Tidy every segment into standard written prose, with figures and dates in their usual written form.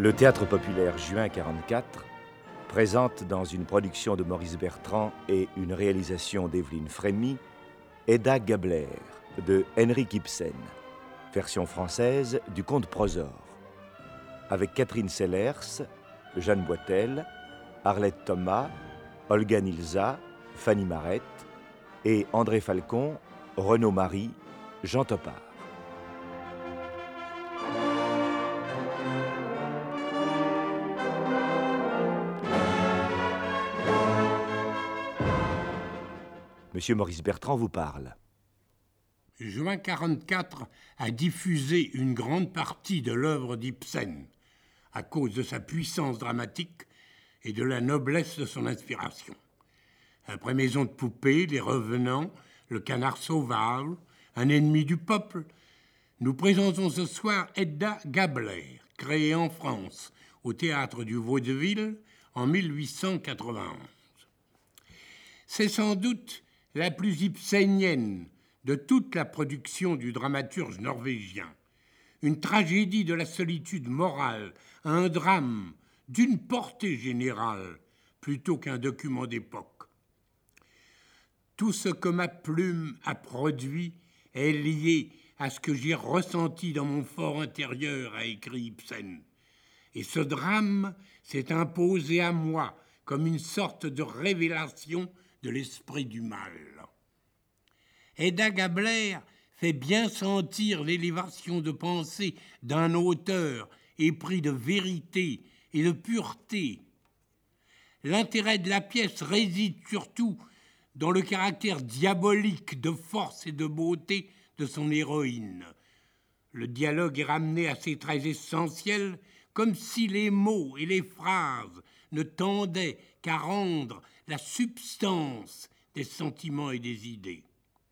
Le Théâtre populaire Juin 44 présente dans une production de Maurice Bertrand et une réalisation d'Evelyne Frémy, Hedda Gabler de Henrik Ibsen, version française du Comte Prosor, avec Catherine Sellers, Jeanne Boitel, Arlette Thomas, Olga Nilza, Fanny Marette et André Falcon, Renaud Marie, Jean Topard. Monsieur Maurice Bertrand vous parle. Juin 44 a diffusé une grande partie de l'œuvre d'Ibsen à cause de sa puissance dramatique et de la noblesse de son inspiration. Après Maison de poupée, Les Revenants, Le Canard sauvage, Un ennemi du peuple, nous présentons ce soir Hedda Gabler, créée en France au théâtre du Vaudeville en 1891. C'est sans doute la plus ibsénienne de toute la production du dramaturge norvégien. Une tragédie de la solitude morale, un drame d'une portée générale plutôt qu'un document d'époque. Tout ce que ma plume a produit est lié à ce que j'ai ressenti dans mon fort intérieur, a écrit Ibsen. Et ce drame s'est imposé à moi comme une sorte de révélation de l'esprit du mal. Hedda Gabler fait bien sentir l'élévation de pensée d'un auteur épris de vérité et de pureté. L'intérêt de la pièce réside surtout dans le caractère diabolique de force et de beauté de son héroïne. Le dialogue est ramené à ses traits essentiels, comme si les mots et les phrases ne tendaient qu'à rendre la substance des sentiments et des idées.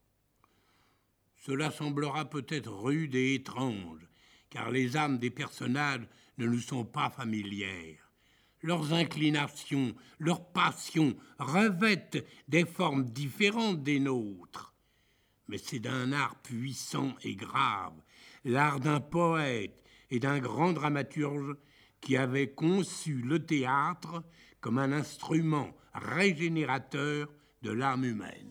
Cela semblera peut-être rude et étrange, car les âmes des personnages ne nous sont pas familières. Leurs inclinations, leurs passions revêtent des formes différentes des nôtres. Mais c'est d'un art puissant et grave, l'art d'un poète et d'un grand dramaturge qui avait conçu le théâtre comme un instrument régénérateur de l'âme humaine.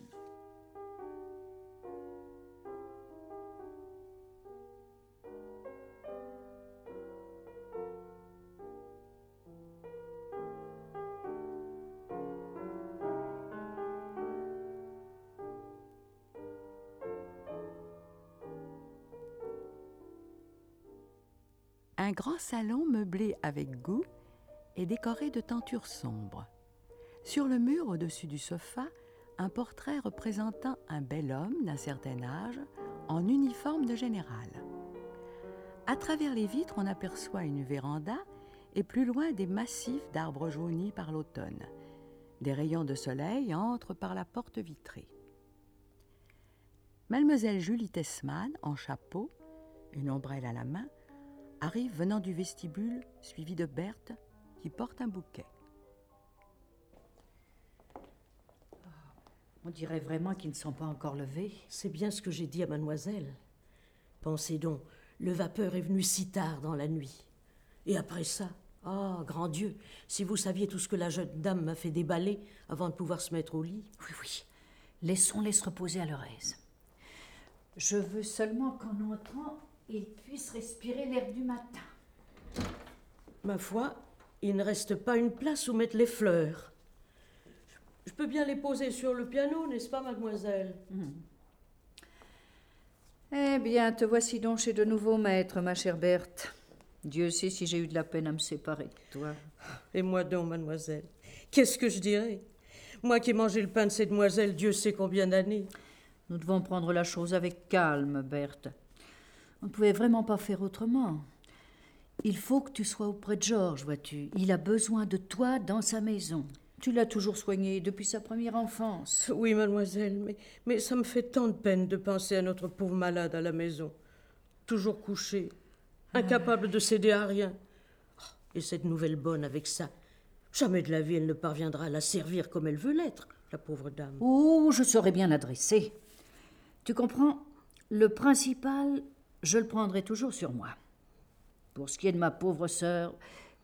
Un grand salon meublé avec goût est décoré de tentures sombres. Sur le mur au-dessus du sofa, un portrait représentant un bel homme d'un certain âge en uniforme de général. À travers les vitres, on aperçoit une véranda et plus loin des massifs d'arbres jaunis par l'automne. Des rayons de soleil entrent par la porte vitrée. Mademoiselle Julie Tessman, en chapeau, une ombrelle à la main, arrive venant du vestibule, suivie de Berthe, qui porte un bouquet. On dirait vraiment qu'ils ne sont pas encore levés. C'est bien ce que j'ai dit à mademoiselle. Pensez donc, le vapeur est venu si tard dans la nuit. Et après ça, grand Dieu, si vous saviez tout ce que la jeune dame m'a fait déballer avant de pouvoir se mettre au lit. Oui, laissons-les se reposer à leur aise. Je veux seulement qu'en entrant, ils puissent respirer l'air du matin. Ma foi, il ne reste pas une place où mettre les fleurs. Je peux bien les poser sur le piano, n'est-ce pas, mademoiselle? Eh bien, te voici donc chez de nouveaux maîtres, ma chère Berthe. Dieu sait si j'ai eu de la peine à me séparer de toi. Et moi donc, mademoiselle, qu'est-ce que je dirais? Moi qui ai mangé le pain de ces demoiselles, Dieu sait combien d'années. Nous devons prendre la chose avec calme, Berthe. On ne pouvait vraiment pas faire autrement. Il faut que tu sois auprès de Georges, vois-tu. Il a besoin de toi dans sa maison. Tu l'as toujours soigné depuis sa première enfance. Oui, mademoiselle, mais ça me fait tant de peine de penser à notre pauvre malade à la maison. Toujours couché, incapable de céder à rien. Et cette nouvelle bonne avec ça. Jamais de la vie elle ne parviendra à la servir comme elle veut l'être, la pauvre dame. Oh, je saurais bien l'adresser. Tu comprends, le principal, je le prendrai toujours sur moi. Pour ce qui est de ma pauvre sœur,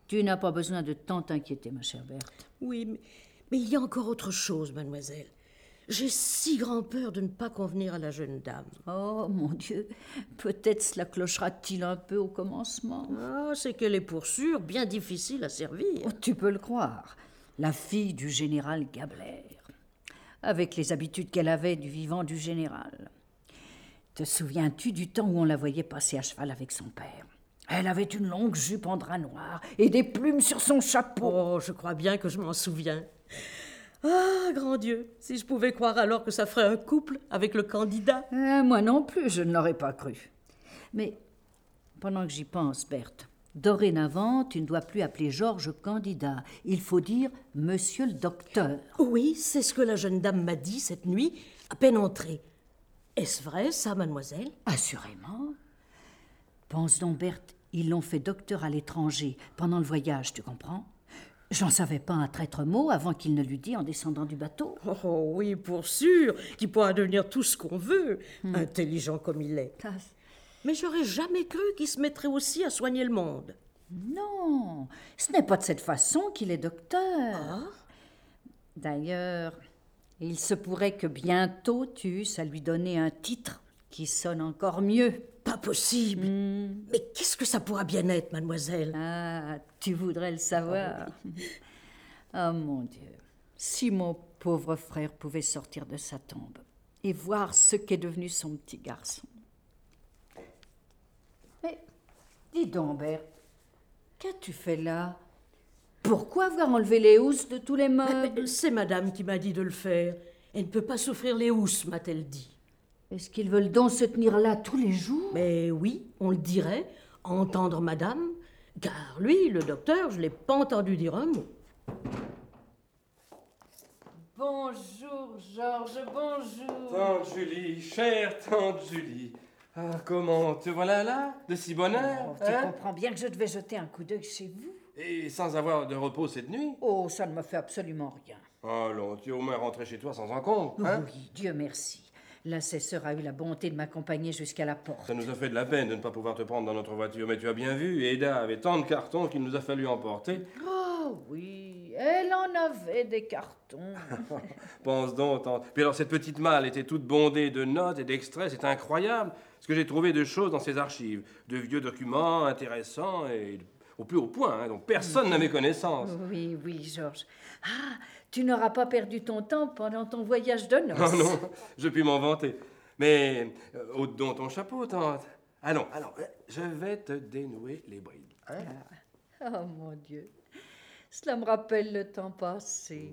Tu n'as pas besoin de tant t'inquiéter, ma chère Berthe. Oui, mais il y a encore autre chose, mademoiselle. J'ai si grand peur de ne pas convenir à la jeune dame. Oh, mon Dieu, peut-être cela clochera-t-il un peu au commencement. Ah, c'est qu'elle est pour sûr bien difficile à servir. Oh, tu peux le croire. La fille du général Gabler, avec les habitudes qu'elle avait du vivant du général. Te souviens-tu du temps où on la voyait passer à cheval avec son père? Elle avait une longue jupe en drap noir et des plumes sur son chapeau. Oh, je crois bien que je m'en souviens. Ah, grand Dieu, si je pouvais croire alors que ça ferait un couple avec le candidat. Moi non plus, je ne l'aurais pas cru. Mais pendant que j'y pense, Berthe, dorénavant, tu ne dois plus appeler Georges candidat. Il faut dire monsieur le docteur. Oui, c'est ce que la jeune dame m'a dit cette nuit, à peine entrée. Est-ce vrai, ça, mademoiselle? Assurément. Pense donc, Berthe, ils l'ont fait docteur à l'étranger pendant le voyage, tu comprends? J'en savais pas un traître mot avant qu'il ne l'eût dit en descendant du bateau. Oh oui, pour sûr, qu'il pourra devenir tout ce qu'on veut, intelligent comme il est. Mais j'aurais jamais cru qu'il se mettrait aussi à soigner le monde. Non, ce n'est pas de cette façon qu'il est docteur. Ah? D'ailleurs, il se pourrait que bientôt tu eusses à lui donner un titre qui sonne encore mieux. Pas possible. Mais qu'est-ce que ça pourra bien être, mademoiselle? Ah, tu voudrais le savoir. Oh mon Dieu, si mon pauvre frère pouvait sortir de sa tombe et voir ce qu'est devenu son petit garçon. Mais dis donc, Berthe, qu'as-tu fait là? Pourquoi avoir enlevé les housses de tous les meubles? C'est madame qui m'a dit de le faire. Elle ne peut pas souffrir les housses, m'a-t-elle dit. Est-ce qu'ils veulent donc se tenir là tous les jours? Mais oui, on le dirait, entendre madame, car lui, le docteur, je ne l'ai pas entendu dire un mot. Bonjour, Georges, bonjour. Tante Julie, chère tante Julie. Ah, comment te voilà là? De si bonne heure, Tu comprends bien que je devais jeter un coup d'œil chez vous. Et sans avoir de repos cette nuit? Oh, ça ne me fait absolument rien. Allons, tu es au moins rentré chez toi sans encombre, hein? Oui, Dieu merci. L'assesseur a eu la bonté de m'accompagner jusqu'à la porte. Ça nous a fait de la peine de ne pas pouvoir te prendre dans notre voiture, mais tu as bien vu, Eda avait tant de cartons qu'il nous a fallu emporter. Oh oui, elle en avait des cartons. Pense donc, tante. Puis alors, cette petite malle était toute bondée de notes et d'extraits, c'est incroyable ce que j'ai trouvé de choses dans ces archives. De vieux documents intéressants et au plus haut point, dont personne n'avait connaissance. Oui, oui, Georges. Ah, tu n'auras pas perdu ton temps pendant ton voyage de noces. Non, non, je puis m'en vanter. Mais ôte donc ton chapeau, tante. Allons, je vais te dénouer les brides. Hein? Oh mon Dieu, cela me rappelle le temps passé.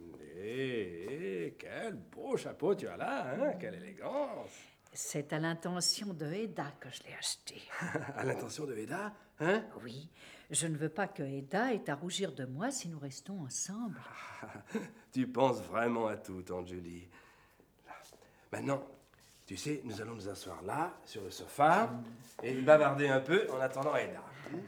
Quel beau chapeau tu as là, hein? Quelle élégance. C'est à l'intention de Eda que je l'ai acheté. À l'intention de Eda, hein? Oui, je ne veux pas que Eda ait à rougir de moi si nous restons ensemble. Tu penses vraiment à tout, tante Julie. Maintenant, tu sais, nous allons nous asseoir là, sur le sofa, et bavarder un peu en attendant Eda.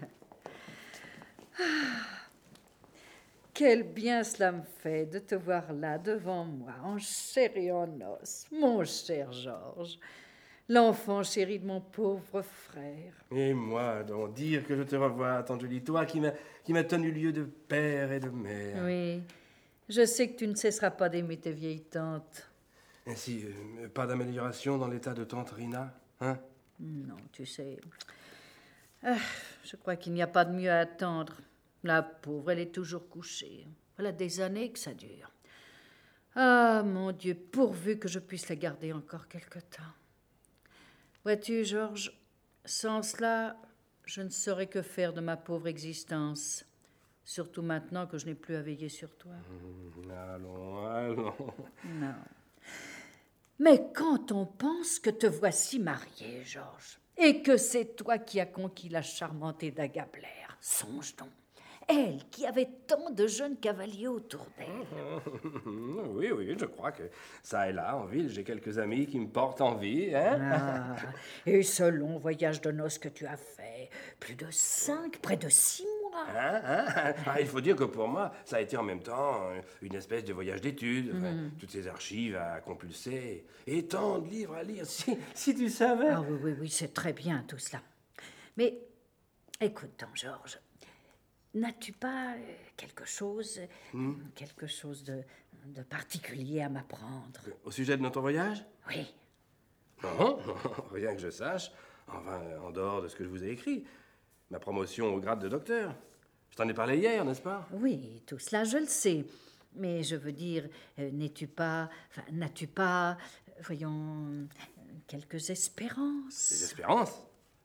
Quel bien cela me fait de te voir là devant moi, en chair et en os, mon cher Georges, l'enfant chéri de mon pauvre frère. Et moi, donc, dire que je te revois, tante Julie, toi qui m'as tenu lieu de père et de mère. Oui, je sais que tu ne cesseras pas d'aimer tes vieilles tantes. Ainsi, pas d'amélioration dans l'état de tante Rina, hein? Non, tu sais, je crois qu'il n'y a pas de mieux à attendre. La pauvre, elle est toujours couchée. Voilà des années que ça dure. Ah, mon Dieu, pourvu que je puisse la garder encore quelque temps. Vois-tu, Georges, sans cela, je ne saurais que faire de ma pauvre existence. Surtout maintenant que je n'ai plus à veiller sur toi. Allons. Non. Mais quand on pense que te voici marié, Georges, et que c'est toi qui as conquis la charmante Eda Gabler, songe donc. Elle, qui avait tant de jeunes cavaliers autour d'elle. Oui, je crois que ça et là, en ville, j'ai quelques amis qui me portent envie, hein? Ah, et ce long voyage de noces que tu as fait, plus de 5, près de 6 mois. Il faut dire que pour moi, ça a été en même temps une espèce de voyage d'études. Toutes ces archives à compulser et tant de livres à lire, si tu savais. Ah oui, c'est très bien tout cela. Mais écoute donc, Georges, n'as-tu pas quelque chose de particulier à m'apprendre? Au sujet de notre voyage? Oui. Non, rien que je sache. Enfin, en dehors de ce que je vous ai écrit. Ma promotion au grade de docteur. Je t'en ai parlé hier, n'est-ce pas? Oui, tout cela, je le sais. Mais je veux dire, n'as-tu pas, voyons, quelques espérances? Des espérances?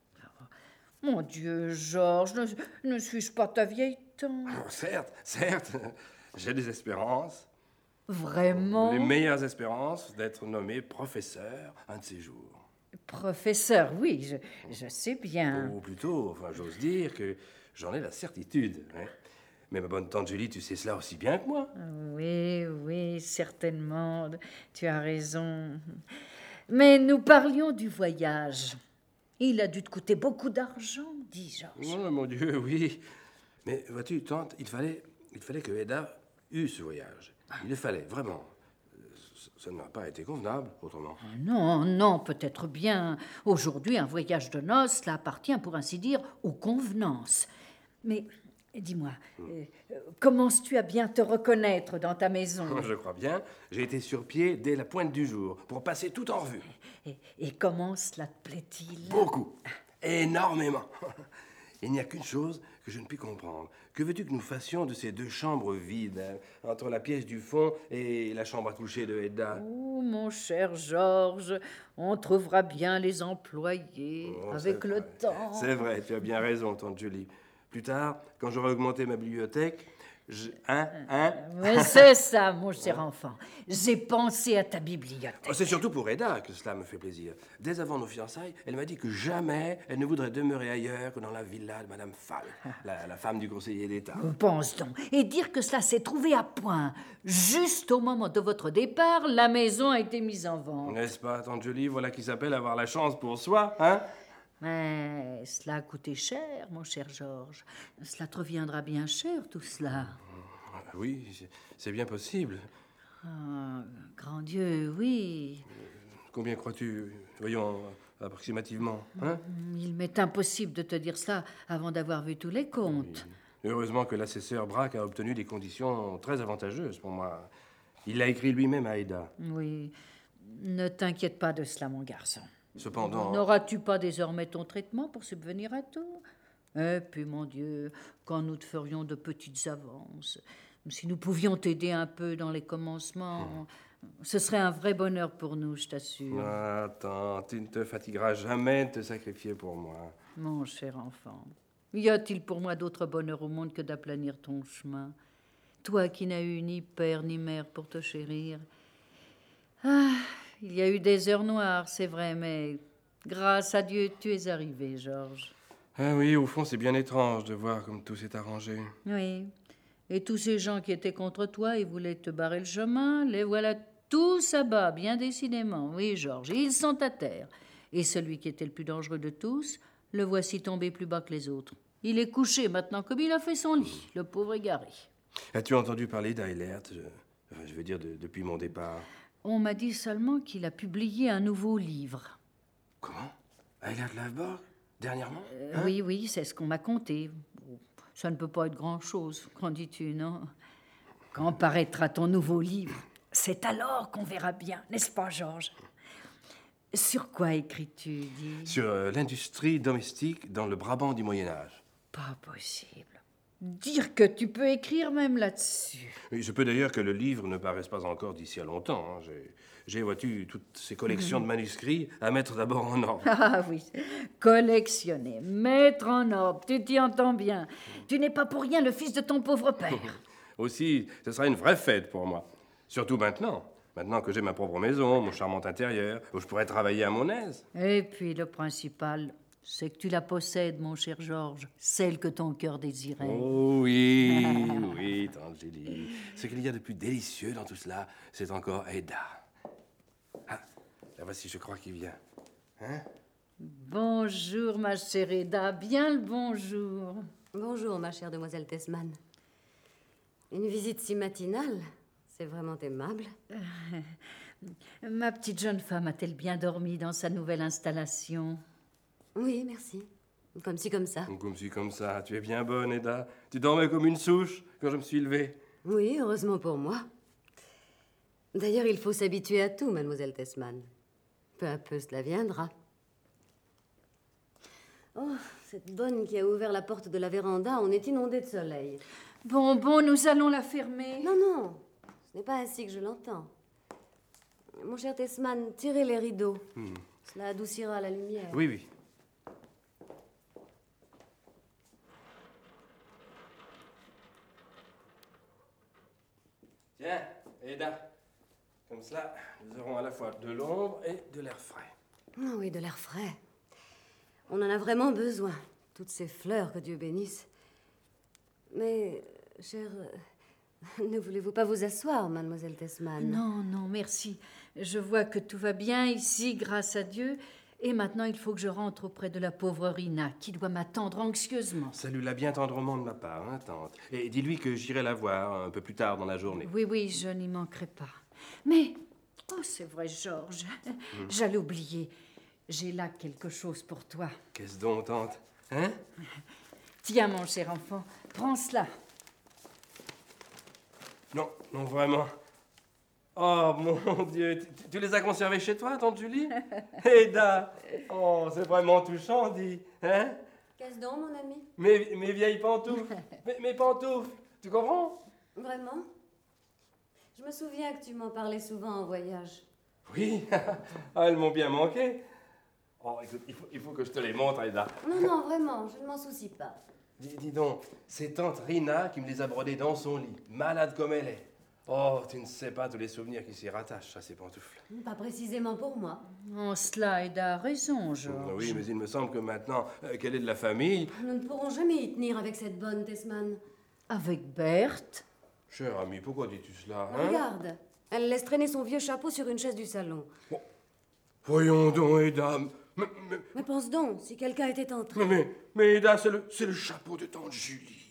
Mon Dieu, Georges, ne suis-je pas ta vieille tante? Oh, certes, j'ai des espérances. Vraiment? Les meilleures espérances d'être nommé professeur un de ces jours. Professeur, oui, je sais bien. Ou plutôt, enfin, j'ose dire que j'en ai la certitude. Hein. Mais ma bonne tante Julie, tu sais cela aussi bien que moi. Oui, certainement, tu as raison. Mais nous parlions du voyage. Il a dû te coûter beaucoup d'argent, dit Georges. Oh, mon Dieu, oui. Mais vois-tu, tante, il fallait que Edda eût ce voyage. Il le fallait, vraiment. Ça ne m'a pas été convenable, autrement. Non, peut-être bien. Aujourd'hui, un voyage de noces, cela appartient, pour ainsi dire, aux convenances. Mais dis-moi, commences-tu à bien te reconnaître dans ta maison? Je crois bien. J'ai été sur pied dès la pointe du jour, pour passer tout en revue. Et comment cela te plaît-il? Beaucoup. Énormément. Il n'y a qu'une chose que je ne puis comprendre. Que veux-tu que nous fassions de ces deux chambres vides, hein, entre la pièce du fond et la chambre à coucher de Edda? Oh, mon cher Georges, on trouvera bien les employés avec le temps. C'est vrai, tu as bien raison, tante Julie. Plus tard, quand j'aurai augmenté ma bibliothèque, Mais c'est ça, mon cher enfant. J'ai pensé à ta bibliothèque. C'est surtout pour Edda que cela me fait plaisir. Dès avant nos fiançailles, elle m'a dit que jamais elle ne voudrait demeurer ailleurs que dans la villa de Madame Fall, la femme du conseiller d'État. Pense donc. Et dire que cela s'est trouvé à point. Juste au moment de votre départ, la maison a été mise en vente. N'est-ce pas, tante Julie? Voilà qui s'appelle avoir la chance pour soi, hein? Mais cela a coûté cher, mon cher Georges. Cela te reviendra bien cher, tout cela. Oui, c'est bien possible. Ah, grand Dieu, oui. Combien crois-tu? Voyons, approximativement, hein? Il m'est impossible de te dire cela avant d'avoir vu tous les comptes. Heureusement que l'assesseur Braque a obtenu des conditions très avantageuses pour moi. Il l'a écrit lui-même à Edda. Oui, ne t'inquiète pas de cela, mon garçon. Cependant... N'auras-tu pas désormais ton traitement pour subvenir à tout? Et puis, mon Dieu, quand nous te ferions de petites avances, si nous pouvions t'aider un peu dans les commencements, ce serait un vrai bonheur pour nous, je t'assure. Attends, tu ne te fatigueras jamais de te sacrifier pour moi. Mon cher enfant, y a-t-il pour moi d'autre bonheur au monde que d'aplanir ton chemin? Toi qui n'as eu ni père ni mère pour te chérir. Ah, il y a eu des heures noires, c'est vrai, mais grâce à Dieu, tu es arrivé, Georges. Ah oui, au fond, c'est bien étrange de voir comme tout s'est arrangé. Oui, et tous ces gens qui étaient contre toi et voulaient te barrer le chemin, les voilà tous à bas, bien décidément. Oui, Georges, ils sont à terre. Et celui qui était le plus dangereux de tous, le voici tombé plus bas que les autres. Il est couché maintenant comme il a fait son lit, le pauvre égaré. As-tu entendu parler d'Eilert? Je veux dire, depuis mon départ. On m'a dit seulement qu'il a publié un nouveau livre. Comment? Eilert Lovborg? Dernièrement? Oui, c'est ce qu'on m'a conté. Ça ne peut pas être grand-chose, qu'en dis-tu, non? Quand paraîtra ton nouveau livre, c'est alors qu'on verra bien, n'est-ce pas, Georges? Sur quoi écris-tu, dis? Sur l'industrie domestique dans le Brabant du Moyen-Âge. Pas possible. Dire que tu peux écrire même là-dessus. Oui, je peux d'ailleurs que le livre ne paraisse pas encore d'ici à longtemps. Hein. J'ai, vois-tu, toutes ces collections de manuscrits à mettre d'abord en ordre. Ah oui, collectionner, mettre en ordre, tu t'y entends bien. Tu n'es pas pour rien le fils de ton pauvre père. Aussi, ce sera une vraie fête pour moi. Surtout maintenant. Maintenant que j'ai ma propre maison, mon charmant intérieur, où je pourrais travailler à mon aise. Et puis le principal, c'est que tu la possèdes, mon cher Georges, celle que ton cœur désirait. Oh oui, tante Julie. Ce qu'il y a de plus délicieux dans tout cela, c'est encore Edda. Ah, la voici, je crois qu'il vient. Hein? Bonjour, ma chère Edda, bien le bonjour. Bonjour, ma chère demoiselle Tessman. Une visite si matinale, c'est vraiment aimable. Ma petite jeune femme a-t-elle bien dormi dans sa nouvelle installation? Oui, merci. Comme ci, comme ça. Comme ci, comme ça. Tu es bien bonne, Eda. Tu dormais comme une souche quand je me suis levé. Oui, heureusement pour moi. D'ailleurs, il faut s'habituer à tout, mademoiselle Tessman. Peu à peu, cela viendra. Oh, cette bonne qui a ouvert la porte de la véranda, on est inondé de soleil. Bon, nous allons la fermer. Non, non, ce n'est pas ainsi que je l'entends. Mon cher Tessman, tirez les rideaux. Cela adoucira la lumière. Oui, oui. Tiens, Eda. Comme cela, nous aurons à la fois de l'ombre et de l'air frais. Ah oui, de l'air frais. On en a vraiment besoin. Toutes ces fleurs, que Dieu bénisse. Mais, chère, ne voulez-vous pas vous asseoir, mademoiselle Tessman? Non, merci. Je vois que tout va bien ici, grâce à Dieu. Et maintenant, il faut que je rentre auprès de la pauvre Rina, qui doit m'attendre anxieusement. Salue-la bien tendrement de ma part, hein, tante. Et dis-lui que j'irai la voir un peu plus tard dans la journée. Oui, je n'y manquerai pas. Mais, c'est vrai, Georges, j'allais oublier. J'ai là quelque chose pour toi. Qu'est-ce donc, tante? Hein? Tiens, mon cher enfant, prends cela. Non, vraiment. Oh, mon Dieu, tu les as conservés chez toi, tante Julie? Eda! Oh, c'est vraiment touchant, dis. Hein? Qu'est-ce donc, mon ami? Mes vieilles pantoufles. Mes pantoufles. Tu comprends? Vraiment? Je me souviens que tu m'en parlais souvent en voyage. Oui, elles m'ont bien manqué. Oh, écoute, il faut que je te les montre, Eda. Non, vraiment, je ne m'en soucie pas. Dis donc, c'est tante Rina qui me les a brodées dans son lit, malade comme elle est. Oh, tu ne sais pas tous les souvenirs qui s'y rattachent à ces pantoufles. Pas précisément pour moi. En cela, Eda a raison, Georges. Oui, mais il me semble que maintenant qu'elle est de la famille... Nous ne pourrons jamais y tenir avec cette bonne Tessman. Avec Berthe? Cher ami, pourquoi dis-tu cela, hein? Regarde, elle laisse traîner son vieux chapeau sur une chaise du salon. Oh, voyons donc, Eda. Mais pense donc, si quelqu'un était entré... Mais Eda, c'est le chapeau de tante Julie.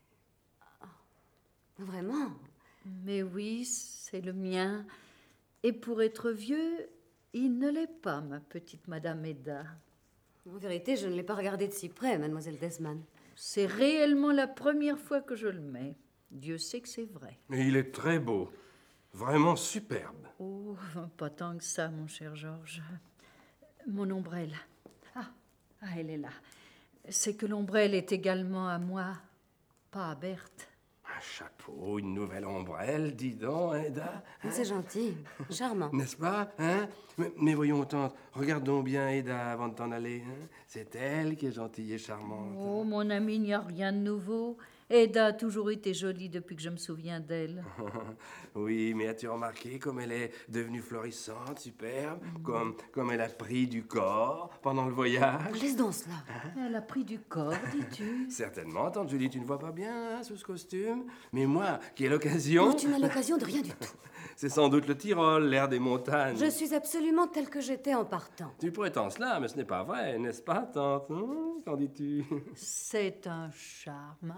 Vraiment? Mais oui, c'est le mien. Et pour être vieux, il ne l'est pas, ma petite Madame Eda. En vérité, je ne l'ai pas regardé de si près, mademoiselle Tessman. C'est réellement la première fois que je le mets. Dieu sait que c'est vrai. Et il est très beau. Vraiment superbe. Oh, pas tant que ça, mon cher Georges. Mon ombrelle. Ah, elle est là. C'est que l'ombrelle est également à moi, pas à Berthe. Un chapeau, une nouvelle ombrelle, dis donc, Eda. C'est gentil, charmant. N'est-ce pas, hein? Mais voyons, tante, regarde donc bien Eda avant de t'en aller. Hein? C'est elle qui est gentille et charmante. Oh, mon ami, il n'y a rien de nouveau. Eda a toujours été jolie depuis que je me souviens d'elle. Oui, mais as-tu remarqué comme elle est devenue florissante, superbe, comme elle a pris du corps pendant le voyage? Laisse donc cela. Elle a pris du corps, dis-tu? Certainement, tante Julie, tu ne vois pas bien hein, sous ce costume. Mais moi, qui ai l'occasion... Non, tu n'as l'occasion de rien du tout. C'est sans doute le Tyrol, l'air des montagnes. Je suis absolument telle que j'étais en partant. Tu prétends cela, mais ce n'est pas vrai, n'est-ce pas, tante? Qu'en dis-tu? C'est un charme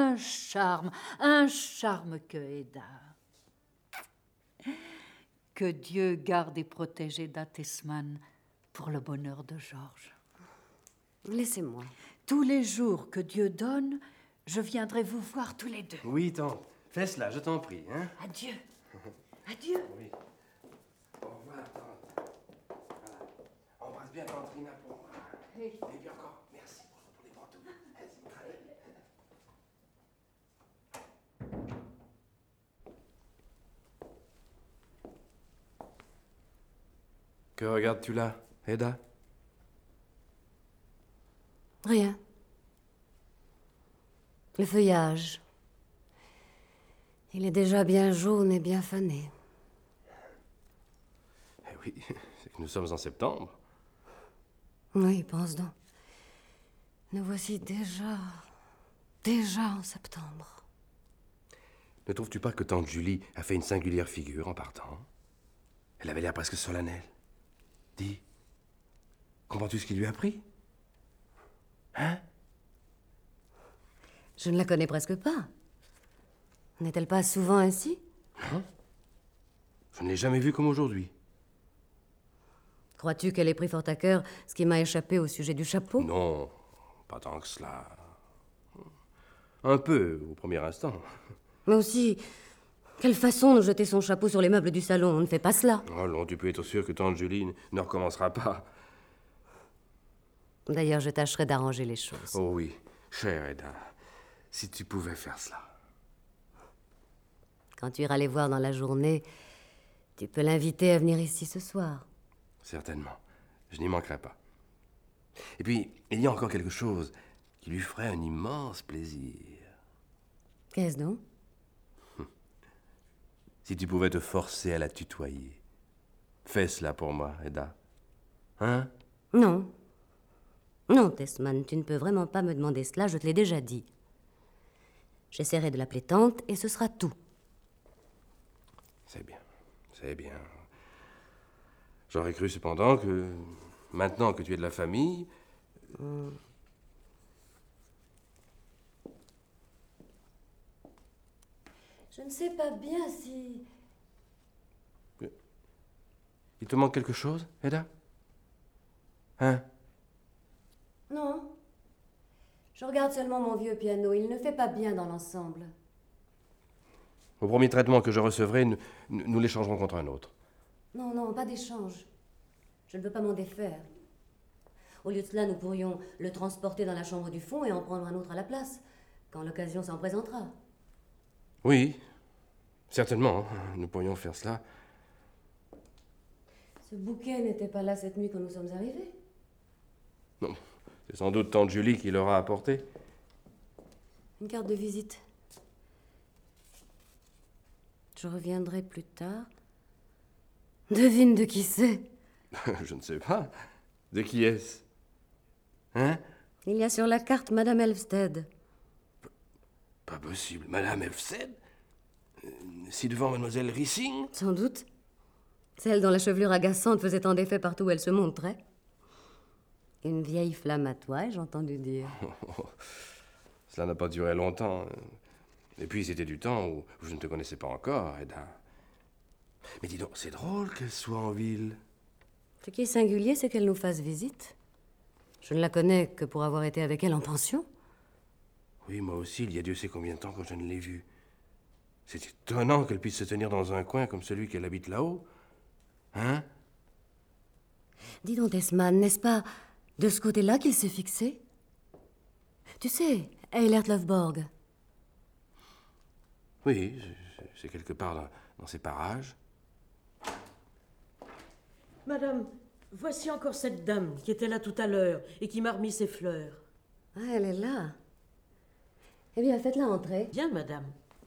que Eda. Que Dieu garde et protège Eda Tessman pour le bonheur de Georges. Laissez-moi. Tous les jours que Dieu donne, je viendrai vous voir tous les deux. Oui, tante. Fais cela, je t'en prie. Hein? Adieu. Adieu. Oui. Au revoir, tante. Voilà. Embrasse bien tante Rina pour moi. Oui. Et puis encore, merci pour les pantoufles. Que regardes-tu là, Eda? Rien. Le feuillage. Il est déjà bien jaune et bien fané. Eh oui, c'est que nous sommes en septembre. Oui, pense donc. Nous voici déjà en septembre. Ne trouves-tu pas que tante Julie a fait une singulière figure en partant? Elle avait l'air presque solennelle. Dis, comprends-tu ce qui lui a pris? Hein? Je ne la connais presque pas. N'est-elle pas souvent ainsi? Non. Je ne l'ai jamais vue comme aujourd'hui. Crois-tu qu'elle ait pris fort à cœur ce qui m'a échappé au sujet du chapeau? Non, pas tant que cela. Un peu, au premier instant. Mais aussi, quelle façon de jeter son chapeau sur les meubles du salon. On ne fait pas cela. Oh non, tu peux être sûr que tante Julie ne recommencera pas. D'ailleurs, je tâcherai d'arranger les choses. Oh oui, chère Eda, si tu pouvais faire cela. Quand tu iras les voir dans la journée, tu peux l'inviter à venir ici ce soir. Certainement, je n'y manquerai pas. Et puis, il y a encore quelque chose qui lui ferait un immense plaisir. Qu'est-ce donc? Si tu pouvais te forcer à la tutoyer. Fais cela pour moi, Eda. Hein? Non. Non, Tessman, tu ne peux vraiment pas me demander cela, je te l'ai déjà dit. J'essaierai de l'appeler tante et ce sera tout. C'est bien, c'est bien. J'aurais cru cependant que, maintenant que tu es de la famille... Je ne sais pas bien si... Il te manque quelque chose, Eda? Hein? Non. Je regarde seulement mon vieux piano, il ne fait pas bien dans l'ensemble. Au premier traitement que je recevrai, nous l'échangerons contre un autre. Non, non, pas d'échange. Je ne veux pas m'en défaire. Au lieu de cela, nous pourrions le transporter dans la chambre du fond et en prendre un autre à la place, quand l'occasion s'en présentera. Oui, certainement, nous pourrions faire cela. Ce bouquet n'était pas là cette nuit quand nous sommes arrivés. Non, c'est sans doute tante Julie qui l'aura apporté. Une carte de visite. Je reviendrai plus tard. Devine de qui c'est. Je ne sais pas. De qui est-ce? Hein? Il y a sur la carte Madame Elvsted. Pas possible. Madame Elvsted? Si devant Mademoiselle Rissing? Sans doute. Celle dont la chevelure agaçante faisait tant d'effet partout où elle se montrait. Une vieille flamme à toi, ai-je entendu dire. Cela n'a pas duré longtemps. Et puis c'était du temps où je ne te connaissais pas encore, Eda. Mais dis donc, c'est drôle qu'elle soit en ville. Ce qui est singulier, c'est qu'elle nous fasse visite. Je ne la connais que pour avoir été avec elle en pension. Oui, moi aussi, il y a Dieu sait combien de temps que je ne l'ai vue. C'est étonnant qu'elle puisse se tenir dans un coin comme celui qu'elle habite là-haut. Hein? Dis donc, Tessman, n'est-ce pas de ce côté-là qu'il s'est fixé? Tu sais, Eilert Lovborg. Oui, c'est quelque part dans ces parages. Madame, voici encore cette dame qui était là tout à l'heure et qui m'a remis ses fleurs. Ah, elle est là. Eh bien, faites-la entrer. Bien, madame.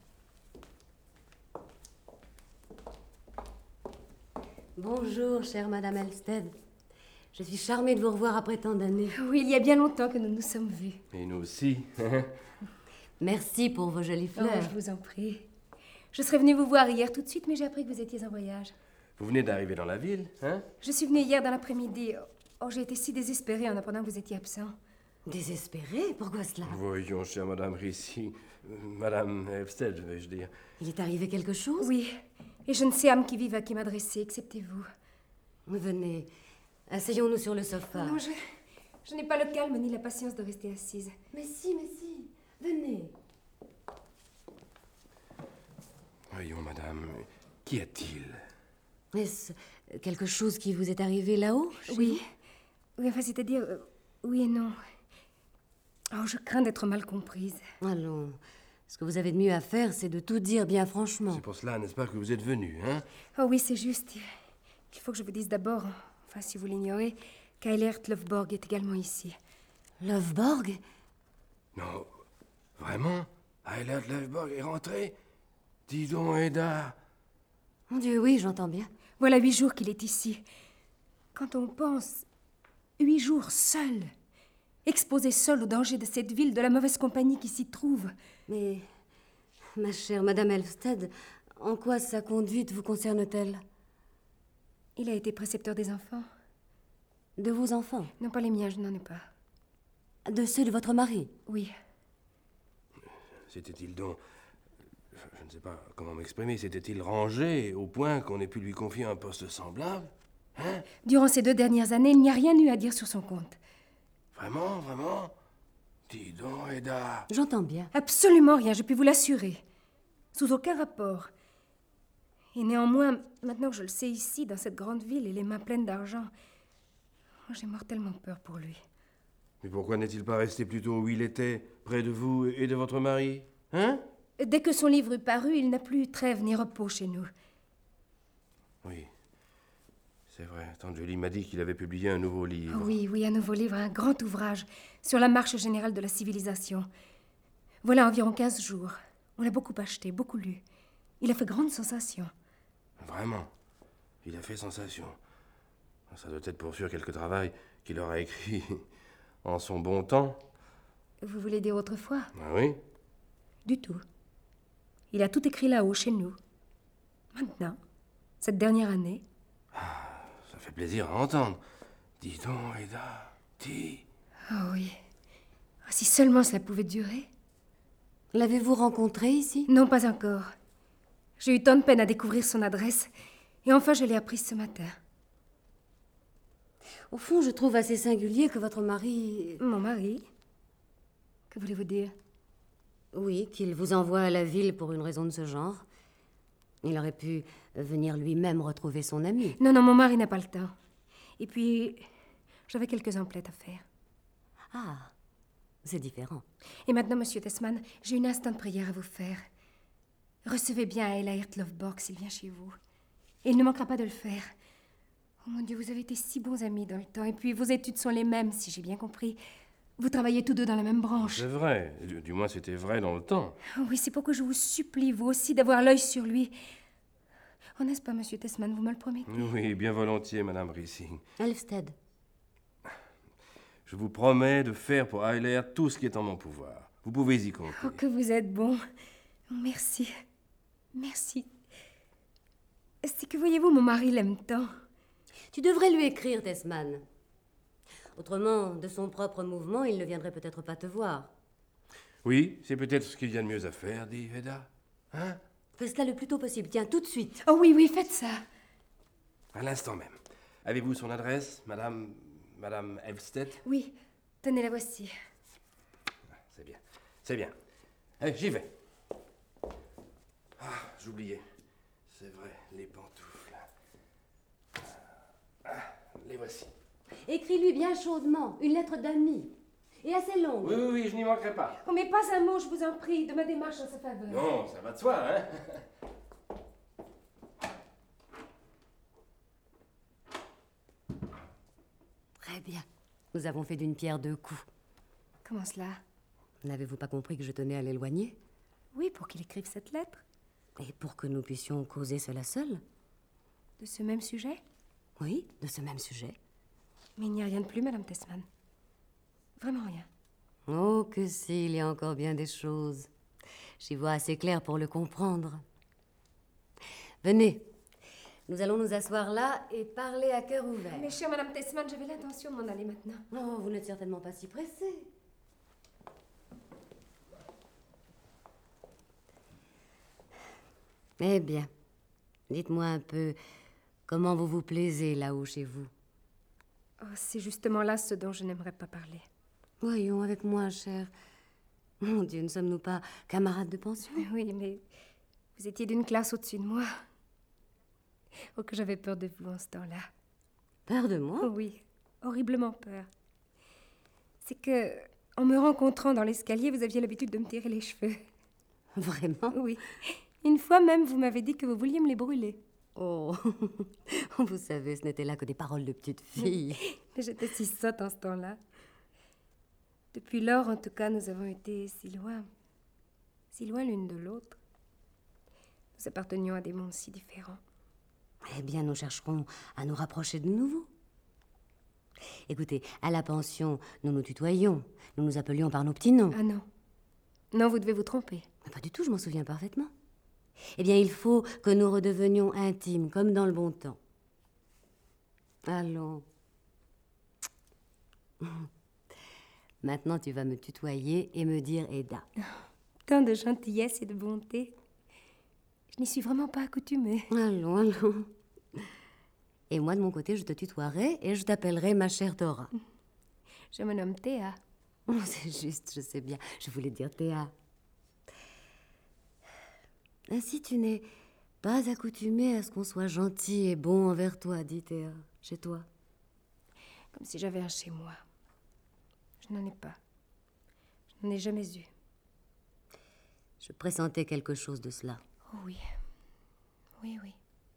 Bonjour, chère Madame Elvsted. Je suis charmée de vous revoir après tant d'années. Oui, il y a bien longtemps que nous nous sommes vus. Et nous aussi. Merci pour vos jolies Oh, fleurs. je vous en prie. Je serais venue vous voir hier tout de suite, mais j'ai appris que vous étiez en voyage. Vous venez d'arriver dans la ville, hein? Je suis venue hier dans l'après-midi. Oh, j'ai été si désespérée en apprenant que vous étiez absent. Désespérée? Pourquoi cela? Voyons, chère Madame Rissy, Madame Elvsted, vais-je dire. Il est arrivé quelque chose? Oui, et je ne sais âme qui vive à qui m'adresser, excepté vous. Venez, asseyons-nous sur le sofa. Non, je n'ai pas le calme ni la patience de rester assise. Mais si, venez. Voyons, Madame, qu'y a-t-il? Est-ce quelque chose qui vous est arrivé là-haut? Oui. Oui, enfin, c'est-à-dire... oui et non. Oh, je crains d'être mal comprise. Allons, ce que vous avez de mieux à faire, c'est de tout dire bien franchement. C'est pour cela, n'est-ce pas, que vous êtes venu, hein? Oh oui, c'est juste. Il faut que je vous dise d'abord, enfin, si vous l'ignorez, qu'Eilert Lovborg est également ici. Lovborg? Non, vraiment? Eilert Lovborg est rentré? Dis donc, Eda. Mon Dieu, oui, j'entends bien. Voilà 8 jours qu'il est ici. Quand on pense 8 jours seul, exposé seul au danger de cette ville, de la mauvaise compagnie qui s'y trouve. Mais, ma chère Madame Elvsted, en quoi sa conduite vous concerne-t-elle? Il a été précepteur des enfants. De vos enfants? Non, pas les miens, je n'en ai pas. De ceux de votre mari? Oui. S'était-il donc... Je ne sais pas comment m'exprimer. S'était-il rangé au point qu'on ait pu lui confier un poste semblable? Hein? Durant ces 2 dernières années, il n'y a rien eu à dire sur son compte. Vraiment? Dis donc, Eda. J'entends bien. Absolument rien, je puis vous l'assurer. Sous aucun rapport. Et néanmoins, maintenant que je le sais ici, dans cette grande ville, et les mains pleines d'argent, j'ai mortellement peur pour lui. Mais pourquoi n'est-il pas resté plutôt où il était, près de vous et de votre mari? Hein? Dès que son livre eut paru, il n'a plus eu trêve ni repos chez nous. Oui, c'est vrai. Tante Julie m'a dit qu'il avait publié un nouveau livre. Oui, un nouveau livre, un grand ouvrage sur la marche générale de la civilisation. Voilà environ 15 jours. On l'a beaucoup acheté, beaucoup lu. Il a fait grande sensation. Vraiment? Il a fait sensation. Ça doit être pour sûr quelque travail qu'il aura écrit en son bon temps. Vous voulez dire autrefois? Ah oui? Du tout. Il a tout écrit là-haut, chez nous. Maintenant, cette dernière année. Ça fait plaisir à entendre. Dis donc, Eda, dis. Oh oui. Si seulement cela pouvait durer. L'avez-vous rencontré ici? Non, pas encore. J'ai eu tant de peine à découvrir son adresse. Et enfin, je l'ai apprise ce matin. Au fond, je trouve assez singulier que votre mari... Mon mari? Que voulez-vous dire? Oui, qu'il vous envoie à la ville pour une raison de ce genre. Il aurait pu venir lui-même retrouver son ami. Non, mon mari n'a pas le temps. Et puis, j'avais quelques emplettes à faire. Ah, c'est différent. Et maintenant, monsieur Tesman, j'ai une instant de prière à vous faire. Recevez bien Elaert Lovborg s'il vient chez vous. Et il ne manquera pas de le faire. Oh mon Dieu, vous avez été si bons amis dans le temps. Et puis, vos études sont les mêmes, si j'ai bien compris. Vous travaillez tous deux dans la même branche. C'est vrai. Du moins, c'était vrai dans le temps. Oh oui, c'est pourquoi je vous supplie, vous aussi, d'avoir l'œil sur lui. Oh, n'est-ce pas, monsieur Tesman, vous me le promettez? Oui, bien volontiers, Madame Rissing. Elfsted. Je vous promets de faire pour Eilert tout ce qui est en mon pouvoir. Vous pouvez y compter. Oh, que vous êtes bon. Merci. Merci. C'est que, voyez-vous, mon mari l'aime tant. Tu devrais lui écrire, Tesman. Autrement, de son propre mouvement, il ne viendrait peut-être pas te voir. Oui, c'est peut-être ce qu'il y a de mieux à faire, dit Eda. Hein? Fais cela le plus tôt possible. Tiens, tout de suite. Oh oui, faites ça. À l'instant même. Avez-vous son adresse, Madame Elfsted? Oui, tenez, la voici. C'est bien, c'est bien. Allez, j'y vais. Ah, j'oubliais. C'est vrai, les pantoufles. Les voici. Écris-lui bien chaudement une lettre d'ami. Et assez longue. Oui, je n'y manquerai pas. Oh, mais pas un mot, je vous en prie, de ma démarche en sa faveur. Non, ça va de soi, hein? Très bien. Nous avons fait d'une pierre deux coups. Comment cela? N'avez-vous pas compris que je tenais à l'éloigner? Oui, pour qu'il écrive cette lettre. Et pour que nous puissions causer cela seuls? De ce même sujet? Oui, de ce même sujet. Mais il n'y a rien de plus, Madame Tesman. Vraiment rien. Oh, que si, il y a encore bien des choses. J'y vois assez clair pour le comprendre. Venez, nous allons nous asseoir là et parler à cœur ouvert. Mais chère Madame Tesman, j'avais l'intention de m'en aller maintenant. Oh, vous n'êtes certainement pas si pressée. Eh bien, dites-moi un peu comment vous vous plaisez là-haut chez vous. Oh, c'est justement là ce dont je n'aimerais pas parler. Voyons avec moi, chère. Mon Dieu, ne sommes-nous pas camarades de pension? Oui, mais vous étiez d'une classe au-dessus de moi. Oh, que j'avais peur de vous en ce temps-là. Peur de moi? Oh oui, horriblement peur. C'est que, en me rencontrant dans l'escalier, vous aviez l'habitude de me tirer les cheveux. Vraiment? Oui. Une fois même, vous m'avez dit que vous vouliez me les brûler. Oh, vous savez, ce n'était là que des paroles de petite fille. Mais j'étais si sotte en ce temps-là. Depuis lors, en tout cas, nous avons été si loin l'une de l'autre. Nous appartenions à des mondes si différents. Eh bien, nous chercherons à nous rapprocher de nouveau. Écoutez, à la pension, nous nous tutoyions. Nous nous appelions par nos petits noms. Ah non. Non, vous devez vous tromper. Pas du tout, je m'en souviens parfaitement. Eh bien, il faut que nous redevenions intimes, comme dans le bon temps. Allons. Maintenant, tu vas me tutoyer et me dire Eda. Tant de gentillesse et de bonté. Je n'y suis vraiment pas accoutumée. Allons. Et moi, de mon côté, je te tutoierai et je t'appellerai ma chère Dora. Je me nomme Théa. Oh, c'est juste, je sais bien. Je voulais dire Théa. Ainsi, tu n'es pas accoutumée à ce qu'on soit gentil et bon envers toi, dit Théa, chez toi. Comme si j'avais un chez moi. Je n'en ai pas. Je n'en ai jamais eu. Je pressentais quelque chose de cela. Oh oui. Oui, oui.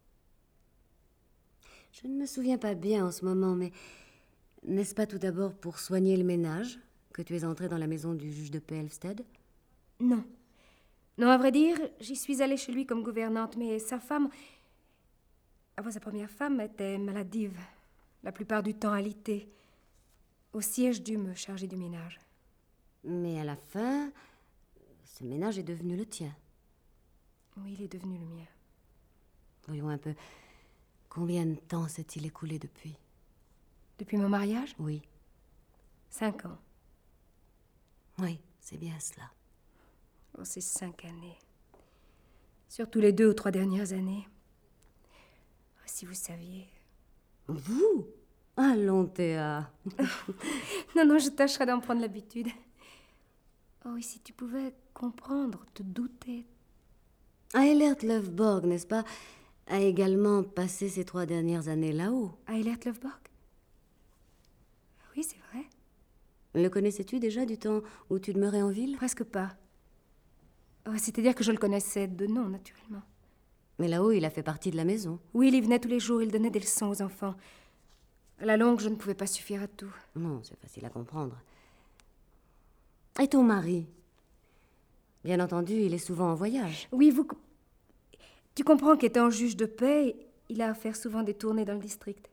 Je ne me souviens pas bien en ce moment, mais n'est-ce pas tout d'abord pour soigner le ménage que tu es entrée dans la maison du juge de paix Elfsted? Non. Non, à vrai dire, j'y suis allée chez lui comme gouvernante, mais sa femme, sa première femme, était maladive. La plupart du temps alitée. Aussi ai-je dû me charger du ménage. Mais à la fin, ce ménage est devenu le tien. Oui, il est devenu le mien. Voyons un peu. Combien de temps s'est-il écoulé depuis? Depuis mon mariage? Oui. 5 ans. Oui, c'est bien cela. Oh, ces 5 années. Surtout les 2 ou 3 dernières années. Oh, si vous saviez. Vous? Allons, Théa. Non, non, je tâcherai d'en prendre l'habitude. Oh, et si tu pouvais comprendre, te douter. Eilert Lovborg, n'est-ce pas, a également passé ces 3 dernières années là-haut. Eilert Lovborg? Oui, c'est vrai. Le connaissais-tu déjà du temps où tu demeurais en ville? Presque pas. Oh, c'est-à-dire que je le connaissais de nom, naturellement. Mais là-haut, il a fait partie de la maison. Oui, il y venait tous les jours, il donnait des leçons aux enfants. À la longue, je ne pouvais pas suffire à tout. Non, c'est facile à comprendre. Et ton mari? Bien entendu, il est souvent en voyage. Oui, tu comprends qu'étant juge de paix, il a à faire souvent des tournées dans le district.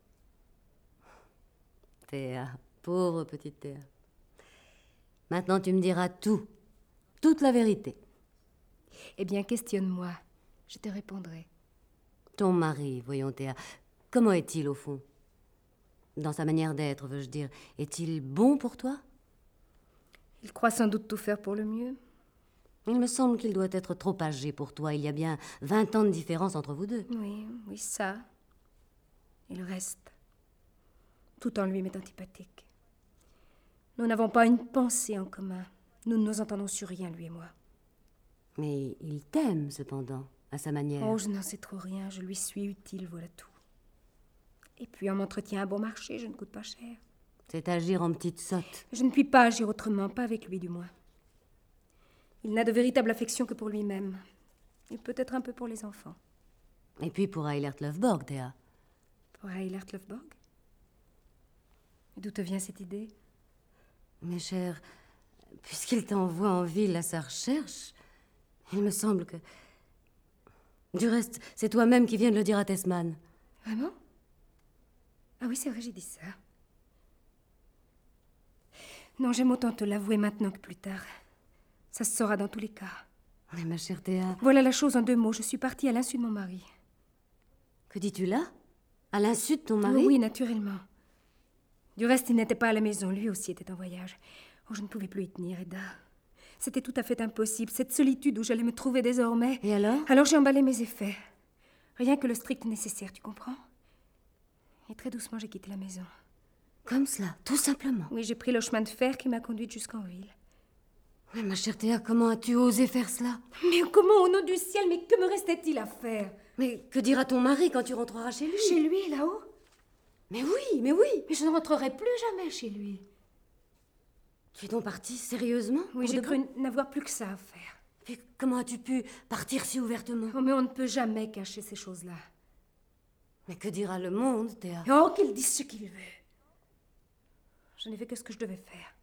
Théa, pauvre petite Théa. Maintenant, tu me diras tout. Toute la vérité. Eh bien, questionne-moi. Je te répondrai. Ton mari, voyons Théa, comment est-il au fond? Dans sa manière d'être, veux-je dire, est-il bon pour toi? Il croit sans doute tout faire pour le mieux. Il me semble qu'il doit être trop âgé pour toi. Il y a bien 20 ans de différence entre vous deux. Oui, oui, ça. Et le reste. Tout en lui m'est antipathique. Nous n'avons pas une pensée en commun. Nous ne nous entendons sur rien, lui et moi. Mais il t'aime, cependant, à sa manière. Oh, je n'en sais trop rien. Je lui suis utile, voilà tout. Et puis, on m'entretient à bon marché, je ne coûte pas cher. C'est agir en petite sotte. Je ne puis pas agir autrement, pas avec lui, du moins. Il n'a de véritable affection que pour lui-même. Et peut-être un peu pour les enfants. Et puis pour Eilert Lovborg, Théa. Pour Eilert Lovborg? D'où te vient cette idée? Mes chers, puisqu'il t'envoie en ville à sa recherche, il me semble que... Du reste, c'est toi-même qui viens de le dire à Tessman. Vraiment? Ah oui, c'est vrai, j'ai dit ça. Non, j'aime autant te l'avouer maintenant que plus tard. Ça se saura dans tous les cas. Mais ma chère Théa... Voilà la chose en 2 mots. Je suis partie à l'insu de mon mari. Que dis-tu là? À l'insu de ton mari? Oui, naturellement. Du reste, il n'était pas à la maison. Lui aussi était en voyage. Oh, je ne pouvais plus y tenir, Eda. C'était tout à fait impossible. Cette solitude où j'allais me trouver désormais. Et alors? Alors j'ai emballé mes effets. Rien que le strict nécessaire, tu comprends? Et très doucement, j'ai quitté la maison. Comme cela, tout simplement? Oui, j'ai pris le chemin de fer qui m'a conduite jusqu'en ville. Mais ma chère Théa, comment as-tu osé faire cela? Mais comment, au nom du ciel, mais que me restait-il à faire? Mais que dira ton mari quand tu rentreras chez lui? Chez lui, là-haut? Mais oui, mais oui! Mais je ne rentrerai plus jamais chez lui. Tu es donc partie sérieusement? Oui, j'ai cru n'avoir plus que ça à faire. Mais comment as-tu pu partir si ouvertement? Oh, mais on ne peut jamais cacher ces choses-là. Mais que dira le monde, Théa? Oh, qu'il dise ce qu'il veut. Je n'ai fait que ce que je devais faire.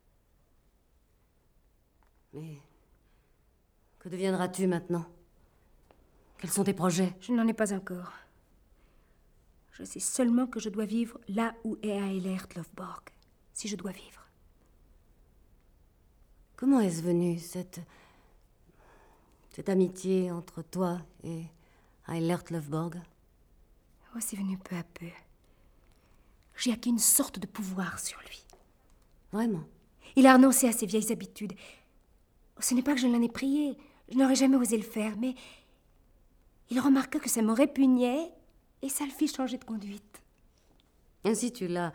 Mais que deviendras-tu maintenant? Quels sont tes projets? Je n'en ai pas encore. Je sais seulement que je dois vivre là où est Eilert Lovborg. Si je dois vivre. Comment est-ce venu, cette amitié entre toi et Eilert Lovborg? Oh, c'est venu peu à peu. J'ai acquis une sorte de pouvoir sur lui. Vraiment? Il a renoncé à ses vieilles habitudes. Ce n'est pas que je l'en ai prié. Je n'aurais jamais osé le faire, mais... il remarqua que ça me répugnait et ça le fit changer de conduite. Ainsi tu l'as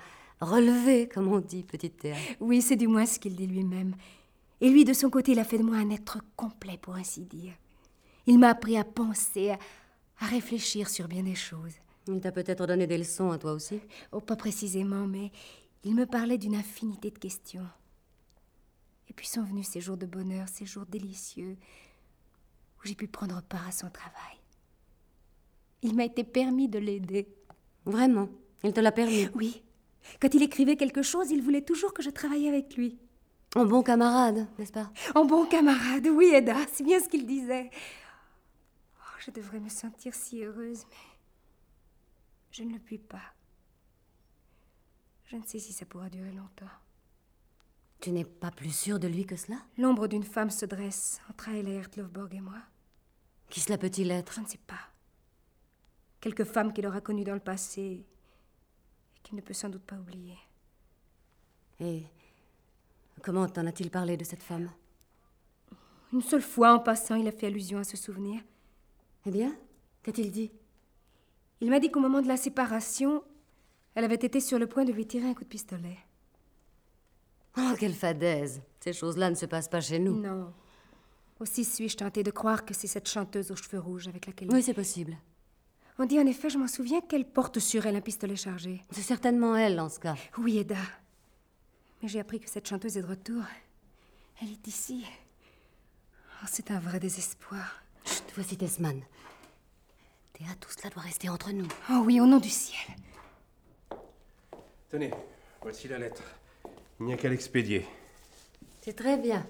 relevé, comme on dit, petite Théa. Oui, c'est du moins ce qu'il dit lui-même. Et lui, de son côté, il a fait de moi un être complet, pour ainsi dire. Il m'a appris à penser, à réfléchir sur bien des choses. Il t'a peut-être donné des leçons à toi aussi? Oh, pas précisément, mais il me parlait d'une infinité de questions. Et puis sont venus ces jours de bonheur, ces jours délicieux, où j'ai pu prendre part à son travail. Il m'a été permis de l'aider. Vraiment? Il te l'a permis? Oui. Quand il écrivait quelque chose, il voulait toujours que je travaille avec lui. En bon camarade, n'est-ce pas? En bon camarade, oui, Edda, c'est bien ce qu'il disait. Oh, je devrais me sentir si heureuse, mais je ne le puis pas. Je ne sais si ça pourra durer longtemps. Tu n'es pas plus sûre de lui que cela? L'ombre d'une femme se dresse entre Eilert Lovborg et moi. Qui cela peut-il être? Je ne sais pas. Quelque femme qu'il aura connue dans le passé et qu'il ne peut sans doute pas oublier. Et comment t'en a-t-il parlé de cette femme? Une seule fois, en passant, il a fait allusion à ce souvenir. Eh bien, qu'a-t-il dit? Il m'a dit qu'au moment de la séparation, elle avait été sur le point de lui tirer un coup de pistolet. Oh, quelle fadaise! Ces choses-là ne se passent pas chez nous. Non. Aussi suis-je tentée de croire que c'est cette chanteuse aux cheveux rouges avec laquelle... Oui, c'est possible. On dit en effet, je m'en souviens, qu'elle porte sur elle un pistolet chargé. C'est certainement elle, en ce cas. Oui, Edda. Mais j'ai appris que cette chanteuse est de retour. Elle est ici. Oh, c'est un vrai désespoir. Chut, voici Tessman. Théa, tout cela doit rester entre nous. Oh oui, au nom du ciel. Tenez, voici la lettre. Il n'y a qu'à l'expédier. C'est très bien.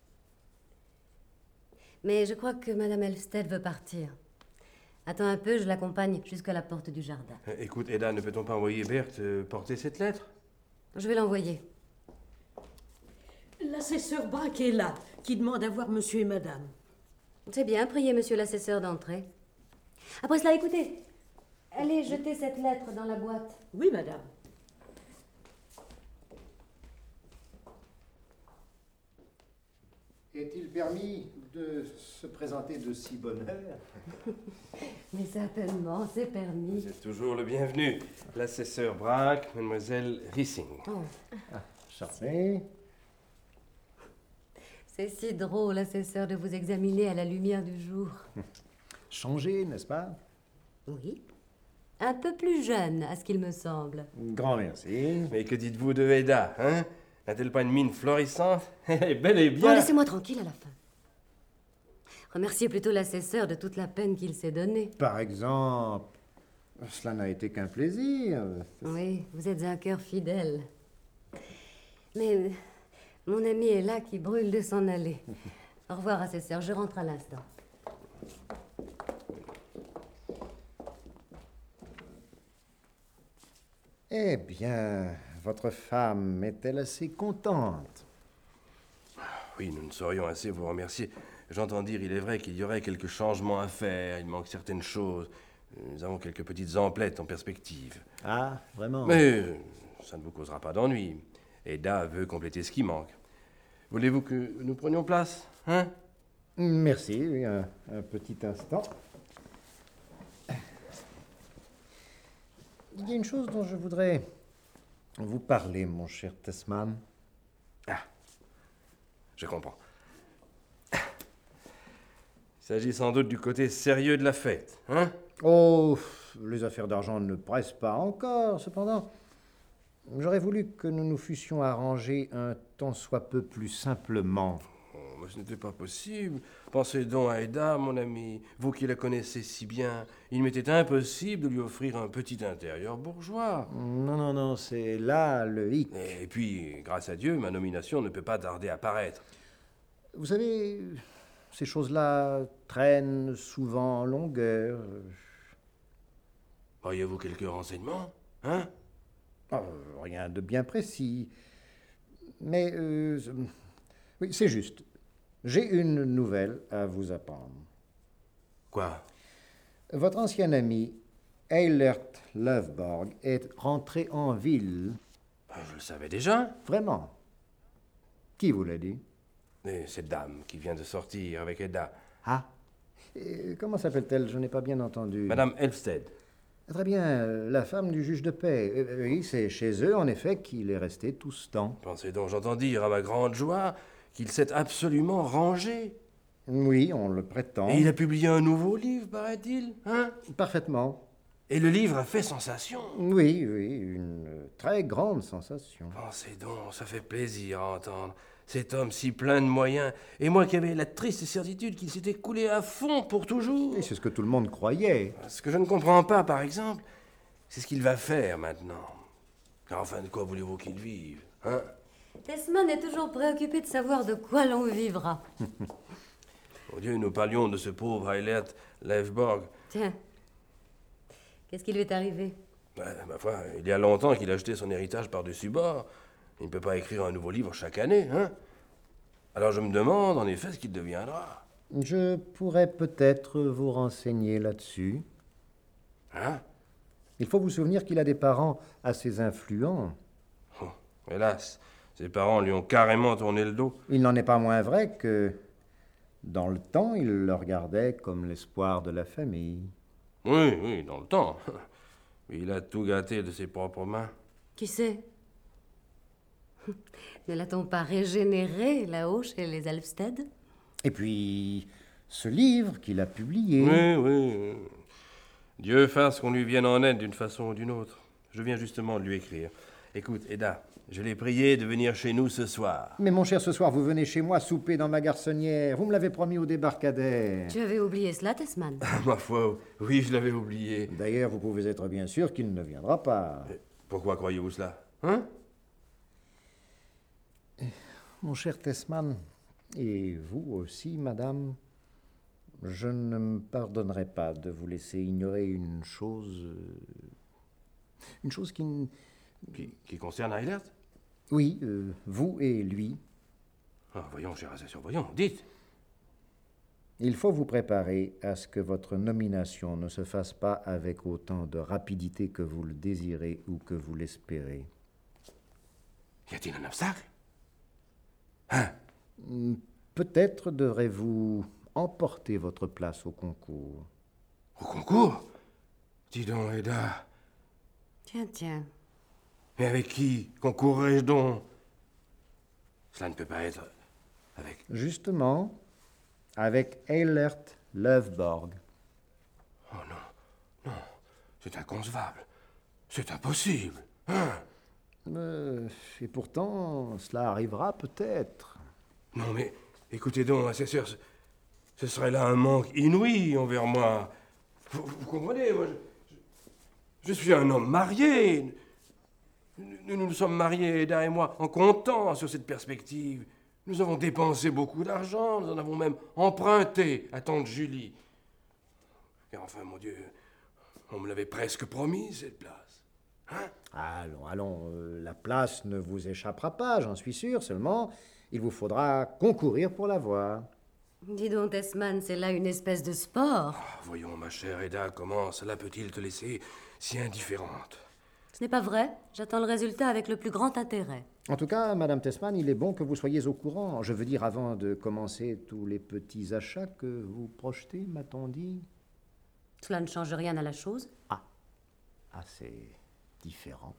Mais je crois que Madame Elvsted veut partir. Attends un peu, je l'accompagne jusqu'à la porte du jardin. Écoute, Edda, ne peut-on pas envoyer Berthe porter cette lettre? Je vais l'envoyer. L'assesseur Braque est là, qui demande à voir monsieur et madame. C'est bien, priez monsieur l'assesseur d'entrer. Après cela, écoutez, allez jeter cette lettre dans la boîte. Oui, madame. Est-il permis de se présenter de si bonne heure? Mais certainement, c'est permis. Vous êtes toujours le bienvenu. L'assesseur Braque, mademoiselle Rissing. Oh, Charmé. c'est si drôle, assesseur, de vous examiner à la lumière du jour. Changé, n'est-ce pas? Oui. Un peu plus jeune, à ce qu'il me semble. Grand merci. Mais que dites-vous de Edda, hein? N'a-t-elle pas une mine florissante? Elle est belle et Bon, bien. laissez-moi tranquille à la fin. Remerciez plutôt l'assesseur de toute la peine qu'il s'est donnée. Par exemple, cela n'a été qu'un plaisir. Oui, vous êtes un cœur fidèle. Mais mon ami est là qui brûle de s'en aller. Au revoir, assesseur, je rentre à l'instant. Eh bien, votre femme est-elle assez contente? Oui, nous ne saurions assez vous remercier. J'entends dire, il est vrai qu'il y aurait quelques changements à faire. Il manque certaines choses. Nous avons quelques petites emplettes en perspective. Ah, vraiment? Mais ça ne vous causera pas d'ennui. Edda veut compléter ce qui manque. Voulez-vous que nous prenions place, hein? Merci, oui, un petit instant. Il y a une chose dont je voudrais vous parler, mon cher Tessman. Ah, je comprends. Il s'agit sans doute du côté sérieux de la fête, hein? Oh, les affaires d'argent ne pressent pas encore. Cependant, j'aurais voulu que nous nous fussions arrangés un tant soit peu plus simplement. Oh, mais ce n'était pas possible. Pensez donc à Edda, mon ami. Vous qui la connaissez si bien, il m'était impossible de lui offrir un petit intérieur bourgeois. Non, c'est là le hic. Et puis, grâce à Dieu, ma nomination ne peut pas tarder à paraître. Vous savez, ces choses-là traînent souvent en longueur. Auriez-vous quelques renseignements, hein? Oh, rien de bien précis. Mais, oui, c'est juste. J'ai une nouvelle à vous apprendre. Quoi? Votre ancien ami, Eilert Lovborg, est rentré en ville. Je le savais déjà. Vraiment? Qui vous l'a dit? Et cette dame qui vient de sortir avec Edda. Ah. Et comment s'appelle-t-elle? Je n'ai pas bien entendu. Madame Elvsted. Très bien, la femme du juge de paix. Oui, c'est chez eux, en effet, qu'il est resté tout ce temps. Pensez donc, j'entends dire à ma grande joie qu'il s'est absolument rangé. Oui, on le prétend. Et il a publié un nouveau livre, paraît-il, hein? Parfaitement. Et le livre a fait sensation. Oui, une très grande sensation. Pensez donc, ça fait plaisir à entendre. Cet homme si plein de moyens, et moi qui avais la triste certitude qu'il s'était coulé à fond pour toujours. Et c'est ce que tout le monde croyait. Ce que je ne comprends pas, par exemple, c'est ce qu'il va faire maintenant. Car enfin, de quoi voulez-vous qu'il vive, hein? Tesman est toujours préoccupé de savoir de quoi l'on vivra. Mon Dieu, nous parlions de ce pauvre Eilert Lovborg. Tiens, qu'est-ce qui lui est arrivé? Ma foi, il y a longtemps qu'il a jeté son héritage par-dessus bord. Il ne peut pas écrire un nouveau livre chaque année, hein? Alors je me demande, en effet, ce qu'il deviendra. Je pourrais peut-être vous renseigner là-dessus. Hein? Il faut vous souvenir qu'il a des parents assez influents. Oh, hélas, ses parents lui ont carrément tourné le dos. Il n'en est pas moins vrai que, dans le temps, il le regardait comme l'espoir de la famille. Oui, dans le temps. Mais il a tout gâté de ses propres mains. Qui sait? Ne l'a-t-on pas régénéré là-haut chez les Alfsted? Et puis, ce livre qu'il a publié. Oui. Dieu fasse qu'on lui vienne en aide d'une façon ou d'une autre. Je viens justement de lui écrire. Écoute, Eda, je l'ai prié de venir chez nous ce soir. Mais mon cher, ce soir, vous venez chez moi souper dans ma garçonnière. Vous me l'avez promis au débarcadère. Tu avais oublié cela, Tesman? Ma foi, oui, je l'avais oublié. D'ailleurs, vous pouvez être bien sûr qu'il ne viendra pas. Pourquoi croyez-vous cela? Hein? Mon cher Tesman, et vous aussi, madame, je ne me pardonnerai pas de vous laisser ignorer une chose Qui concerne Eilert? Oui, vous et lui. Ah, voyons, cher assesseur, voyons, dites. Il faut vous préparer à ce que votre nomination ne se fasse pas avec autant de rapidité que vous le désirez ou que vous l'espérez. Y a-t-il un obstacle? Hein? Peut-être devrez-vous emporter votre place au concours. Au concours? Dis donc, Eda. Tiens. Mais avec qui concourrais-je donc? Cela ne peut pas être avec... Justement, avec Eilert Lovborg. Oh non, c'est inconcevable. C'est impossible. Hein? Et pourtant, cela arrivera peut-être. Non, mais écoutez donc, assesseur, ce serait là un manque inouï envers moi. Vous comprenez, moi, je suis un homme marié. Nous nous sommes mariés, Eda et moi, en comptant sur cette perspective. Nous avons dépensé beaucoup d'argent, nous en avons même emprunté à tante Julie. Car enfin, mon Dieu, on me l'avait presque promis, cette place. Hein? Allons, la place ne vous échappera pas, j'en suis sûr, seulement il vous faudra concourir pour l'avoir. Dis donc, Tesman, c'est là une espèce de sport. Voyons, ma chère Eda, comment cela peut-il te laisser si indifférente? Ce n'est pas vrai. J'attends le résultat avec le plus grand intérêt. En tout cas, Madame Tesman, il est bon que vous soyez au courant. Je veux dire, avant de commencer tous les petits achats que vous projetez, m'a-t-on dit. Cela ne change rien à la chose. Ah, c'est différent.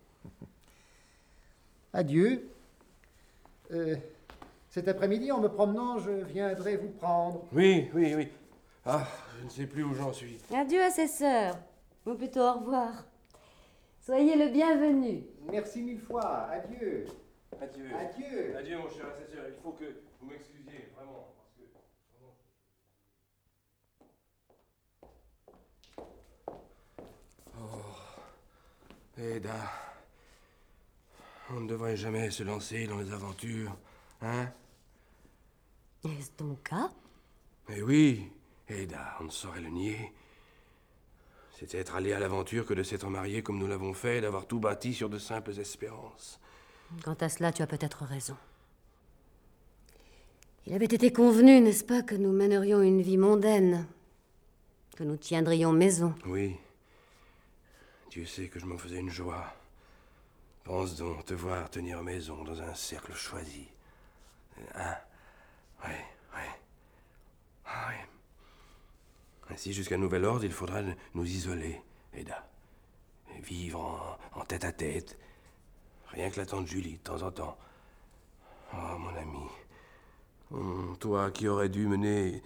Adieu. Cet après-midi, en me promenant, je viendrai vous prendre. Oui. Ah, je ne sais plus où j'en suis. Adieu, assesseur. Ou plutôt au revoir. Soyez le bienvenu. Merci mille fois. Adieu. Adieu, mon cher assesseur. Il faut que vous m'excusiez, vraiment. Oh, Eda. On ne devrait jamais se lancer dans les aventures, hein? Est-ce ton cas? Eh oui, Eda, on ne saurait le nier. C'est être allé à l'aventure que de s'être marié comme nous l'avons fait, d'avoir tout bâti sur de simples espérances. Quant à cela, tu as peut-être raison. Il avait été convenu, n'est-ce pas, que nous mènerions une vie mondaine, que nous tiendrions maison. Oui. Dieu sait que je m'en faisais une joie. Pense donc te voir tenir maison dans un cercle choisi. Hein? Oui. Ah oui. Ainsi, jusqu'à nouvel ordre, il faudra nous isoler, Eda. vivre en tête-à-tête. Rien que la tante Julie, de temps en temps. Oh, mon ami. Toi qui aurais dû mener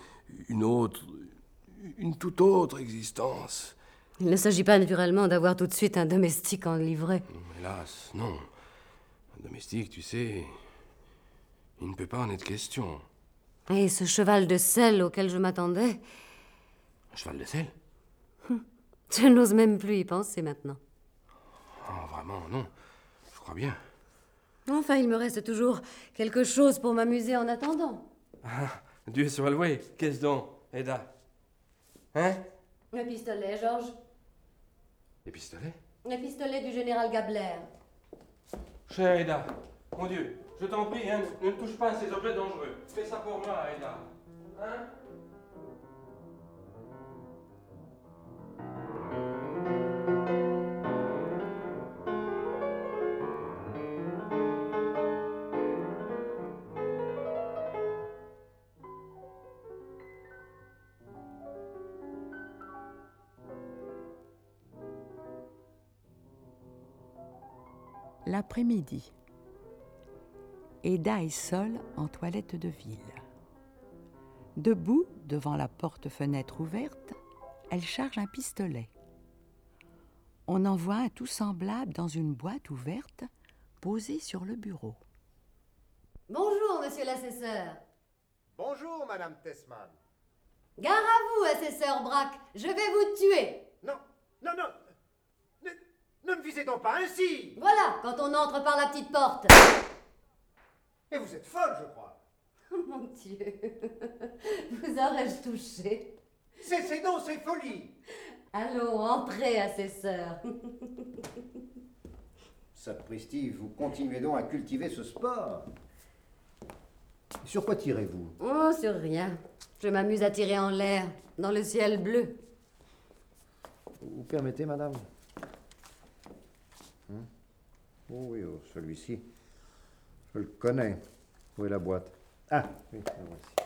une toute autre existence. Il ne s'agit pas naturellement d'avoir tout de suite un domestique en livrée. Hélas, non. Un domestique, tu sais, il ne peut pas en être question. Et ce cheval de sel auquel je m'attendais, Un cheval de sel? je n'ose même plus y penser maintenant. Oh, vraiment, non. Je crois bien. Enfin, il me reste toujours quelque chose pour m'amuser en attendant. Ah, Dieu soit loué. Qu'est-ce donc, Eda? Hein? Le pistolet, Georges. Les pistolets? Le pistolet du général Gabler. Chère Eda, mon Dieu, je t'en prie, hein, ne touche pas à ces objets dangereux. Fais ça pour moi, Eda. Hein? L'après-midi. Eda est seule en toilette de ville. Debout, devant la porte-fenêtre ouverte, elle charge un pistolet. On en voit un tout semblable dans une boîte ouverte, posée sur le bureau. Bonjour, monsieur l'assesseur. Bonjour, Madame Tessman. Gare à vous, assesseur Braque. Je vais vous tuer. Non, non, non. Ne me visez donc pas ainsi. Voilà, quand on entre par la petite porte. Et vous êtes folle, je crois. Oh mon Dieu. Vous aurais-je touché? Cessez donc ces folies. Allons, entrez, assesseur. Sapristi, vous continuez donc à cultiver ce sport. Sur quoi tirez-vous? Oh, sur rien. Je m'amuse à tirer en l'air, dans le ciel bleu. Vous permettez, madame? Oh oui, oh, celui-ci, je le connais. Où est la boîte? Ah, oui, la voici.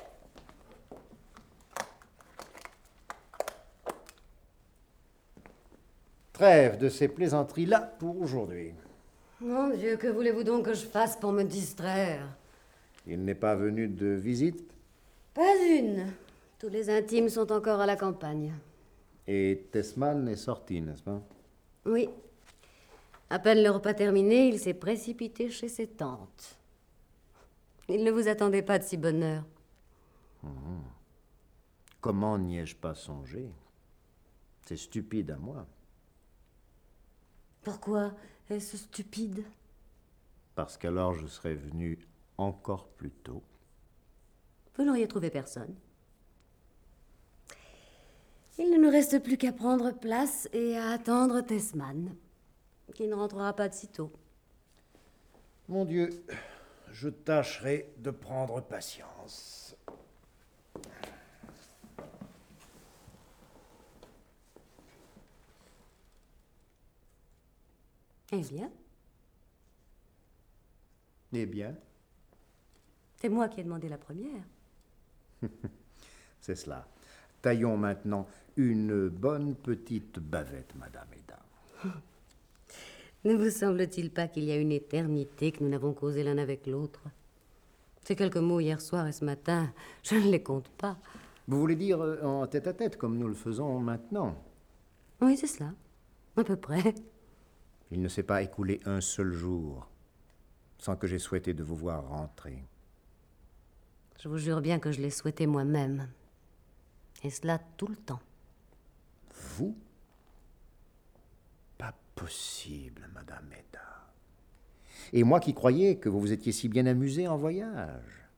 Trêve de ces plaisanteries-là pour aujourd'hui. Mon Dieu, que voulez-vous donc que je fasse pour me distraire? Il n'est pas venu de visite? Pas une. Tous les intimes sont encore à la campagne. Et Tessman est sorti, n'est-ce pas? Oui. À peine le repas terminé, il s'est précipité chez ses tantes. Il ne vous attendait pas de si bonne heure. Comment n'y ai-je pas songé? C'est stupide à moi. Pourquoi est-ce stupide? Parce qu'alors je serais venu encore plus tôt. Vous n'auriez trouvé personne. Il ne nous reste plus qu'à prendre place et à attendre Tessman, qui ne rentrera pas de sitôt. Mon Dieu, je tâcherai de prendre patience. Eh bien, Eh bien, c'est moi qui ai demandé la première. c'est cela. Taillons maintenant une bonne petite bavette, Madame Eda. Ne vous semble-t-il pas qu'il y a une éternité que nous n'avons causé l'un avec l'autre? Ces quelques mots hier soir et ce matin, je ne les compte pas. Vous voulez dire en tête-à-tête, comme nous le faisons maintenant? Oui, c'est cela, à peu près. Il ne s'est pas écoulé un seul jour sans que j'aie souhaité de vous voir rentrer. Je vous jure bien que je l'ai souhaité moi-même. Et cela tout le temps. Vous? Pas possible, Madame Eda. Et moi qui croyais que vous vous étiez si bien amusée en voyage.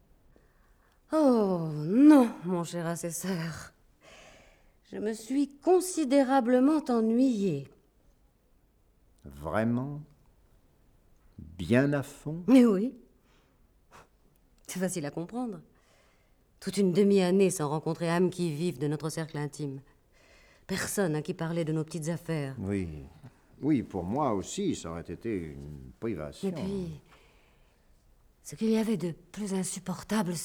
Oh non, mon cher assesseur. Je me suis considérablement ennuyée. Vraiment? Bien à fond? Mais oui. C'est facile à comprendre. Toute une demi-année sans rencontrer âme qui vive de notre cercle intime. Personne à qui parler de nos petites affaires. Oui. Oui, pour moi aussi, ça aurait été une privation. Et puis, ce qu'il y avait de plus insupportable,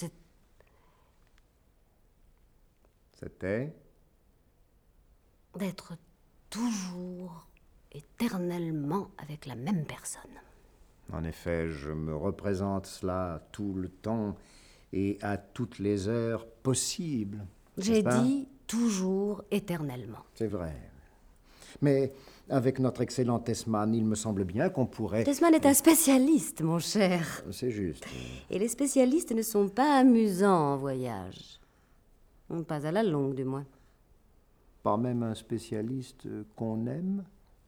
C'était? d'être toujours éternellement avec la même personne. En effet, je me représente cela tout le temps et à toutes les heures possibles. J'ai dit toujours éternellement. C'est vrai. Mais avec notre excellent Tesman, il me semble bien qu'on pourrait... Tesman est un spécialiste, mon cher. C'est juste. Et les spécialistes ne sont pas amusants en voyage. Pas à la longue, du moins. Pas même un spécialiste qu'on aime?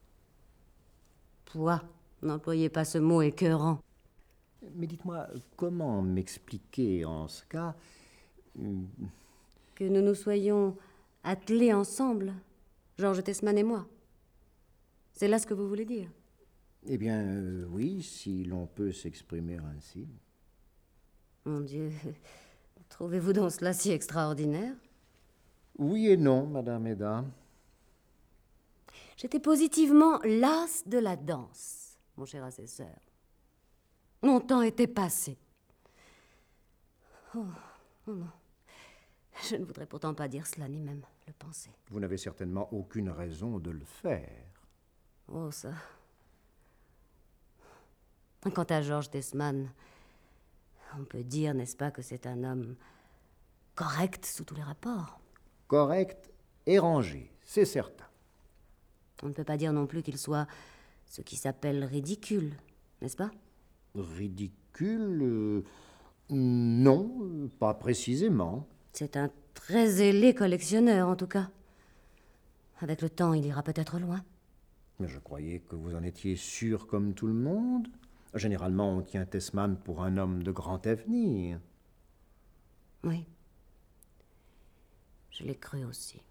Pouah, n'employez pas ce mot écœurant. Mais dites-moi, comment m'expliquer en ce cas... Que nous nous soyons attelés ensemble, Georges Tesman et moi. C'est là ce que vous voulez dire? Eh bien, oui, si l'on peut s'exprimer ainsi. Mon Dieu, trouvez-vous donc cela si extraordinaire? Oui et non, Madame Eda. J'étais positivement lasse de la danse, mon cher assesseur. Mon temps était passé. Oh non. Je ne voudrais pourtant pas dire cela, ni même le penser. Vous n'avez certainement aucune raison de le faire. Oh, ça. Quant à Georges Tesman, on peut dire, n'est-ce pas, que c'est un homme correct sous tous les rapports. Correct et rangé, c'est certain. On ne peut pas dire non plus qu'il soit ce qui s'appelle ridicule, n'est-ce pas? Ridicule? Non, pas précisément. C'est un très zélé collectionneur, en tout cas. Avec le temps, il ira peut-être loin. Mais je croyais que vous en étiez sûr comme tout le monde. Généralement, on tient Tesman pour un homme de grand avenir. Oui. Je l'ai cru aussi.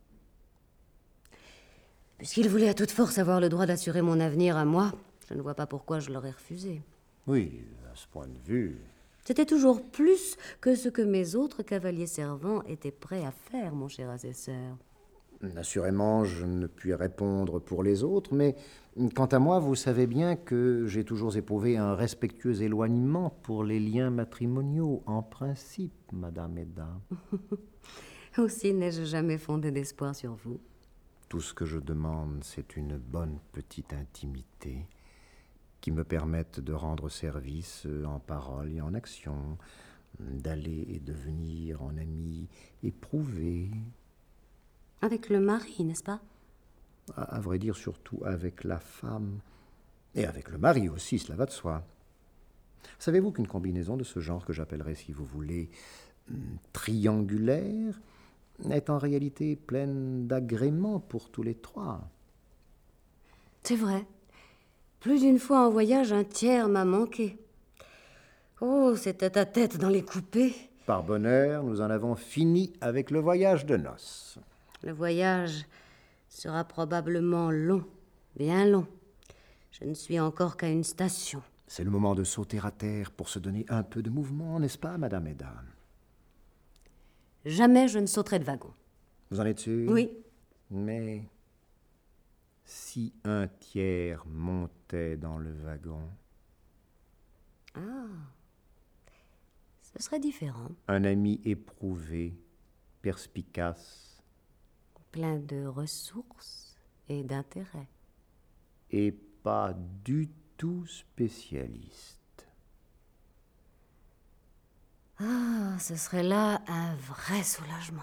Puisqu'il voulait à toute force avoir le droit d'assurer mon avenir à moi, je ne vois pas pourquoi je l'aurais refusé. Oui, à ce point de vue... C'était toujours plus que ce que mes autres cavaliers servants étaient prêts à faire, mon cher assesseur. Assurément, je ne puis répondre pour les autres, mais quant à moi, vous savez bien que j'ai toujours éprouvé un respectueux éloignement pour les liens matrimoniaux, en principe, Madame Eda. Aussi n'ai-je jamais fondé d'espoir sur vous. Tout ce que je demande, c'est une bonne petite intimité qui me permette de rendre service en parole et en action, d'aller et de venir en ami éprouvé. Avec le mari, n'est-ce pas? À vrai dire, surtout avec la femme. Et avec le mari aussi, cela va de soi. Savez-vous qu'une combinaison de ce genre, que j'appellerais, si vous voulez, triangulaire, est en réalité pleine d'agréments pour tous les trois? C'est vrai. Plus d'une fois en voyage, un tiers m'a manqué. Oh, c'est tête-à-tête dans les coupés. Par bonheur, nous en avons fini avec le voyage de noces. Le voyage sera probablement long, bien long. Je ne suis encore qu'à une station. C'est le moment de sauter à terre pour se donner un peu de mouvement, n'est-ce pas, Madame Eda? Jamais je ne sauterai de wagon. Vous en êtes sûr? Oui. Mais si un tiers montait dans le wagon? Ah, ce serait différent. Un ami éprouvé, perspicace. Plein de ressources et d'intérêts. Et pas du tout spécialiste. Ah, ce serait là un vrai soulagement.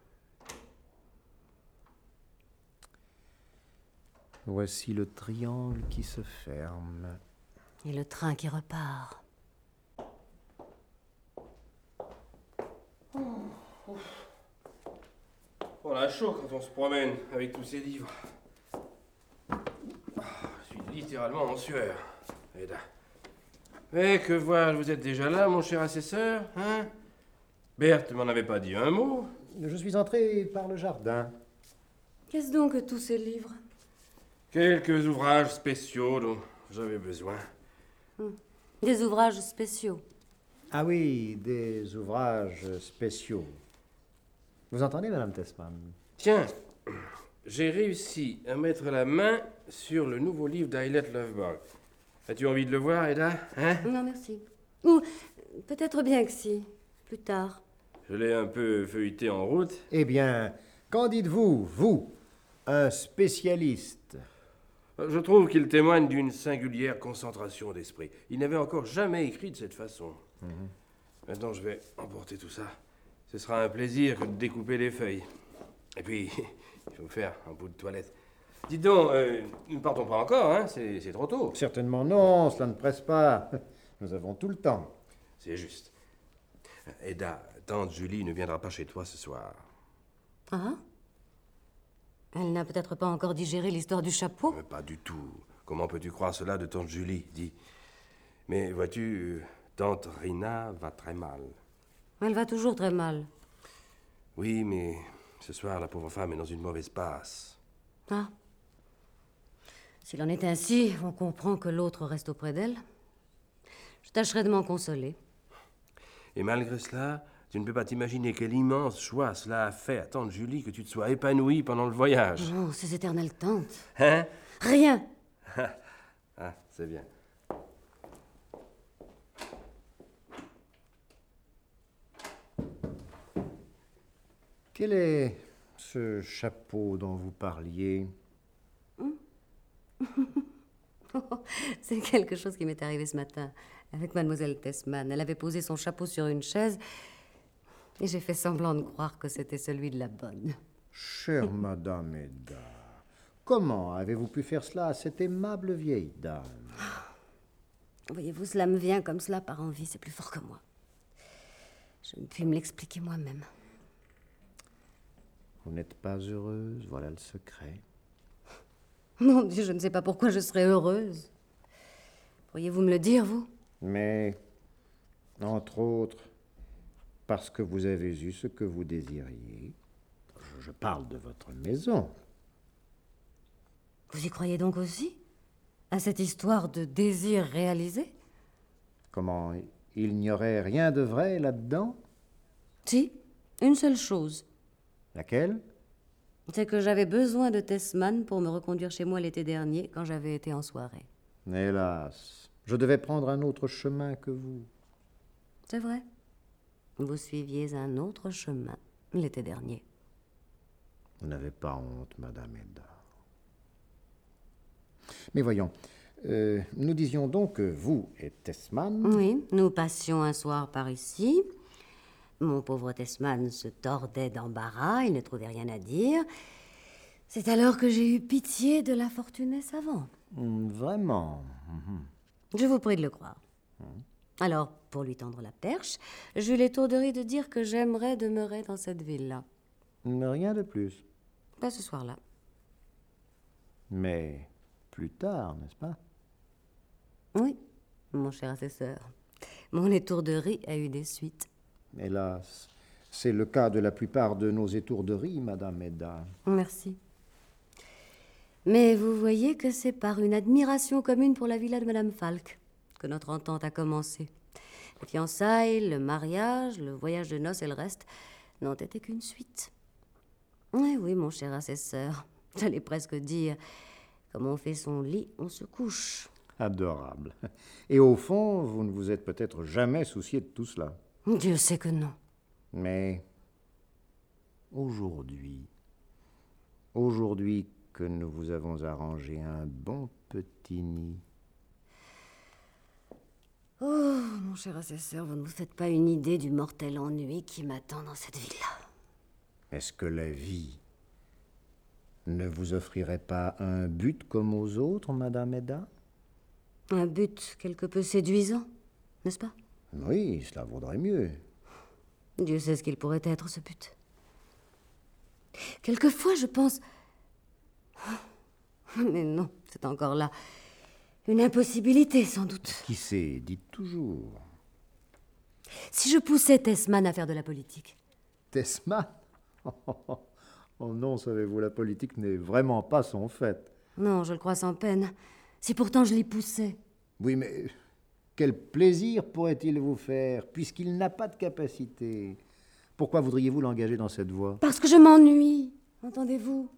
Voici le triangle qui se ferme. Et le train qui repart. On a chaud quand on se promène avec tous ces livres. Je suis littéralement en sueur. Eda. Mais que vois-je, vous êtes déjà là, mon cher assesseur, hein? Berthe m'en avait pas dit un mot. Je suis entré par le jardin. Qu'est-ce donc que tous ces livres? Quelques ouvrages spéciaux dont j'avais besoin. Des ouvrages spéciaux. Ah oui, des ouvrages spéciaux. Vous entendez, Madame Tesman? Tiens, j'ai réussi à mettre la main sur le nouveau livre d'Ailette Lovborg. As-tu envie de le voir, Eda, hein? Non, merci. Ou peut-être bien que si, plus tard. Je l'ai un peu feuilleté en route. Eh bien, qu'en dites-vous, vous, un spécialiste? Je trouve qu'il témoigne d'une singulière concentration d'esprit. Il n'avait encore jamais écrit de cette façon. Maintenant, je vais emporter tout ça. Ce sera un plaisir que de découper les feuilles. Et puis, il faut faire un bout de toilette. Dites donc, ne partons pas encore, hein? C'est trop tôt. Certainement non, cela ne presse pas. Nous avons tout le temps. C'est juste. Eda, tante Julie ne viendra pas chez toi ce soir. Ah? Elle n'a peut-être pas encore digéré l'histoire du chapeau? Mais pas du tout. Comment peux-tu croire cela de tante Julie, dis? Mais vois-tu, tante Rina va très mal. Elle va toujours très mal. Oui, mais ce soir, la pauvre femme est dans une mauvaise passe. Ah. S'il en est ainsi, on comprend que l'autre reste auprès d'elle. Je tâcherai de m'en consoler. Et malgré cela, tu ne peux pas t'imaginer quelle immense joie cela a fait à tante Julie que tu te sois épanouie pendant le voyage. Non, ces éternelles tantes. Hein? Rien. Ah, c'est bien. Quel est ce chapeau dont vous parliez? C'est quelque chose qui m'est arrivé ce matin avec mademoiselle Tessman. Elle avait posé son chapeau sur une chaise et j'ai fait semblant de croire que c'était celui de la bonne. Chère Madame Eda, comment avez-vous pu faire cela à cette aimable vieille dame? Voyez-vous, cela me vient comme cela par envie, c'est plus fort que moi. Je ne puis me l'expliquer moi-même. Vous n'êtes pas heureuse, voilà le secret. Mon Dieu, je ne sais pas pourquoi je serais heureuse. Pourriez-vous me le dire, vous? Mais, entre autres, parce que vous avez eu ce que vous désiriez. Je parle de votre maison. Vous y croyez donc aussi? À cette histoire de désir réalisé? Comment, il n'y aurait rien de vrai là-dedans? Si, une seule chose. Laquelle? C'est que j'avais besoin de Tessman pour me reconduire chez moi l'été dernier quand j'avais été en soirée. Hélas, je devais prendre un autre chemin que vous. C'est vrai. Vous suiviez un autre chemin l'été dernier. Vous n'avez pas honte, Madame Eda. Mais voyons, nous disions donc que vous et Tessman... Oui, nous passions un soir par ici. Mon pauvre Tessman se tordait d'embarras, il ne trouvait rien à dire. C'est alors que j'ai eu pitié de l'infortuné savant. Vraiment? Je vous prie de le croire. Alors, pour lui tendre la perche, j'eus l'étourderie de dire que j'aimerais demeurer dans cette ville-là. Rien de plus. Pas ce soir-là. Mais plus tard, n'est-ce pas? Oui, mon cher assesseur. Mon étourderie a eu des suites. Hélas, c'est le cas de la plupart de nos étourderies, Madame Eda. Merci. Mais vous voyez que c'est par une admiration commune pour la villa de Madame Falk que notre entente a commencé. Les fiançailles, le mariage, le voyage de noces et le reste n'ont été qu'une suite. Eh oui, mon cher assesseur, j'allais presque dire, comme on fait son lit, on se couche. Adorable. Et au fond, vous ne vous êtes peut-être jamais soucié de tout cela. Dieu sait que non. Mais aujourd'hui que nous vous avons arrangé un bon petit nid. Oh, mon cher assesseur, vous ne vous faites pas une idée du mortel ennui qui m'attend dans cette villa. Est-ce que la vie ne vous offrirait pas un but comme aux autres, Madame Eda? Un but quelque peu séduisant, n'est-ce pas? Oui, cela vaudrait mieux. Dieu sait ce qu'il pourrait être, ce but. Quelquefois, je pense... Mais non, c'est encore là. Une impossibilité, sans doute. Qui sait, dites toujours. Si je poussais Tessman à faire de la politique. Tessman? Oh non, savez-vous, la politique n'est vraiment pas son fait. Non, je le crois sans peine. Si pourtant je l'y poussais. Oui, mais quel plaisir pourrait-il vous faire, puisqu'il n'a pas de capacité? Pourquoi voudriez-vous l'engager dans cette voie? Parce que je m'ennuie, entendez-vous?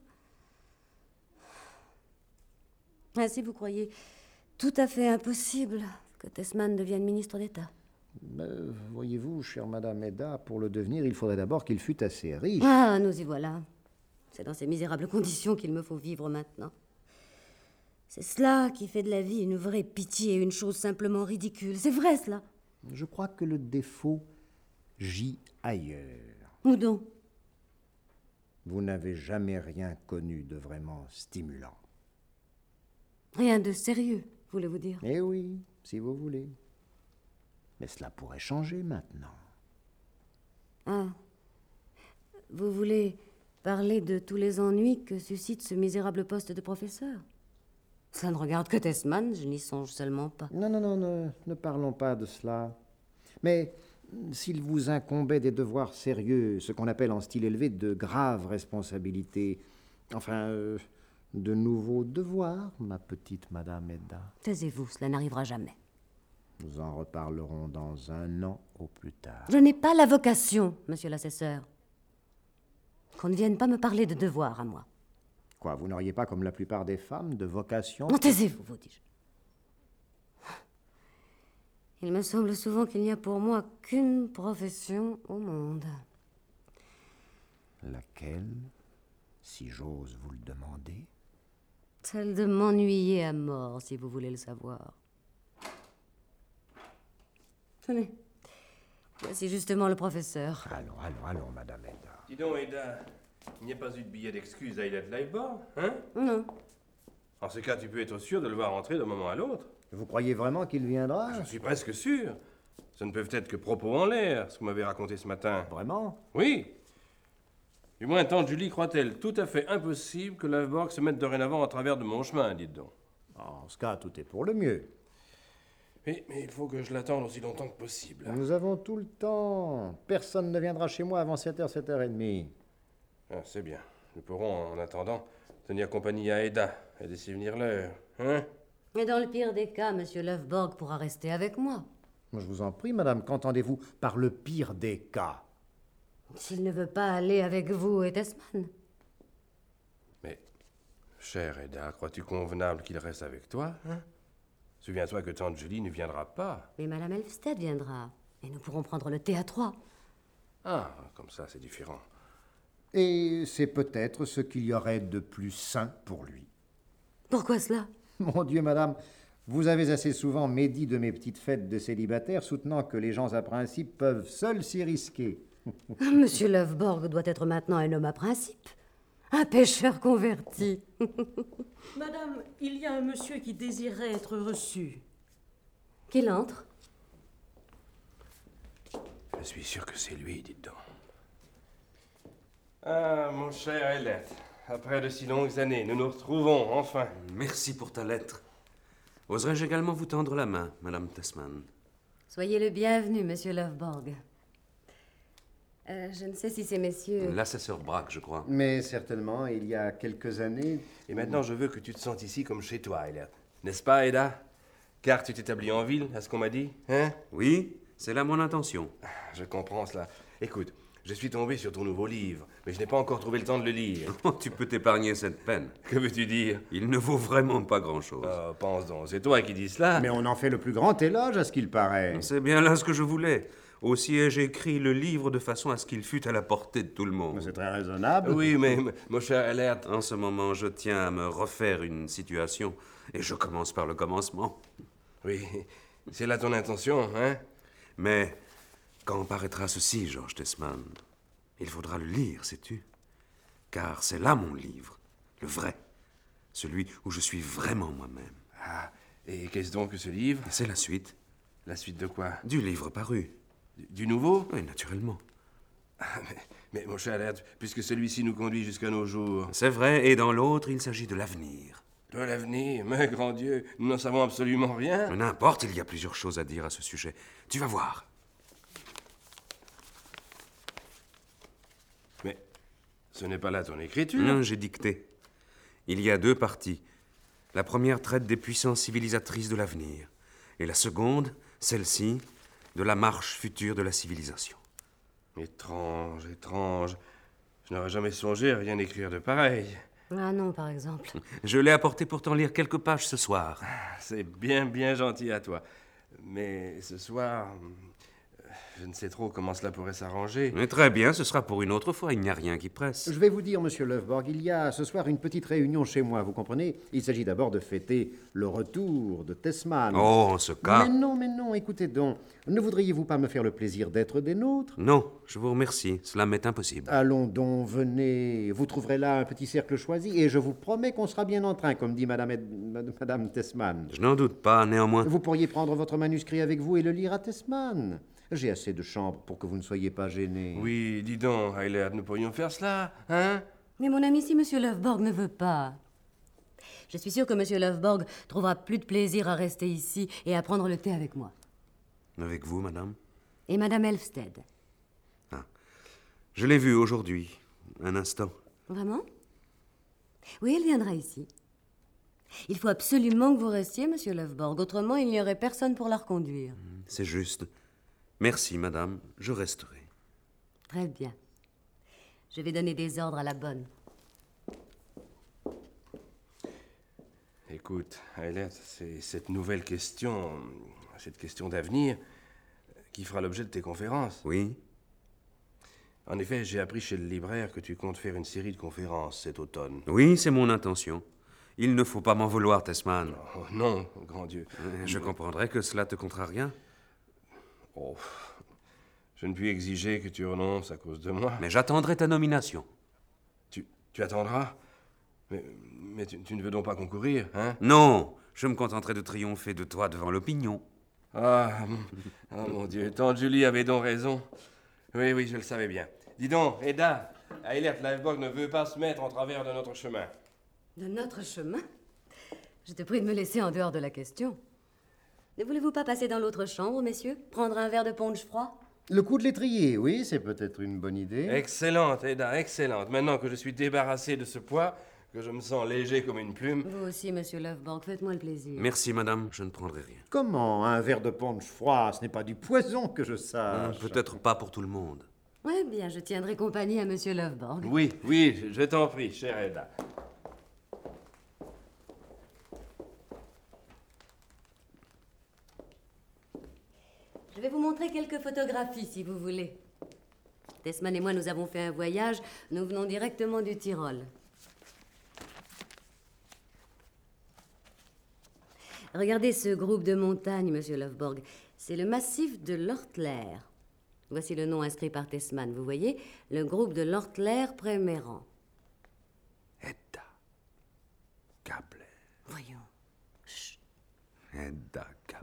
Ainsi, vous croyez tout à fait impossible que Tessman devienne ministre d'État? Voyez-vous, chère Madame Eda, pour le devenir, il faudrait d'abord qu'il fût assez riche. Ah, nous y voilà. C'est dans ces misérables conditions qu'il me faut vivre maintenant. C'est cela qui fait de la vie une vraie pitié, une chose simplement ridicule. C'est vrai, cela. Je crois que le défaut gît ailleurs. Où donc? Vous n'avez jamais rien connu de vraiment stimulant. Rien de sérieux, voulez-vous dire? Eh oui, si vous voulez. Mais cela pourrait changer maintenant. Ah. Vous voulez parler de tous les ennuis que suscite ce misérable poste de professeur? Ça ne regarde que Tesman, je n'y songe seulement pas. Non, ne parlons pas de cela. Mais s'il vous incombait des devoirs sérieux, ce qu'on appelle en style élevé de graves responsabilités, enfin, de nouveaux devoirs, ma petite Madame Edda. Taisez-vous, cela n'arrivera jamais. Nous en reparlerons dans 1 an au plus tard. Je n'ai pas la vocation, monsieur l'assesseur. Qu'on ne vienne pas me parler de devoirs à moi. Quoi, vous n'auriez pas, comme la plupart des femmes, de vocation? Non, taisez-vous, vous dis-je. Il me semble souvent qu'il n'y a pour moi qu'une profession au monde. Laquelle, si j'ose vous le demander? Celle de m'ennuyer à mort, si vous voulez le savoir. Tenez, voici justement le professeur. Allons, Madame Edda. Dis donc, Edda, il n'y a pas eu de billet d'excuse à Eilert Leibor, hein? Non. En ce cas, tu peux être sûr de le voir entrer d'un moment à l'autre. Vous croyez vraiment qu'il viendra? J'en suis presque sûr. Ce ne peuvent être que propos en l'air, ce que vous m'avez raconté ce matin. Vraiment? Oui. Du moins, tante Julie croit-elle tout à fait impossible que Leibor se mette dorénavant en travers de mon chemin, dites donc. En ce cas, tout est pour le mieux. Oui, mais il faut que je l'attende aussi longtemps que possible. Nous avons tout le temps. Personne ne viendra chez moi avant 7h, 7h30. Ah, c'est bien. Nous pourrons, en attendant, tenir compagnie à Edda et laisser venir l'heure. Hein? Mais dans le pire des cas, monsieur Löfborg pourra rester avec moi. Je vous en prie, madame, qu'entendez-vous par le pire des cas? S'il ne veut pas aller avec vous et Tesman. Mais, chère Edda, crois-tu convenable qu'il reste avec toi, hein? Souviens-toi que tante Julie ne viendra pas. Mais madame Elfsted viendra. Et nous pourrons prendre le thé à 3. Ah, comme ça, c'est différent. Et c'est peut-être ce qu'il y aurait de plus sain pour lui. Pourquoi cela? Mon Dieu, madame, vous avez assez souvent médit de mes petites fêtes de célibataire, soutenant que les gens à principe peuvent seuls s'y risquer. Monsieur Löfborg doit être maintenant un homme à principe. Un pêcheur converti. Madame, il y a un monsieur qui désirait être reçu. Qu'il entre. Je suis sûr que c'est lui, dites donc. Ah, mon cher Eilert, après de si longues années, nous nous retrouvons, enfin. Merci pour ta lettre. Oserais-je également vous tendre la main, Madame Tesman? Soyez le bienvenu, monsieur Löfborg. Je ne sais si ces messieurs... L'assesseur Braque, je crois. Mais certainement, il y a quelques années... Et maintenant, je veux que tu te sentes ici comme chez toi, Eilert. N'est-ce pas, Edda? Car tu t'établis en ville, à ce qu'on m'a dit, hein? Oui, c'est là mon intention. Je comprends cela. Écoute, je suis tombé sur ton nouveau livre, mais je n'ai pas encore trouvé le temps de le lire. Tu peux t'épargner cette peine. Que veux-tu dire? Il ne vaut vraiment pas grand-chose. Oh, pense donc, c'est toi qui dis cela. Mais on en fait le plus grand éloge, à ce qu'il paraît. C'est bien là ce que je voulais. Aussi ai-je écrit le livre de façon à ce qu'il fût à la portée de tout le monde. C'est très raisonnable. Oui, mais mon cher Eilert... En ce moment, je tiens à me refaire une situation, et je commence par le commencement. Oui, c'est là ton intention, hein? Mais quand paraîtra ceci, Georges Tesman, il faudra le lire, sais-tu? Car c'est là mon livre, le vrai, celui où je suis vraiment moi-même. Ah, et qu'est-ce donc que ce livre? C'est la suite. La suite de quoi? Du livre paru. Du nouveau? Oui, naturellement. Ah, mais mon cher Eilert, puisque celui-ci nous conduit jusqu'à nos jours... C'est vrai, et dans l'autre, il s'agit de l'avenir. De l'avenir? Mais grand Dieu, nous n'en savons absolument rien. Mais n'importe, il y a plusieurs choses à dire à ce sujet. Tu vas voir. Mais ce n'est pas là ton écriture. Non, j'ai dicté. Il y a 2 parties. La première traite des puissances civilisatrices de l'avenir. Et la seconde, celle-ci, de la marche future de la civilisation. Étrange, étrange. Je n'aurais jamais songé à rien écrire de pareil. Ah non, par exemple. Je l'ai apporté pour t'en lire quelques pages ce soir. C'est bien, bien gentil à toi. Mais ce soir... Je ne sais trop comment cela pourrait s'arranger. Mais très bien, ce sera pour une autre fois. Il n'y a rien qui presse. Je vais vous dire, monsieur Lovborg, il y a ce soir une petite réunion chez moi, vous comprenez? Il s'agit d'abord de fêter le retour de Tessman. Oh, en ce cas... Mais non, écoutez donc. Ne voudriez-vous pas me faire le plaisir d'être des nôtres? Non, je vous remercie. Cela m'est impossible. Allons donc, venez. Vous trouverez là un petit cercle choisi et je vous promets qu'on sera bien en train, comme dit Madame Tessman. Je n'en doute pas, néanmoins. Vous pourriez prendre votre manuscrit avec vous et le lire à Tessman. J'ai assez de chambres pour que vous ne soyez pas gêné. Oui, dis donc, Eilert, nous pourrions faire cela, hein? Mais mon ami, si Monsieur Lovborg ne veut pas... Je suis sûre que Monsieur Lovborg trouvera plus de plaisir à rester ici et à prendre le thé avec moi. Avec vous, madame? Et Madame Elfsted. Je l'ai vue aujourd'hui, un instant. Vraiment? Oui, elle viendra ici. Il faut absolument que vous restiez, Monsieur Lovborg, autrement il n'y aurait personne pour la reconduire. C'est juste. Merci, madame, je resterai. Très bien. Je vais donner des ordres à la bonne. Écoute, Eilert, c'est cette nouvelle question, cette question d'avenir, qui fera l'objet de tes conférences. Oui? En effet, j'ai appris chez le libraire que tu comptes faire une série de conférences cet automne. Oui, c'est mon intention. Il ne faut pas m'en vouloir, Tessman. Oh, non, grand Dieu. Je comprendrais que cela te contrarie. Oh, je ne puis exiger que tu renonces à cause de moi. Mais j'attendrai ta nomination. Tu attendras? Mais tu ne veux donc pas concourir, hein? Non, je me contenterai de triompher de toi devant l'opinion. Ah, mon Dieu, tante Julie avait donc raison. Oui, je le savais bien. Dis donc, Edda, Eilert Lovborg ne veut pas se mettre en travers de notre chemin. De notre chemin? Je te prie de me laisser en dehors de la question. Ne voulez-vous pas passer dans l'autre chambre, messieurs? Prendre un verre de punch froid? Le coup de l'étrier, oui, c'est peut-être une bonne idée. Excellente, Edda, excellente. Maintenant que je suis débarrassé de ce poids, que je me sens léger comme une plume... Vous aussi, Monsieur Lovborg, faites-moi le plaisir. Merci, madame, je ne prendrai rien. Comment? Un verre de punch froid, ce n'est pas du poison que je sache. Peut-être pas pour tout le monde. Oui, bien, je tiendrai compagnie à Monsieur Lovborg. Oui, je t'en prie, chère Edda. Je vais vous montrer quelques photographies, si vous voulez. Tessman et moi, nous avons fait un voyage. Nous venons directement du Tyrol. Regardez ce groupe de montagnes, Monsieur Lovborg. C'est le massif de l'Ortler. Voici le nom inscrit par Tessman. Vous voyez, le groupe de l'Ortler-Préméran. Edda Gabler. Voyons. Chut. Edda Gabler.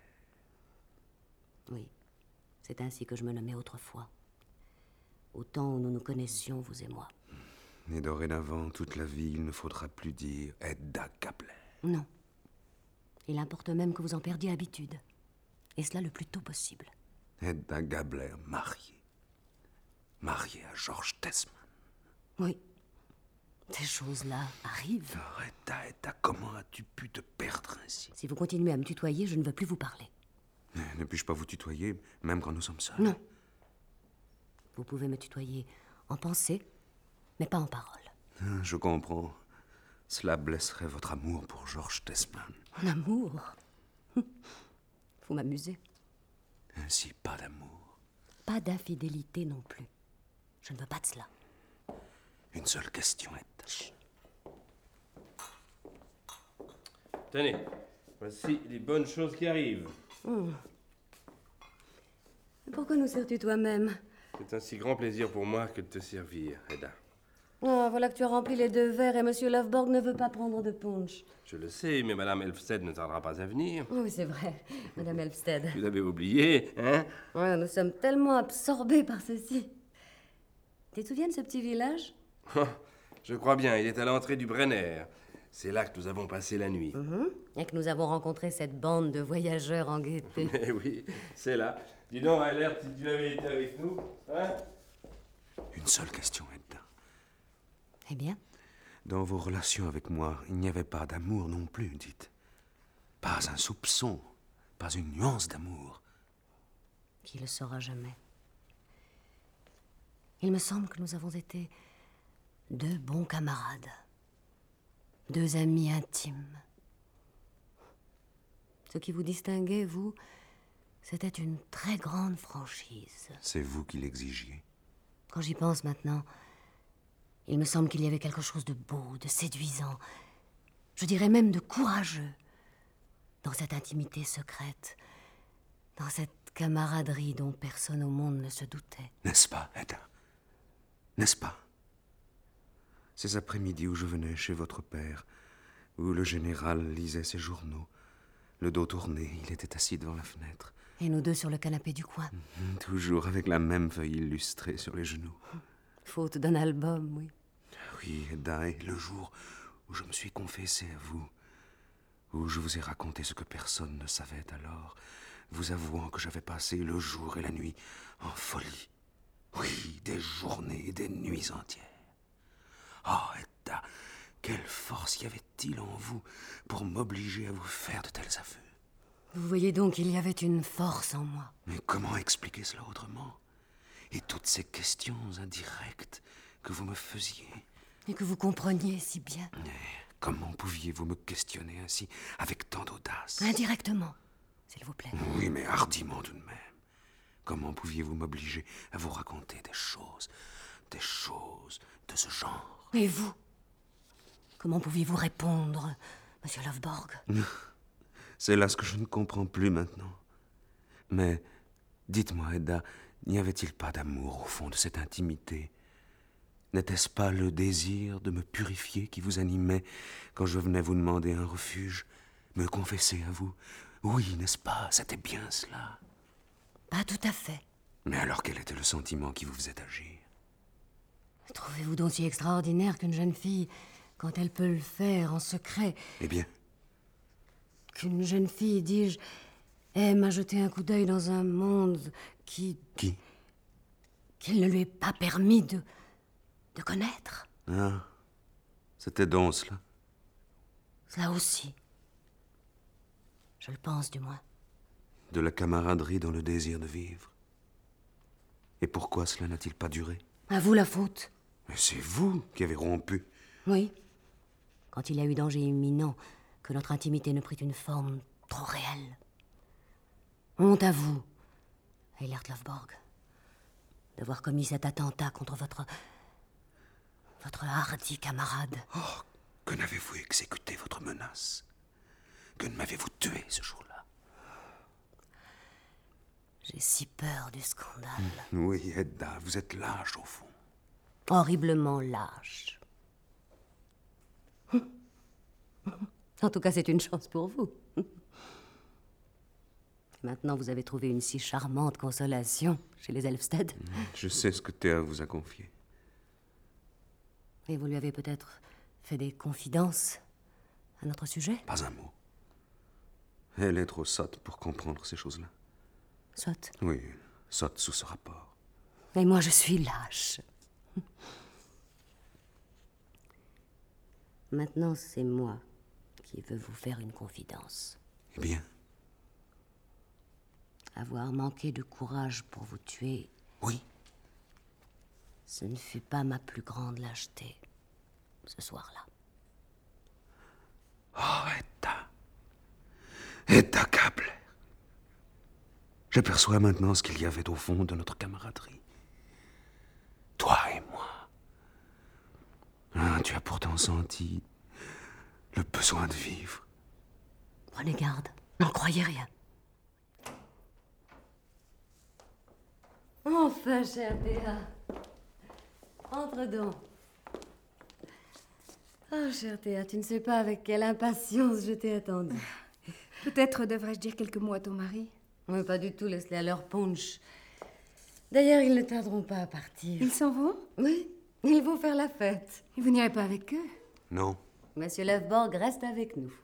Oui, c'est ainsi que je me nommais autrefois. Au temps où nous nous connaissions, vous et moi. Et dorénavant, toute la vie, il ne faudra plus dire Edda Gabler. Non. Il importe même que vous en perdiez habitude. Et cela le plus tôt possible. Edda Gabler mariée. Mariée à George Tessman. Oui. Ces choses-là arrivent. Edda, comment as-tu pu te perdre ainsi? Si vous continuez à me tutoyer, je ne veux plus vous parler. Ne puis-je pas vous tutoyer, même quand nous sommes seuls? Non. Vous pouvez me tutoyer en pensée, mais pas en parole. Je comprends. Cela blesserait votre amour pour George Tessman. Mon amour? Vous m'amusez. Ainsi, pas d'amour. Pas d'infidélité non plus. Je ne veux pas de cela. Une seule question, Edda. Chut. Tenez, voici les bonnes choses qui arrivent. Pourquoi nous sers-tu toi-même? C'est un si grand plaisir pour moi que de te servir, Edda. Ah, voilà que tu as rempli les 2 verres et Monsieur Lovborg ne veut pas prendre de punch. Je le sais, mais Madame Elfsted ne tardera pas à venir. Oui, c'est vrai, Madame Elfsted. Tu l'avais oublié, hein? Ouais, nous sommes tellement absorbés par ceci. Tu te souviens de ce petit village? Je crois bien, il est à l'entrée du Brenner. C'est là que nous avons passé la nuit. Et que nous avons rencontré cette bande de voyageurs en gaieté. Eh oui, c'est là. Dis donc, Eilert, si tu avais été avec nous, hein? Une seule question, Edda. Eh bien? Dans vos relations avec moi, il n'y avait pas d'amour non plus, dites. Pas un soupçon, pas une nuance d'amour. Qui le saura jamais? Il me semble que nous avons été 2 bons camarades. 2 amis intimes. Ce qui vous distinguait, vous, C'était une très grande franchise. C'est vous qui l'exigiez. Quand j'y pense maintenant, il me semble qu'il y avait quelque chose de beau, de séduisant, je dirais même de courageux, dans cette intimité secrète, dans cette camaraderie dont personne au monde ne se doutait. N'est-ce pas, Hedda? N'est-ce pas? Ces après-midi où je venais chez votre père, où le général lisait ses journaux, le dos tourné, il était assis devant la fenêtre. Et nous deux sur le canapé du coin. Toujours avec la même feuille illustrée sur les genoux. Faute d'un album, oui. Oui, Hedda, et le jour où je me suis confessé à vous, où je vous ai raconté ce que personne ne savait alors, vous avouant que j'avais passé le jour et la nuit en folie. Oui, des journées et des nuits entières. Oh, Hedda, quelle force y avait-il en vous pour m'obliger à vous faire de tels aveux? Vous voyez donc qu'il y avait une force en moi. Mais comment expliquer cela autrement? Et toutes ces questions indirectes que vous me faisiez. Et que vous compreniez si bien. Comment pouviez-vous me questionner ainsi, avec tant d'audace? Indirectement, s'il vous plaît. Oui, mais hardiment tout de même. Comment pouviez-vous m'obliger à vous raconter des choses de ce genre? Et vous? Comment pouviez-vous répondre, Monsieur Lovborg? C'est là ce que je ne comprends plus maintenant. Mais, dites-moi, Hedda, n'y avait-il pas d'amour au fond de cette intimité? N'était-ce pas le désir de me purifier qui vous animait quand je venais vous demander un refuge, me confesser à vous? Oui, n'est-ce pas? C'était bien cela. Pas tout à fait. Mais alors quel était le sentiment qui vous faisait agir? Trouvez-vous donc si extraordinaire qu'une jeune fille, quand elle peut le faire en secret... Eh bien? Qu'une jeune fille, dis-je, aime à jeter un coup d'œil dans un monde qui... Qui? Qu'il ne lui est pas permis de connaître. Ah, c'était donc cela. Cela aussi. Je le pense, du moins. De la camaraderie dans le désir de vivre. Et pourquoi cela n'a-t-il pas duré? À vous la faute. Mais c'est vous qui avez rompu. Oui. Quand il y a eu danger imminent, que notre intimité ne prit une forme trop réelle. Honte à vous, Eilert Lovborg, d'avoir commis cet attentat contre votre hardi camarade. Oh, que n'avez-vous exécuté votre menace? Que ne m'avez-vous tué ce jour-là? J'ai si peur du scandale. Oui, Hedda, vous êtes lâche au fond. Horriblement lâche. En tout cas, c'est une chance pour vous. Maintenant, vous avez trouvé une si charmante consolation chez les Elfsted. Je sais ce que Théa vous a confié. Et vous lui avez peut-être fait des confidences à notre sujet? Pas un mot. Elle est trop sotte pour comprendre ces choses-là. Sotte? Oui, sotte sous ce rapport. Et moi, je suis lâche. Maintenant, c'est moi qui veux vous faire une confidence. Eh bien? Avoir manqué de courage pour vous tuer... Oui. Ce ne fut pas ma plus grande lâcheté, ce soir-là. Oh, Hedda. Hedda Gabler. J'aperçois maintenant ce qu'il y avait au fond de notre camaraderie. Toi et moi. Ah, tu as pourtant senti le besoin de vivre. Prenez garde, n'en croyez rien. Enfin, chère Théa. Entre donc. Oh, chère Théa, tu ne sais pas avec quelle impatience je t'ai attendue. Peut-être devrais-je dire quelques mots à ton mari? Oui, pas du tout, laisse-les à leur punch. D'ailleurs, ils ne tarderont pas à partir. Ils s'en vont? Oui, ils vont faire la fête. Et vous n'irez pas avec eux? Non. Monsieur Lovborg reste avec nous.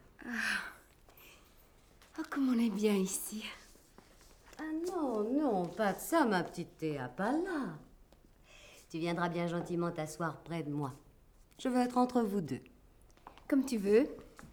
Oh, comme on est bien ici. Ah non, non, pas de ça, ma petite Théa, pas là. Tu viendras bien gentiment t'asseoir près de moi. Je veux être entre vous deux. Comme tu veux.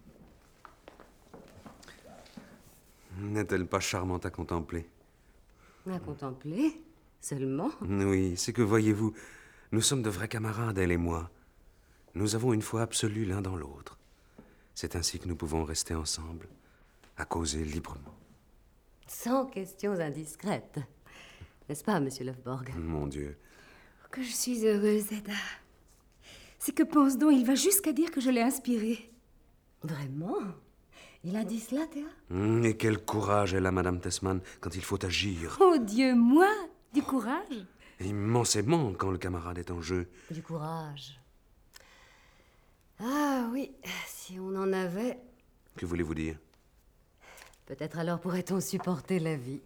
N'est-elle pas charmante à contempler? À contempler seulement? Oui, c'est que voyez-vous, nous sommes de vrais camarades, elle et moi. Nous avons une foi absolue l'un dans l'autre. C'est ainsi que nous pouvons rester ensemble, à causer librement. Sans questions indiscrètes. N'est-ce pas, monsieur Lovborg? Mon Dieu. Que je suis heureuse, Edda. C'est que pense donc, il va jusqu'à dire que je l'ai inspiré. Vraiment? Il a dit cela, Théa? Et quel courage elle a, Madame Tessman, quand il faut agir. Oh Dieu, moi? Du courage? Immensément quand le camarade est en jeu. Du courage. Ah oui, si on en avait, Que voulez-vous dire? peut-être alors pourrait-on supporter la vie.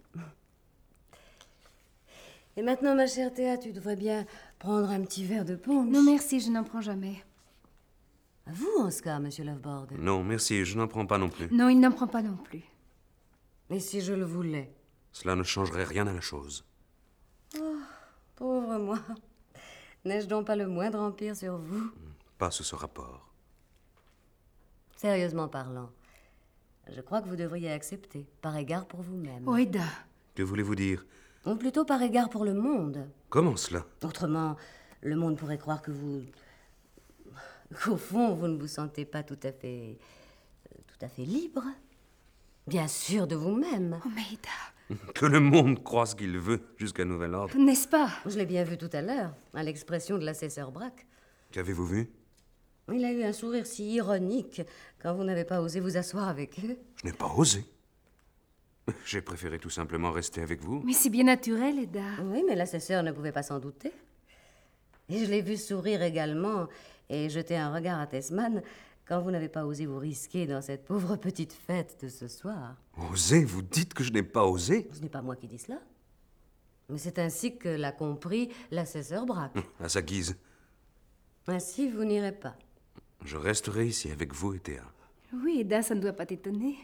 Et maintenant, ma chère Théa, tu devrais bien prendre un petit verre de punch. Non, merci, je n'en prends jamais. À vous, Oscar, monsieur Lovborg. Non, merci, je n'en prends pas non plus. Non, il n'en prend pas non plus. Et si je le voulais? Cela ne changerait rien à la chose. Pauvre moi. N'ai-je donc pas le moindre empire sur vous? Pas sous ce rapport. Sérieusement parlant, je crois que vous devriez accepter, par égard pour vous-même. Oh, Edda. Que voulez-vous dire? Ou plutôt par égard pour le monde. Comment cela? Autrement, le monde pourrait croire qu'au fond, vous ne vous sentez pas tout à fait libre. Bien sûr de vous-même. Oh, mais Edda. Que le monde croit ce qu'il veut, jusqu'à nouvel ordre. N'est-ce pas? Je l'ai bien vu tout à l'heure, à l'expression de l'assesseur Braque. Qu'avez-vous vu? Il a eu un sourire si ironique quand vous n'avez pas osé vous asseoir avec eux. Je n'ai pas osé. J'ai préféré tout simplement rester avec vous. Mais c'est bien naturel, Edda. Oui, mais l'assesseur ne pouvait pas s'en douter. Et je l'ai vu sourire également et jeter un regard à Tessman quand vous n'avez pas osé vous risquer dans cette pauvre petite fête de ce soir. Osé? Vous dites que je n'ai pas osé? Ce n'est pas moi qui dis cela. Mais c'est ainsi que l'a compris l'assesseur Braque. À sa guise. Ainsi, vous n'irez pas. Je resterai ici avec vous et Théa. Oui, Edda, ça ne doit pas t'étonner.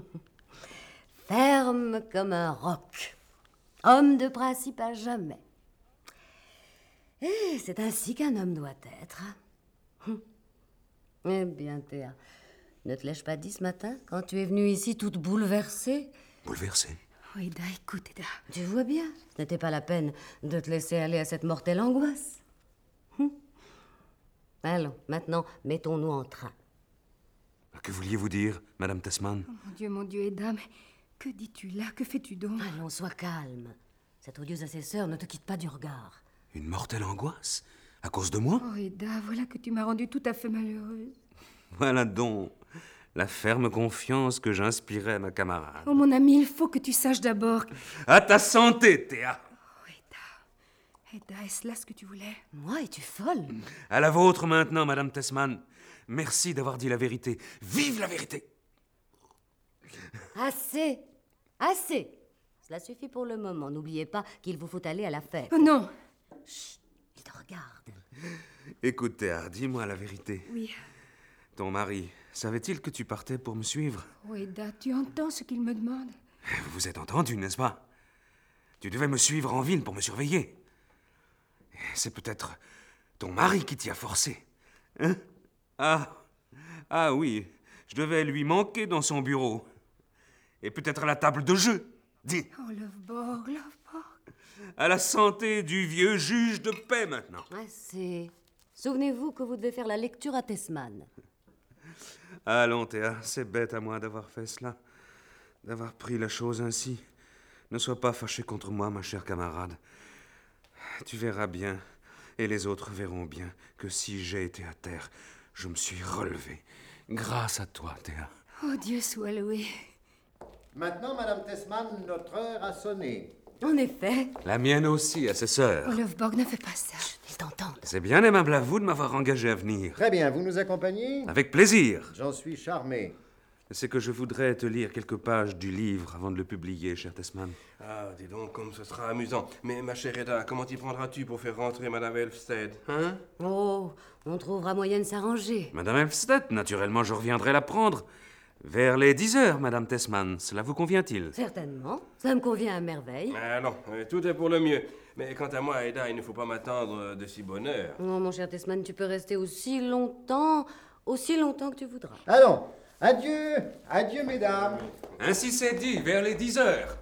Ferme comme un roc. Homme de principe à jamais. Et c'est ainsi qu'un homme doit être. Eh bien, Théa, ne te l'ai-je pas dit ce matin, quand tu es venue ici toute bouleversée? Bouleversé? Oh, Edda, écoute, Edda. Tu vois bien, ce n'était pas la peine de te laisser aller à cette mortelle angoisse. Allons, maintenant, mettons-nous en train. Que vouliez-vous dire, Madame Tessman? Oh, mon Dieu, Edda, mais que dis-tu là? Que fais-tu donc? Allons, sois calme. Cet odieux assesseur ne te quitte pas du regard. Une mortelle angoisse? À cause de moi? Oh, Edda, voilà que tu m'as rendue tout à fait malheureuse. Voilà donc la ferme confiance que j'inspirais à ma camarade. Oh, mon ami, il faut que tu saches d'abord... À ta santé, Théa! Oh, Edda. Edda, est-ce là ce que tu voulais? Moi, es-tu folle? À la vôtre maintenant, Madame Tessman. Merci d'avoir dit la vérité. Vive la vérité! Assez. Assez. Cela suffit pour le moment. N'oubliez pas qu'il vous faut aller à la fête. Oh non! Chut, il te regarde. Écoute, Théa, dis-moi la vérité. Oui. Ton mari, savait-il que tu partais pour me suivre? Oh, Edda, tu entends ce qu'il me demande? Vous vous êtes entendu, n'est-ce pas? Tu devais me suivre en ville pour me surveiller. C'est peut-être ton mari qui t'y a forcé. Hein? Ah oui, je devais lui manquer dans son bureau. Et peut-être à la table de jeu. Dis, Oh, Lovborg, Lovborg. à la santé du vieux juge de paix maintenant. Assez. Souvenez-vous que vous devez faire la lecture à Tessman. Allons, Théa, c'est bête à moi d'avoir fait cela, d'avoir pris la chose ainsi. Ne sois pas fâchée contre moi, ma chère camarade. Tu verras bien, et les autres verront bien, que si j'ai été à terre, je me suis relevé. Grâce à toi, Théa. Oh, Dieu soit loué. Maintenant, Madame Tessman, notre heure a sonné. En effet. La mienne aussi, assesseur. Oh, Lovborg, ne fais pas ça. Ils t'entendent. C'est bien aimable à vous de m'avoir engagé à venir. Très bien, vous nous accompagnez? Avec plaisir. J'en suis charmé. C'est que je voudrais te lire quelques pages du livre avant de le publier, cher Tessman. Ah, dis donc, comme ce sera amusant. Mais ma chère Edda, comment t'y prendras-tu pour faire rentrer Madame Elfsted, hein? Oh, on trouvera moyen de s'arranger. Madame Elfsted, naturellement, je reviendrai la prendre. Vers les 10 heures, Madame Tessman. Cela vous convient-il? Certainement. Ça me convient à merveille. Ah non, tout est pour le mieux. Mais quant à moi, Edda, il ne faut pas m'attendre de si bonne heure. Non, mon cher Tessman, tu peux rester aussi longtemps que tu voudras. Allons, adieu, adieu, mesdames. Ainsi c'est dit, vers les 10 heures.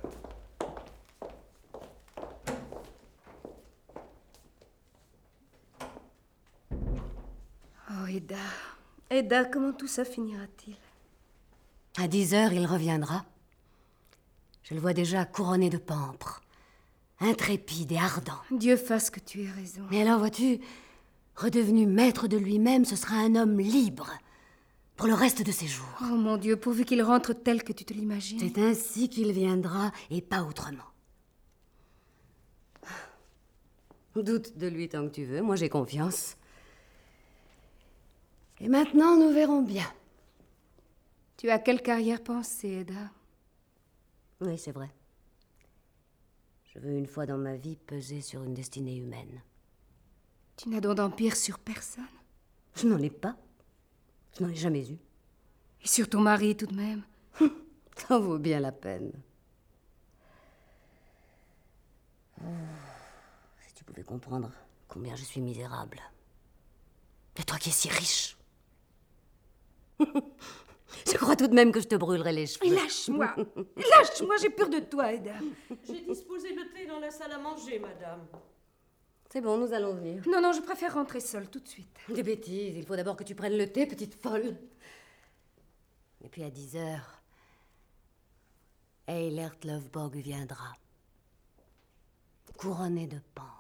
Oh, Edda. Edda, comment tout ça finira-t-il? À 10 heures, il reviendra. Je le vois déjà couronné de pampres, intrépide et ardent. Dieu fasse que tu aies raison. Mais alors, vois-tu, redevenu maître de lui-même, ce sera un homme libre pour le reste de ses jours. Oh mon Dieu, pourvu qu'il rentre tel que tu te l'imagines. C'est ainsi qu'il viendra et pas autrement. Doute de lui tant que tu veux, moi j'ai confiance. Et maintenant, nous verrons bien. Tu as quelle carrière pensée, Eda? Oui, c'est vrai. Je veux une fois dans ma vie peser sur une destinée humaine. Tu n'as donc d'empire sur personne? Je n'en ai pas. Je n'en ai jamais eu. Et sur ton mari, tout de même? Ça vaut bien la peine. Oh, si tu pouvais comprendre combien je suis misérable. Et toi qui es si riche. Je crois tout de même que je te brûlerai les cheveux. Lâche-moi! Lâche-moi, j'ai peur de toi, Eda. J'ai disposé le thé dans la salle à manger, madame. C'est bon, nous allons venir. Non, non, je préfère rentrer seule tout de suite. Des bêtises, il faut d'abord que tu prennes le thé, petite folle. Et puis à 10 heures, Eilert Lovborg viendra, couronné de pampres.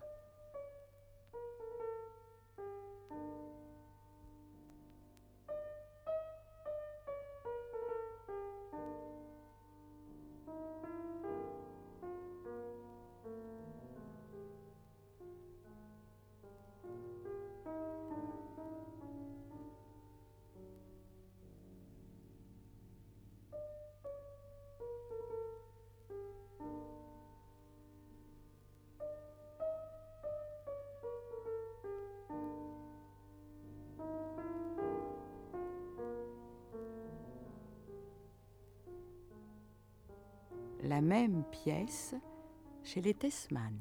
La même pièce chez les Tesman.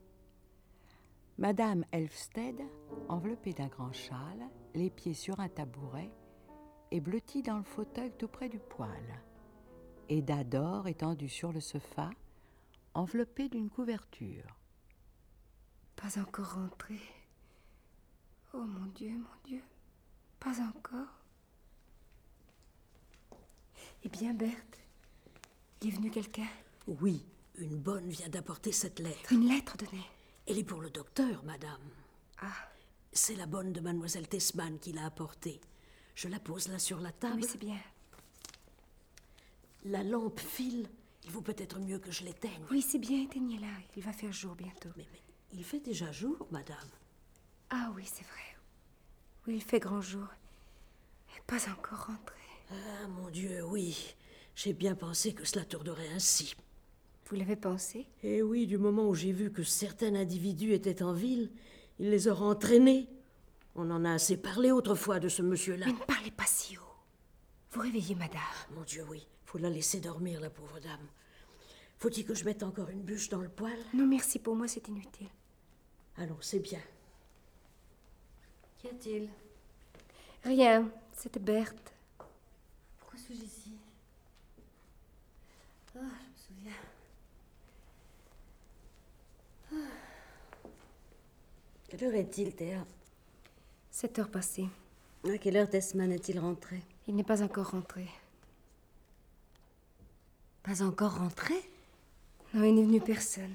Madame Elfsted, enveloppée d'un grand châle, les pieds sur un tabouret, et blottie dans le fauteuil tout près du poêle. Eda dort étendue sur le sofa, enveloppée d'une couverture. Pas encore rentré. Oh mon Dieu, pas encore. Eh bien, Berthe, il est venu quelqu'un? Oui, une bonne vient d'apporter cette lettre. Une lettre donnée? Elle est pour le docteur, madame. Ah. C'est la bonne de mademoiselle Tesman qui l'a apportée. Je la pose là sur la table. Oui, c'est bien. La lampe file. Il vaut peut-être mieux que je l'éteigne. Oui, c'est bien, éteignez-la. Il va faire jour bientôt. Mais il fait déjà jour, madame. Ah oui, c'est vrai. Oui, il fait grand jour. Mais pas encore rentré. Ah, mon Dieu, oui. J'ai bien pensé que cela tournerait ainsi. Vous l'avez pensé? Eh oui, du moment où j'ai vu que certains individus étaient en ville, il les aura entraînés. On en a assez parlé autrefois de ce monsieur-là. Mais ne parlez pas si haut. Vous réveillez madame. Mon Dieu, oui. Faut la laisser dormir, la pauvre dame. Faut-il que je mette encore une bûche dans le poêle? Non, merci, pour moi, c'est inutile. Allons, c'est bien. Qu'y a-t-il? Rien, c'était Berthe. Pourquoi suis-je ici? Ah, je me souviens. Ah. Quelle heure est-il, Théa? 7 heures passées. À quelle heure Tesman est-il rentré? Il n'est pas encore rentré. Pas encore rentré? Non, il n'est venu personne.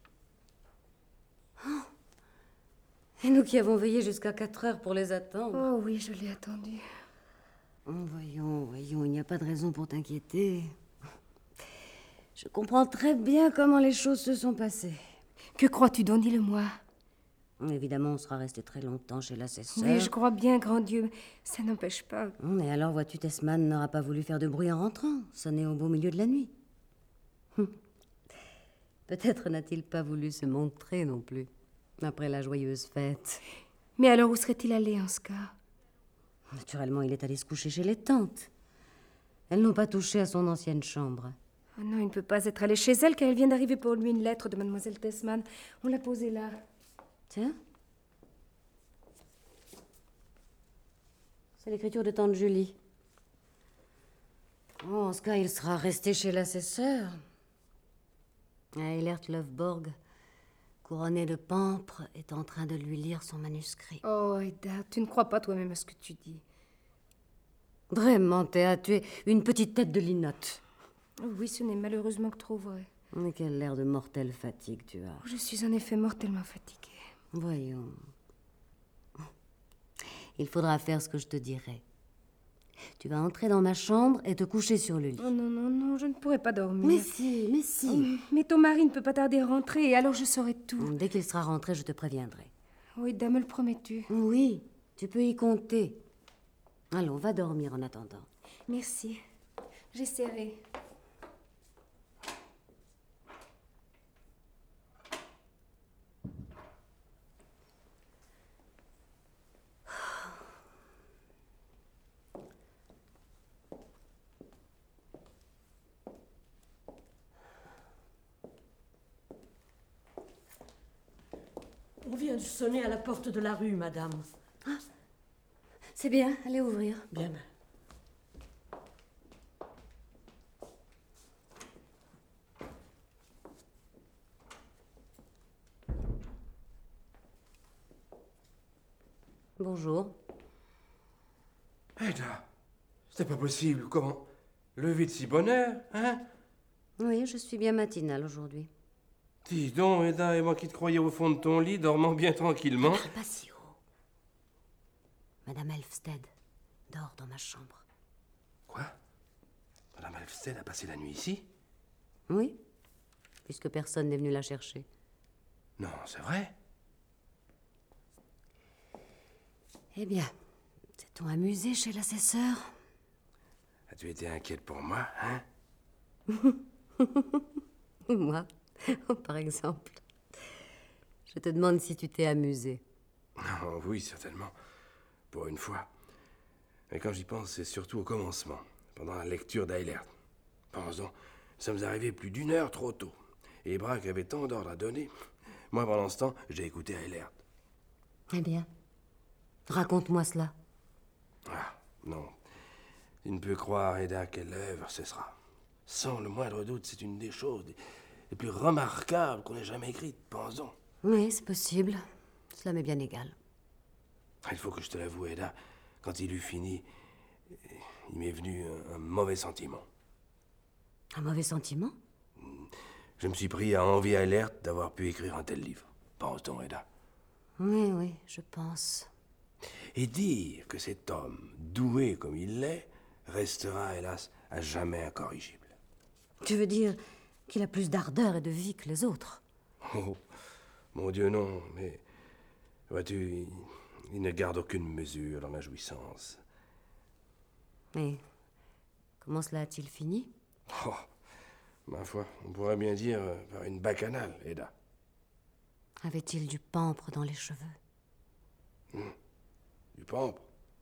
Oh. Et nous qui avons veillé jusqu'à 4 heures pour les attendre. Oh oui, je l'ai attendu. Oh, voyons, il n'y a pas de raison pour t'inquiéter. Je comprends très bien comment les choses se sont passées. Que crois-tu donc, dis-le-moi? Évidemment, on sera resté très longtemps chez l'assesseur. Oui, je crois bien, grand Dieu. Ça n'empêche pas. Mais alors, vois-tu, Tesman n'aura pas voulu faire de bruit en rentrant. Sonner au beau milieu de la nuit. Peut-être n'a-t-il pas voulu se montrer non plus, après la joyeuse fête. Mais alors, où serait-il allé en ce cas? Naturellement, il est allé se coucher chez les tantes. Elles n'ont pas touché à son ancienne chambre. Oh non, il ne peut pas être allé chez elle, car elle vient d'arriver pour lui une lettre de mademoiselle Tesman. On l'a posée là. Tiens. C'est l'écriture de tante Julie. Oh, en ce cas, il sera resté chez l'assesseur. Eilert Lovborg, couronné de pampres, est en train de lui lire son manuscrit. Oh, Eda, tu ne crois pas toi-même à ce que tu dis. Vraiment, Théa, tu es une petite tête de linotte. Oui, ce n'est malheureusement que trop vrai. Mais quel air de mortelle fatigue tu as. Je suis en effet mortellement fatiguée. Voyons. Il faudra faire ce que je te dirai. Tu vas entrer dans ma chambre et te coucher sur le lit. Oh non, non, non, je ne pourrai pas dormir. Mais si, mais si. Mais ton mari ne peut pas tarder à rentrer et alors je saurai tout. Dès qu'il sera rentré, je te préviendrai. Oui, dame, me le promets-tu? Oui, tu peux y compter. Allons, va dormir en attendant. Merci. J'essaierai. On vient de sonner à la porte de la rue, madame. Ah, c'est bien, allez ouvrir. Bien. Bonjour. Ada, c'est pas possible. Comment? Lever de si bonne heure, hein? Oui, je suis bien matinale aujourd'hui. Dis donc, Ada, et moi qui te croyais au fond de ton lit, dormant bien tranquillement. Ne parle pas si haut. Madame Elfsted dort dans ma chambre. Quoi? Madame Elfsted a passé la nuit ici? Oui, puisque personne n'est venu la chercher. Non, c'est vrai? Eh bien, s'est-on amusé chez l'assesseur? As-tu été inquiète pour moi, hein? Moi, par exemple. Je te demande si tu t'es amusé. Oh, oui, certainement. Pour une fois. Mais quand j'y pense, c'est surtout au commencement, pendant la lecture d'Eilert. Pense donc, nous sommes arrivés plus d'une heure trop tôt. Et Braque avait tant d'ordres à donner. Moi, pendant ce temps, j'ai écouté Eilert. Eh bien, raconte-moi cela. Ah, non. Tu ne peux croire, Ada, quelle œuvre ce sera. Sans le moindre doute, c'est une des choses les plus remarquables qu'on ait jamais écrites, pense donc. Oui, c'est possible. Cela m'est bien égal. Il faut que je te l'avoue, Ada, quand il eut fini, il m'est venu un mauvais sentiment. Un mauvais sentiment? Je me suis pris à envier Eilert d'avoir pu écrire un tel livre. Pense donc, Ada. Oui, oui, je pense. Et dire que cet homme, doué comme il l'est, restera, hélas, à jamais incorrigible. Tu veux dire qu'il a plus d'ardeur et de vie que les autres? Oh, mon Dieu, non, mais... Vois-tu, il ne garde aucune mesure dans la jouissance. Mais comment cela a-t-il fini? Oh, ma foi, on pourrait bien dire par une bacchanale, Ada. Avait-il du pampre dans les cheveux? Du pampre?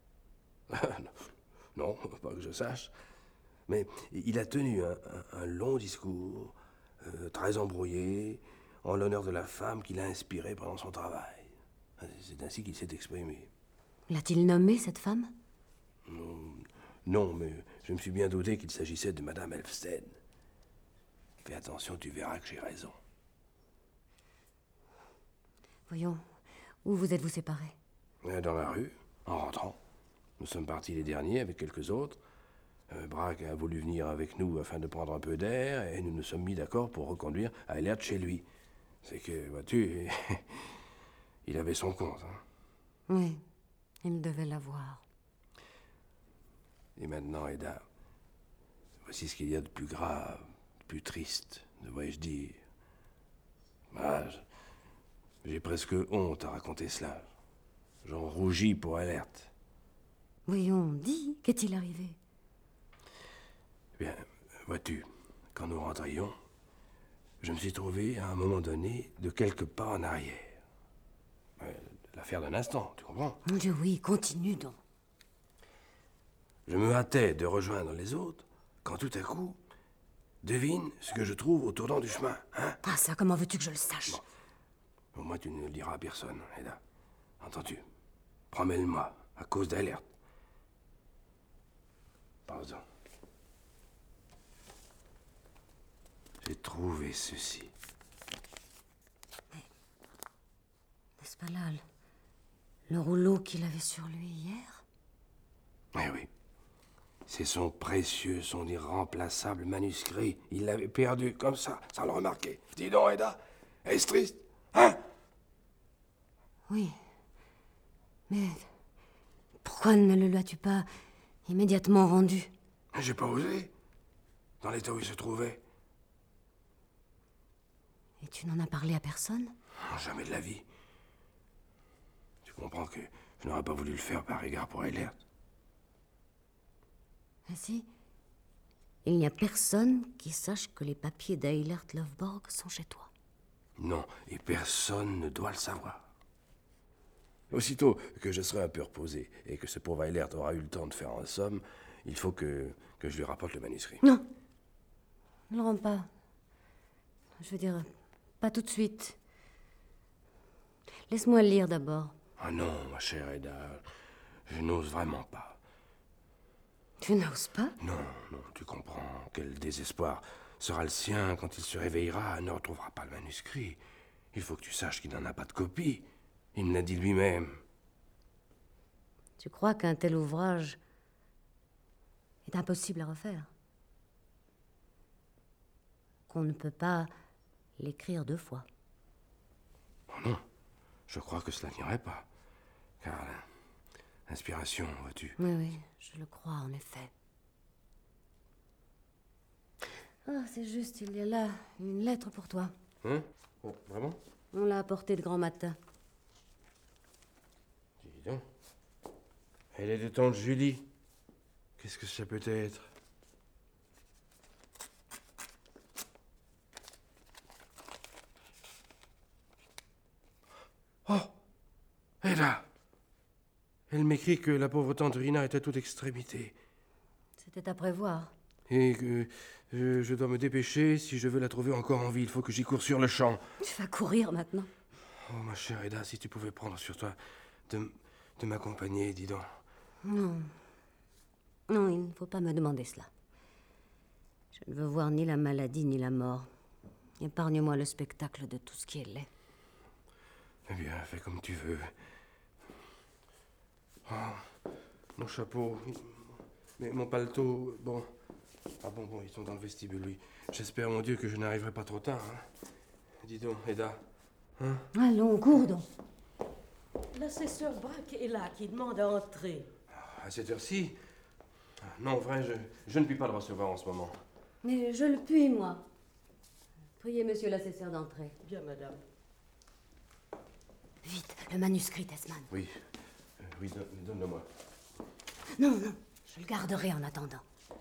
Non, pas que je sache. Mais il a tenu un long discours, très embrouillé, en l'honneur de la femme qu'il a inspirée pendant son travail. C'est ainsi qu'il s'est exprimé. L'a-t-il nommée, cette femme? Non, mais je me suis bien douté qu'il s'agissait de Madame Elfsted. Fais attention, tu verras que j'ai raison. Voyons, où vous êtes-vous séparés? Dans la rue, en rentrant. Nous sommes partis les derniers avec quelques autres. Braque a voulu venir avec nous afin de prendre un peu d'air, et nous nous sommes mis d'accord pour reconduire Eilert chez lui. C'est que, vois-tu, il avait son compte. Hein. Oui, il devait l'avoir. Et maintenant, Ada, voici ce qu'il y a de plus grave, de plus triste, devrais-je dire. Ah, j'ai presque honte à raconter cela. J'en rougis pour Eilert. Voyons, dis, qu'est-il arrivé? Eh bien, vois-tu, quand nous rentrions, je me suis trouvé, à un moment donné, de quelques pas en arrière. L'affaire d'un instant, tu comprends? Mon Dieu, oui, continue donc. Je me hâtais de rejoindre les autres, quand tout à coup, devine ce que je trouve au tournant du chemin, hein? Ah ça, comment veux-tu que je le sache? Bon. Au moins, tu ne le diras à personne, Ada. Entends-tu? Promets-le-moi, à cause d'Eilert. Pardon. J'ai trouvé ceci. Mais, n'est-ce pas là le rouleau qu'il avait sur lui hier? Eh oui. C'est son précieux, son irremplaçable manuscrit. Il l'avait perdu comme ça, sans le remarquer. Dis donc, Eda, est-ce triste? Hein? Oui. Mais pourquoi ne le lui-as-tu pas immédiatement rendu? J'ai pas osé. Dans l'état où il se trouvait. Et tu n'en as parlé à personne? Jamais de la vie. Tu comprends que je n'aurais pas voulu le faire par égard pour Eilert. Ainsi, il n'y a personne qui sache que les papiers d'Eilert Lovborg sont chez toi. Non, et personne ne doit le savoir. Aussitôt que je serai un peu reposé et que ce pauvre Eilert aura eu le temps de faire en somme, il faut que je lui rapporte le manuscrit. Non, ne le rends pas. Je veux dire, pas tout de suite. Laisse-moi le lire d'abord. Ah non, ma chère Eda, je n'ose vraiment pas. Tu n'oses pas? Non, non, tu comprends. Quel désespoir sera le sien quand il se réveillera, ne retrouvera pas le manuscrit. Il faut que tu saches qu'il n'en a pas de copie. Il me l'a dit lui-même. Tu crois qu'un tel ouvrage est impossible à refaire? Qu'on ne peut pas l'écrire 2 fois? Oh non, je crois que cela n'irait pas. Car l'inspiration, vois-tu. Oui, oui, je le crois en effet. Ah, c'est juste, il y a là une lettre pour toi. Hein? Oh, vraiment? On l'a apportée de grand matin. Dis donc. Elle est de tante Julie. Qu'est-ce que ça peut être? Oh! Eda! Elle m'écrit que la pauvre tante Rina est à toute extrémité. C'était à prévoir. Et que je dois me dépêcher si je veux la trouver encore en vie. Il faut que j'y cours sur le champ. Tu vas courir maintenant. Oh, ma chère Eda, si tu pouvais prendre sur toi de m'accompagner, dis donc. Non. Non, il ne faut pas me demander cela. Je ne veux voir ni la maladie ni la mort. Épargne-moi le spectacle de tout ce qui est laid. Eh bien, fais comme tu veux. Oh, mon chapeau, mais mon paletot, bon. Ah bon, ils sont dans le vestibule, oui. J'espère, mon Dieu, que je n'arriverai pas trop tard. Hein. Dis donc, Eda. Hein? Allons, cours donc. L'assesseur Braque est là, qui demande à entrer. À cette heure-ci? Non, vrai, je ne puis pas le recevoir en ce moment. Mais je le puis, moi. Priez monsieur l'assesseur d'entrer. Bien, madame. Vite, le manuscrit, Tesman. Oui, oui, donne-le-moi. Non, non, je le garderai en attendant.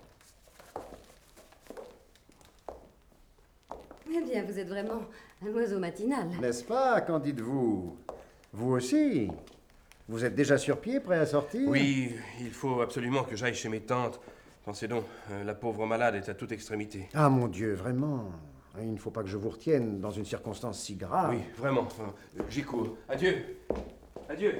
Eh bien, vous êtes vraiment un oiseau matinal. N'est-ce pas? Qu'en dites-vous? Vous aussi? Vous êtes déjà sur pied, prêt à sortir? Oui, il faut absolument que j'aille chez mes tantes. Pensez donc, la pauvre malade est à toute extrémité. Ah, mon Dieu, vraiment. Il ne faut pas que je vous retienne dans une circonstance si grave. Oui, vraiment. J'y cours. Adieu. Adieu.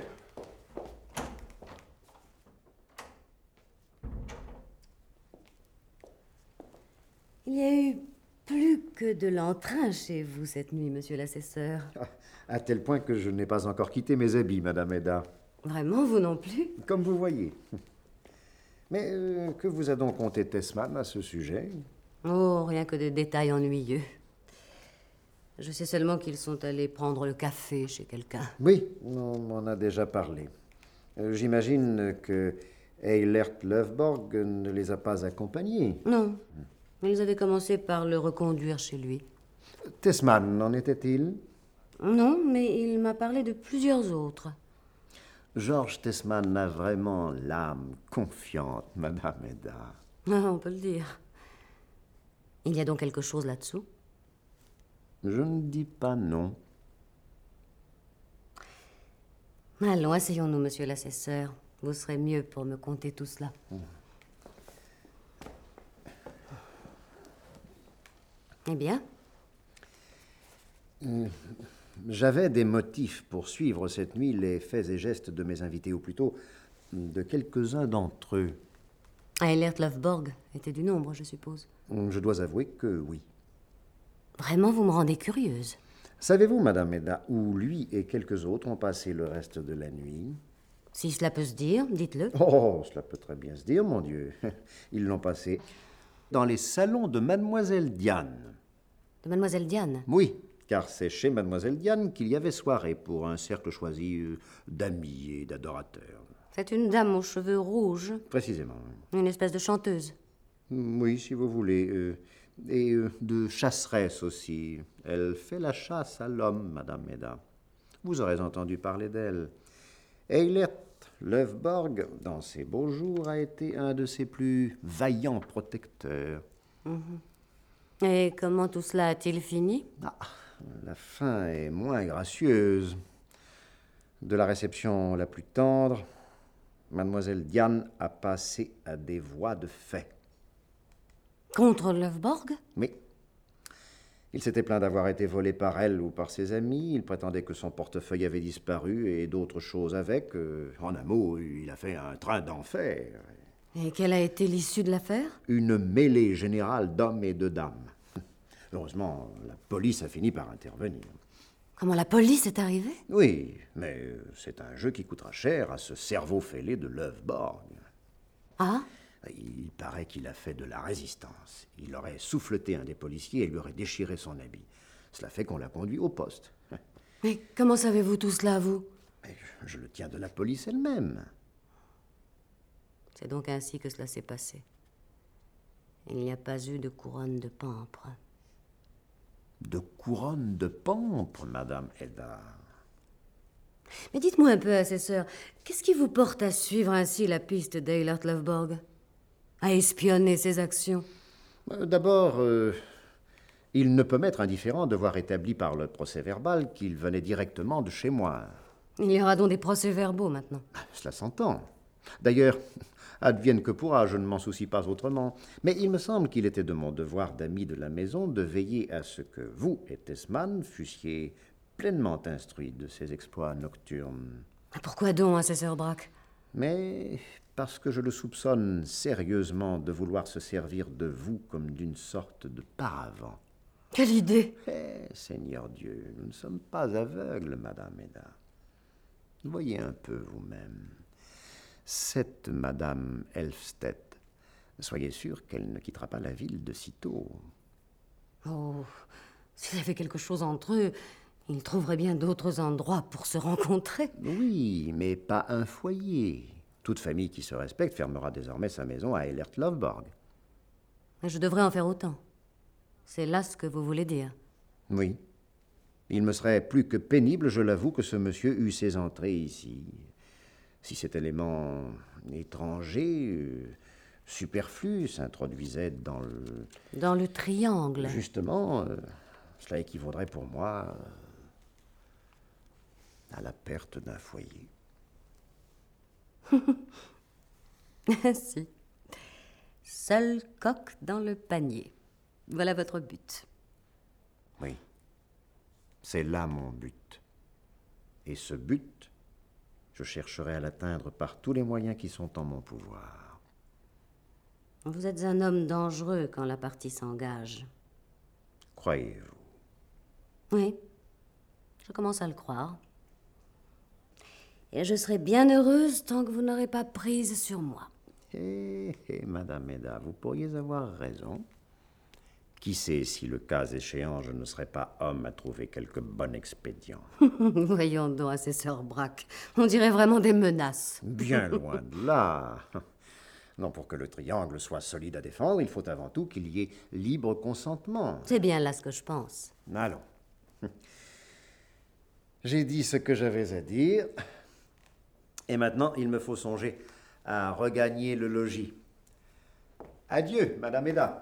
Il y a eu plus que de l'entrain chez vous cette nuit, monsieur l'assesseur. À tel point que je n'ai pas encore quitté mes habits, Madame Eda. Vraiment, vous non plus? Comme vous voyez. Mais que vous a donc conté Tesman à ce sujet? Oh, rien que des détails ennuyeux. Je sais seulement qu'ils sont allés prendre le café chez quelqu'un. Oui, on m'en a déjà parlé. J'imagine que Eilert Lovborg ne les a pas accompagnés. Non. Ils avaient commencé par le reconduire chez lui. Tesman, en était-il? Non, mais il m'a parlé de plusieurs autres. Georges Tesman a vraiment l'âme confiante, Madame Eda. Ah, on peut le dire. Il y a donc quelque chose là-dessous? Je ne dis pas non. Allons, asseyons-nous, monsieur l'assesseur. Vous serez mieux pour me conter tout cela. Eh bien? J'avais des motifs pour suivre cette nuit les faits et gestes de mes invités, ou plutôt de quelques-uns d'entre eux. Eilert Lovborg était du nombre, je suppose. Je dois avouer que oui. Vraiment, vous me rendez curieuse. Savez-vous, Madame Eda, où lui et quelques autres ont passé le reste de la nuit? Si cela peut se dire, dites-le. Oh, cela peut très bien se dire, mon Dieu. Ils l'ont passé dans les salons de Mademoiselle Diane. De Mademoiselle Diane? Oui, car c'est chez Mademoiselle Diane qu'il y avait soirée pour un cercle choisi d'amis et d'adorateurs. C'est une dame aux cheveux rouges. Précisément. Une espèce de chanteuse. Oui, si vous voulez. Et de chasseresse aussi. Elle fait la chasse à l'homme, Madame Méda. Vous aurez entendu parler d'elle. Eilert Lovborg, dans ses beaux jours, a été un de ses plus vaillants protecteurs. Et comment tout cela a-t-il fini? La fin est moins gracieuse. De la réception la plus tendre, Mademoiselle Diane a passé à des voies de fait. Contre Lovborg? Oui. Il s'était plaint d'avoir été volé par elle ou par ses amis. Il prétendait que son portefeuille avait disparu et d'autres choses avec. En un mot, il a fait un train d'enfer. Et quelle a été l'issue de l'affaire? Une mêlée générale d'hommes et de dames. Heureusement, la police a fini par intervenir. Comment la police est arrivée? Oui, mais c'est un jeu qui coûtera cher à ce cerveau fêlé de Lovborg. Ah? Il paraît qu'il a fait de la résistance. Il aurait souffleté un des policiers et lui aurait déchiré son habit. Cela fait qu'on l'a conduit au poste. Mais comment savez-vous tout cela, vous? Mais je le tiens de la police elle-même. C'est donc ainsi que cela s'est passé. Il n'y a pas eu de couronne de pampre. De couronne de pampre, Madame Edda. Mais dites-moi un peu, assesseur, qu'est-ce qui vous porte à suivre ainsi la piste d'Eilert Lovborg? À espionner ses actions? D'abord, il ne peut m'être indifférent de voir établi par le procès-verbal qu'il venait directement de chez moi. Il y aura donc des procès-verbaux maintenant? Cela s'entend. D'ailleurs, advienne que pourra, je ne m'en soucie pas autrement. Mais il me semble qu'il était de mon devoir d'ami de la maison de veiller à ce que vous et Tesman fussiez pleinement instruits de ses exploits nocturnes. Pourquoi donc, assesseur Braque? Mais parce que je le soupçonne sérieusement de vouloir se servir de vous comme d'une sorte de paravent. Quelle idée! Seigneur Dieu, nous ne sommes pas aveugles, Madame Edda. Voyez un peu vous-même. Cette Madame Elfstedt, soyez sûr qu'elle ne quittera pas la ville de sitôt. Oh, s'il y avait quelque chose entre eux, ils trouveraient bien d'autres endroits pour se rencontrer. Oui, mais pas un foyer. Toute famille qui se respecte fermera désormais sa maison à Eilert Lovborg. Je devrais en faire autant. C'est là ce que vous voulez dire. Oui. Il me serait plus que pénible, je l'avoue, que ce monsieur eût ses entrées ici. Si cet élément étranger, superflu, s'introduisait dans le... Dans le triangle. Justement, cela équivaudrait pour moi à la perte d'un foyer. Ainsi. Seul coq dans le panier. Voilà votre but. Oui. C'est là mon but. Et ce but, je chercherai à l'atteindre par tous les moyens qui sont en mon pouvoir. Vous êtes un homme dangereux quand la partie s'engage. Croyez-vous? Oui. Je commence à le croire. Et je serai bien heureuse tant que vous n'aurez pas prise sur moi. Madame Edda, vous pourriez avoir raison. Qui sait si, le cas échéant, je ne serais pas homme à trouver quelque bon expédient. Voyons donc, assesseur Braque. On dirait vraiment des menaces. Bien loin de là. Non, pour que le triangle soit solide à défendre, il faut avant tout qu'il y ait libre consentement. C'est bien là ce que je pense. Allons. J'ai dit ce que j'avais à dire. Et maintenant, il me faut songer à regagner le logis. Adieu, Madame Edda.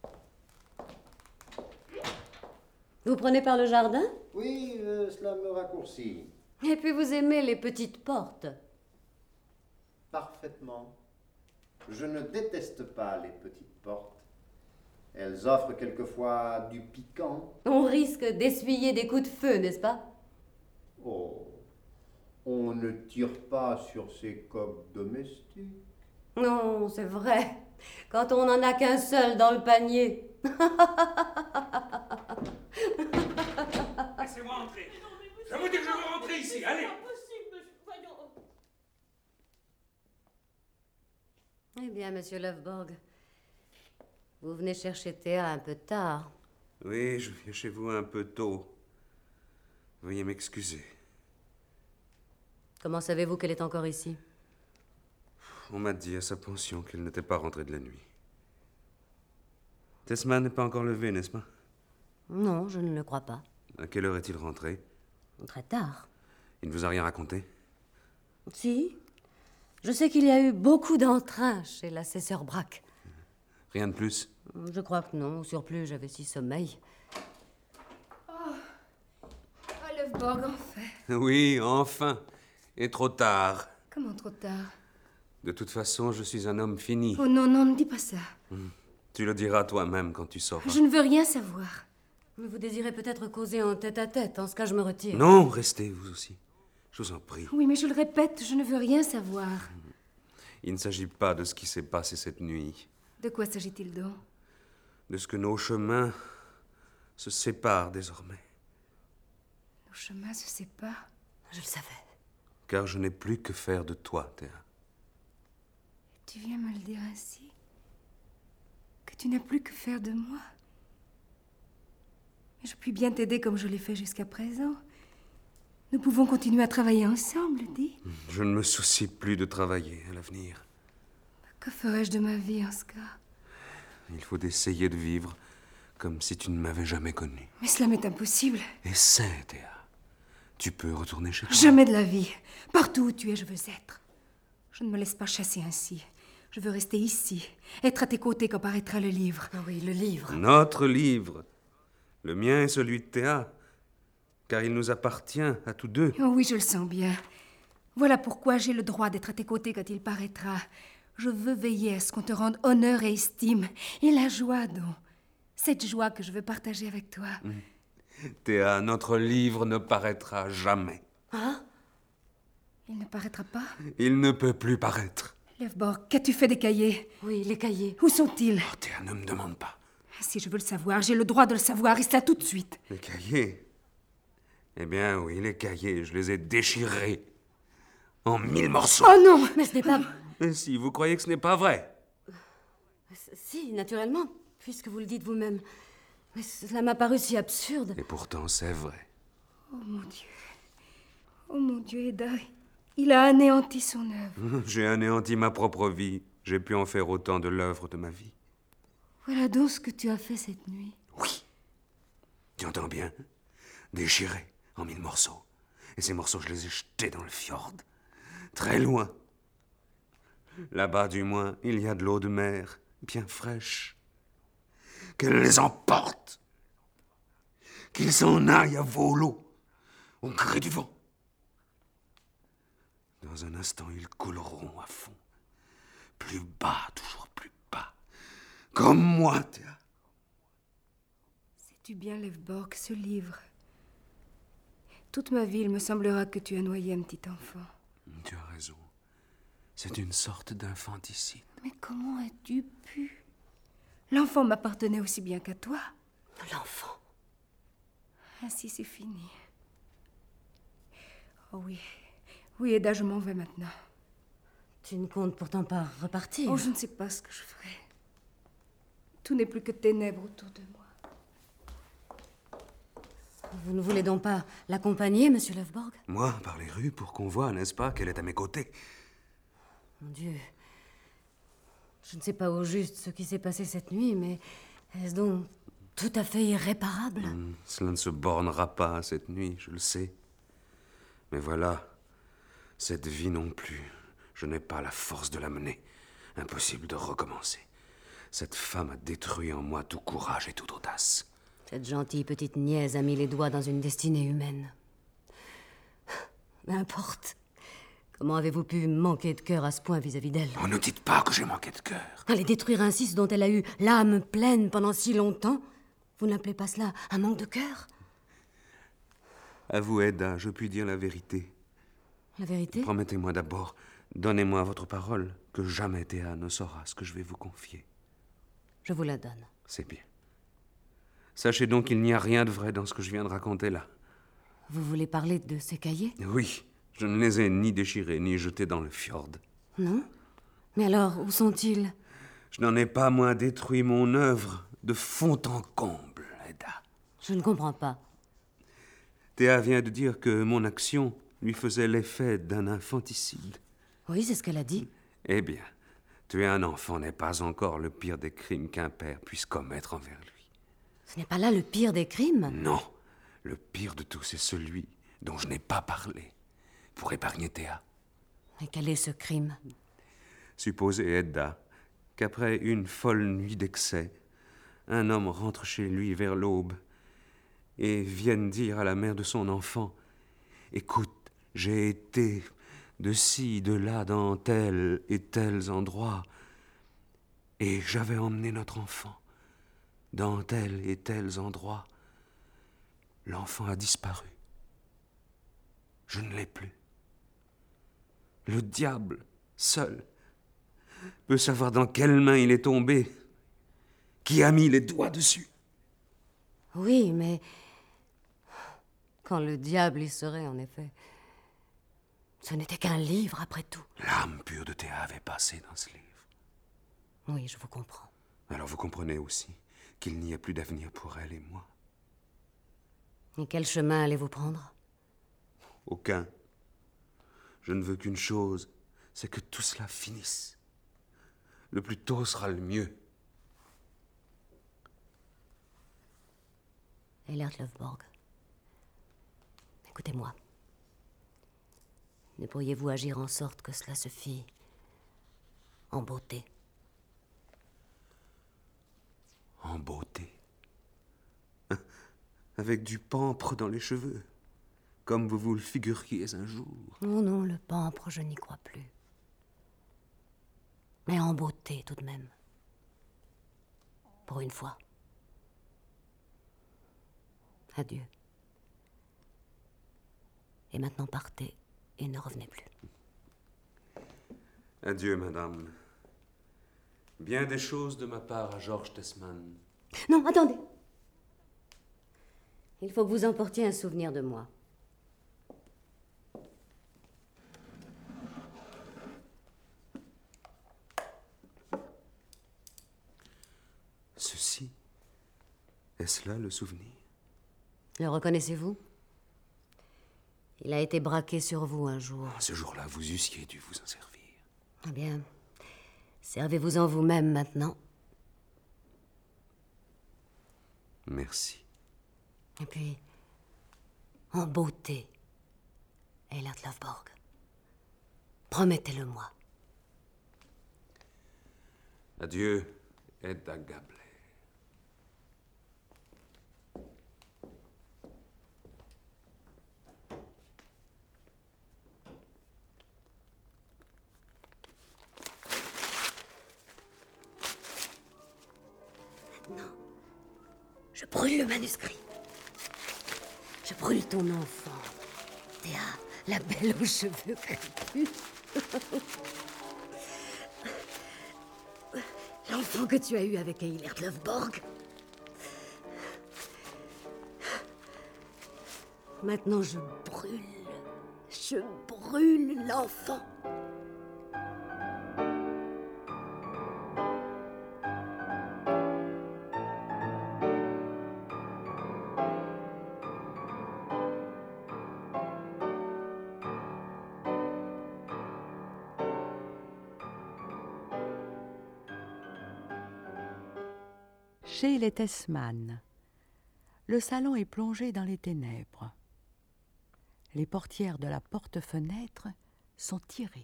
Vous prenez par le jardin? Oui, cela me raccourcit. Et puis vous aimez les petites portes? Parfaitement. Je ne déteste pas les petites portes. Elles offrent quelquefois du piquant. On risque d'essuyer des coups de feu, n'est-ce pas? Oh, on ne tire pas sur ces coqs domestiques. Non, c'est vrai. Quand on n'en a qu'un seul dans le panier. Laissez-moi entrer. Je vous dis que je veux rentrer ici, allez. Eh bien, monsieur Lovborg, vous venez chercher Théa un peu tard. Oui, je viens chez vous un peu tôt. Veuillez m'excuser. Comment savez-vous qu'elle est encore ici? On m'a dit à sa pension qu'elle n'était pas rentrée de la nuit. Tesman n'est pas encore levé, n'est-ce pas? Non, je ne le crois pas. À quelle heure est-il rentré? Très tard. Il ne vous a rien raconté? Si. Je sais qu'il y a eu beaucoup d'entrain chez l'assesseur Braque. Rien de plus? Je crois que non. Au surplus, j'avais si sommeil. Lovborg, enfin. Oui, enfin. Et trop tard. Comment trop tard? De toute façon, je suis un homme fini. Oh non, non, ne dis pas ça. Tu le diras toi-même quand tu sauras. Je ne veux rien savoir. Mais vous désirez peut-être causer en tête-à-tête. En ce cas, je me retire. Non, restez, vous aussi. Je vous en prie. Oui, mais je le répète, je ne veux rien savoir. Il ne s'agit pas de ce qui s'est passé cette nuit. De quoi s'agit-il donc? De ce que nos chemins se séparent désormais. Nos chemins se séparent. Je le savais. Car je n'ai plus que faire de toi, Théa. Tu viens me le dire ainsi? Que tu n'as plus que faire de moi? Mais je puis bien t'aider comme je l'ai fait jusqu'à présent. Nous pouvons continuer à travailler ensemble, dis. Je ne me soucie plus de travailler à l'avenir. Que ferais-je de ma vie en ce cas? Il faut essayer de vivre comme si tu ne m'avais jamais connu. Mais cela m'est impossible. Essaie, Théa. Tu peux retourner chez toi. Jamais de la vie. Partout où tu es, je veux être. Je ne me laisse pas chasser ainsi. Je veux rester ici, être à tes côtés quand paraîtra le livre. Ah oui, le livre. Notre livre. Le mien et celui de Théa. Car il nous appartient à tous deux. Oh oui, je le sens bien. Voilà pourquoi j'ai le droit d'être à tes côtés quand il paraîtra. Je veux veiller à ce qu'on te rende honneur et estime. Et la joie, donc. Cette joie que je veux partager avec toi. Théa, notre livre ne paraîtra jamais. Hein? Il ne paraîtra pas? Il ne peut plus paraître. Lovborg, qu'as-tu fait des cahiers? Oui, les cahiers. Où sont-ils? Oh, Théa, ne me demande pas. Si je veux le savoir, j'ai le droit de le savoir, et cela tout de suite. Les cahiers? Eh bien, oui, les cahiers, je les ai déchirés. En 1000 morceaux. Oh non! Mais ce n'est pas... Mais si, vous croyez que ce n'est pas vrai? Si, naturellement, puisque vous le dites vous-même. Mais cela m'a paru si absurde. Et pourtant, c'est vrai. Oh mon Dieu. Oh mon Dieu, Eda. Il a anéanti son œuvre. J'ai anéanti ma propre vie. J'ai pu en faire autant de l'œuvre de ma vie. Voilà donc ce que tu as fait cette nuit. Oui. Tu entends bien? Déchirés en 1000 morceaux. Et ces morceaux, je les ai jetés dans le fjord. Très loin. Là-bas, du moins, il y a de l'eau de mer, bien fraîche. Qu'elle les emporte. Qu'ils s'en aillent à volo, au gré du vent. Dans un instant, ils couleront à fond. Plus bas, toujours plus bas. Comme moi, Théa. Sais-tu bien, Lovborg, ce livre? Toute ma vie, il me semblera que tu as noyé un petit enfant. Tu as raison. C'est une sorte d'infanticide. Mais comment as-tu pu? L'enfant m'appartenait aussi bien qu'à toi. L'enfant. Ainsi, c'est fini. Oh oui. Oui, Eda, je m'en vais maintenant. Tu ne comptes pourtant pas repartir. Oh, je ne sais pas ce que je ferai. Tout n'est plus que ténèbres autour de moi. Vous ne voulez donc pas l'accompagner, monsieur Lovborg? Moi, par les rues, pour qu'on voie, n'est-ce pas, qu'elle est à mes côtés. Mon Dieu. Je ne sais pas au juste ce qui s'est passé cette nuit, mais est-ce donc tout à fait irréparable? Cela ne se bornera pas à cette nuit, je le sais. Mais voilà, cette vie non plus. Je n'ai pas la force de la mener. Impossible de recommencer. Cette femme a détruit en moi tout courage et toute audace. Cette gentille petite niaise a mis les doigts dans une destinée humaine. N'importe. Comment avez-vous pu manquer de cœur à ce point vis-à-vis d'elle? Oh, ne dites pas que j'ai manqué de cœur. Aller détruire ainsi ce dont elle a eu l'âme pleine pendant si longtemps, vous n'appelez pas cela un manque de cœur? À vous, Eda, je puis dire la vérité. La vérité? Promettez-moi d'abord, donnez-moi votre parole, que jamais Théa ne saura ce que je vais vous confier. Je vous la donne. C'est bien. Sachez donc qu'il n'y a rien de vrai dans ce que je viens de raconter là. Vous voulez parler de ces cahiers? Oui, je ne les ai ni déchirés, ni jetés dans le fjord. Non? Mais alors, où sont-ils? Je n'en ai pas moins détruit mon œuvre de fond en comble, Edda. Je ne comprends pas. Théa vient de dire que mon action lui faisait l'effet d'un infanticide. Oui, c'est ce qu'elle a dit. Eh bien, tuer un enfant n'est pas encore le pire des crimes qu'un père puisse commettre envers lui. Ce n'est pas là le pire des crimes? Non, le pire de tous, c'est celui dont je n'ai pas parlé, pour épargner Théa. Et quel est ce crime? Supposez, Edda, qu'après une folle nuit d'excès, un homme rentre chez lui vers l'aube et vienne dire à la mère de son enfant « Écoute, j'ai été de ci, de là, dans tel et tels endroits, et j'avais emmené notre enfant dans tel et tels endroits. L'enfant a disparu. Je ne l'ai plus. Le diable, seul, peut savoir dans quelle main il est tombé, qui a mis les doigts dessus. » Oui, mais... quand le diable y serait, en effet... Ce n'était qu'un livre, après tout. L'âme pure de Théa avait passé dans ce livre. Oui, je vous comprends. Alors vous comprenez aussi qu'il n'y a plus d'avenir pour elle et moi. Et quel chemin allez-vous prendre? Aucun. Je ne veux qu'une chose, c'est que tout cela finisse. Le plus tôt sera le mieux. Eilert Lovborg, écoutez-moi. Ne pourriez-vous agir en sorte que cela se fît en beauté? En beauté? Avec du pampre dans les cheveux, comme vous vous le figuriez un jour. Non, non, le pampre, je n'y crois plus. Mais en beauté, tout de même. Pour une fois. Adieu. Et maintenant partez et ne revenez plus. Adieu, madame. Bien des choses de ma part à Georges Tessman. Non, attendez. Il faut que vous emportiez un souvenir de moi. Ceci, est-ce là le souvenir? Le reconnaissez-vous? Il a été braqué sur vous un jour. Ce jour-là, vous eussiez dû vous en servir. Eh bien, servez-vous-en vous-même maintenant. Merci. Et puis, en beauté, Eilert Lovborg. Promettez-le-moi. Adieu, Edda Gabler. Maintenant, je brûle le manuscrit. Je brûle ton enfant, Théa, la belle aux cheveux crépus. L'enfant que tu as eu avec Eilert Lovborg. Maintenant, je brûle l'enfant. Chez les Tessman, le salon est plongé dans les ténèbres. Les portières de la porte-fenêtre sont tirées.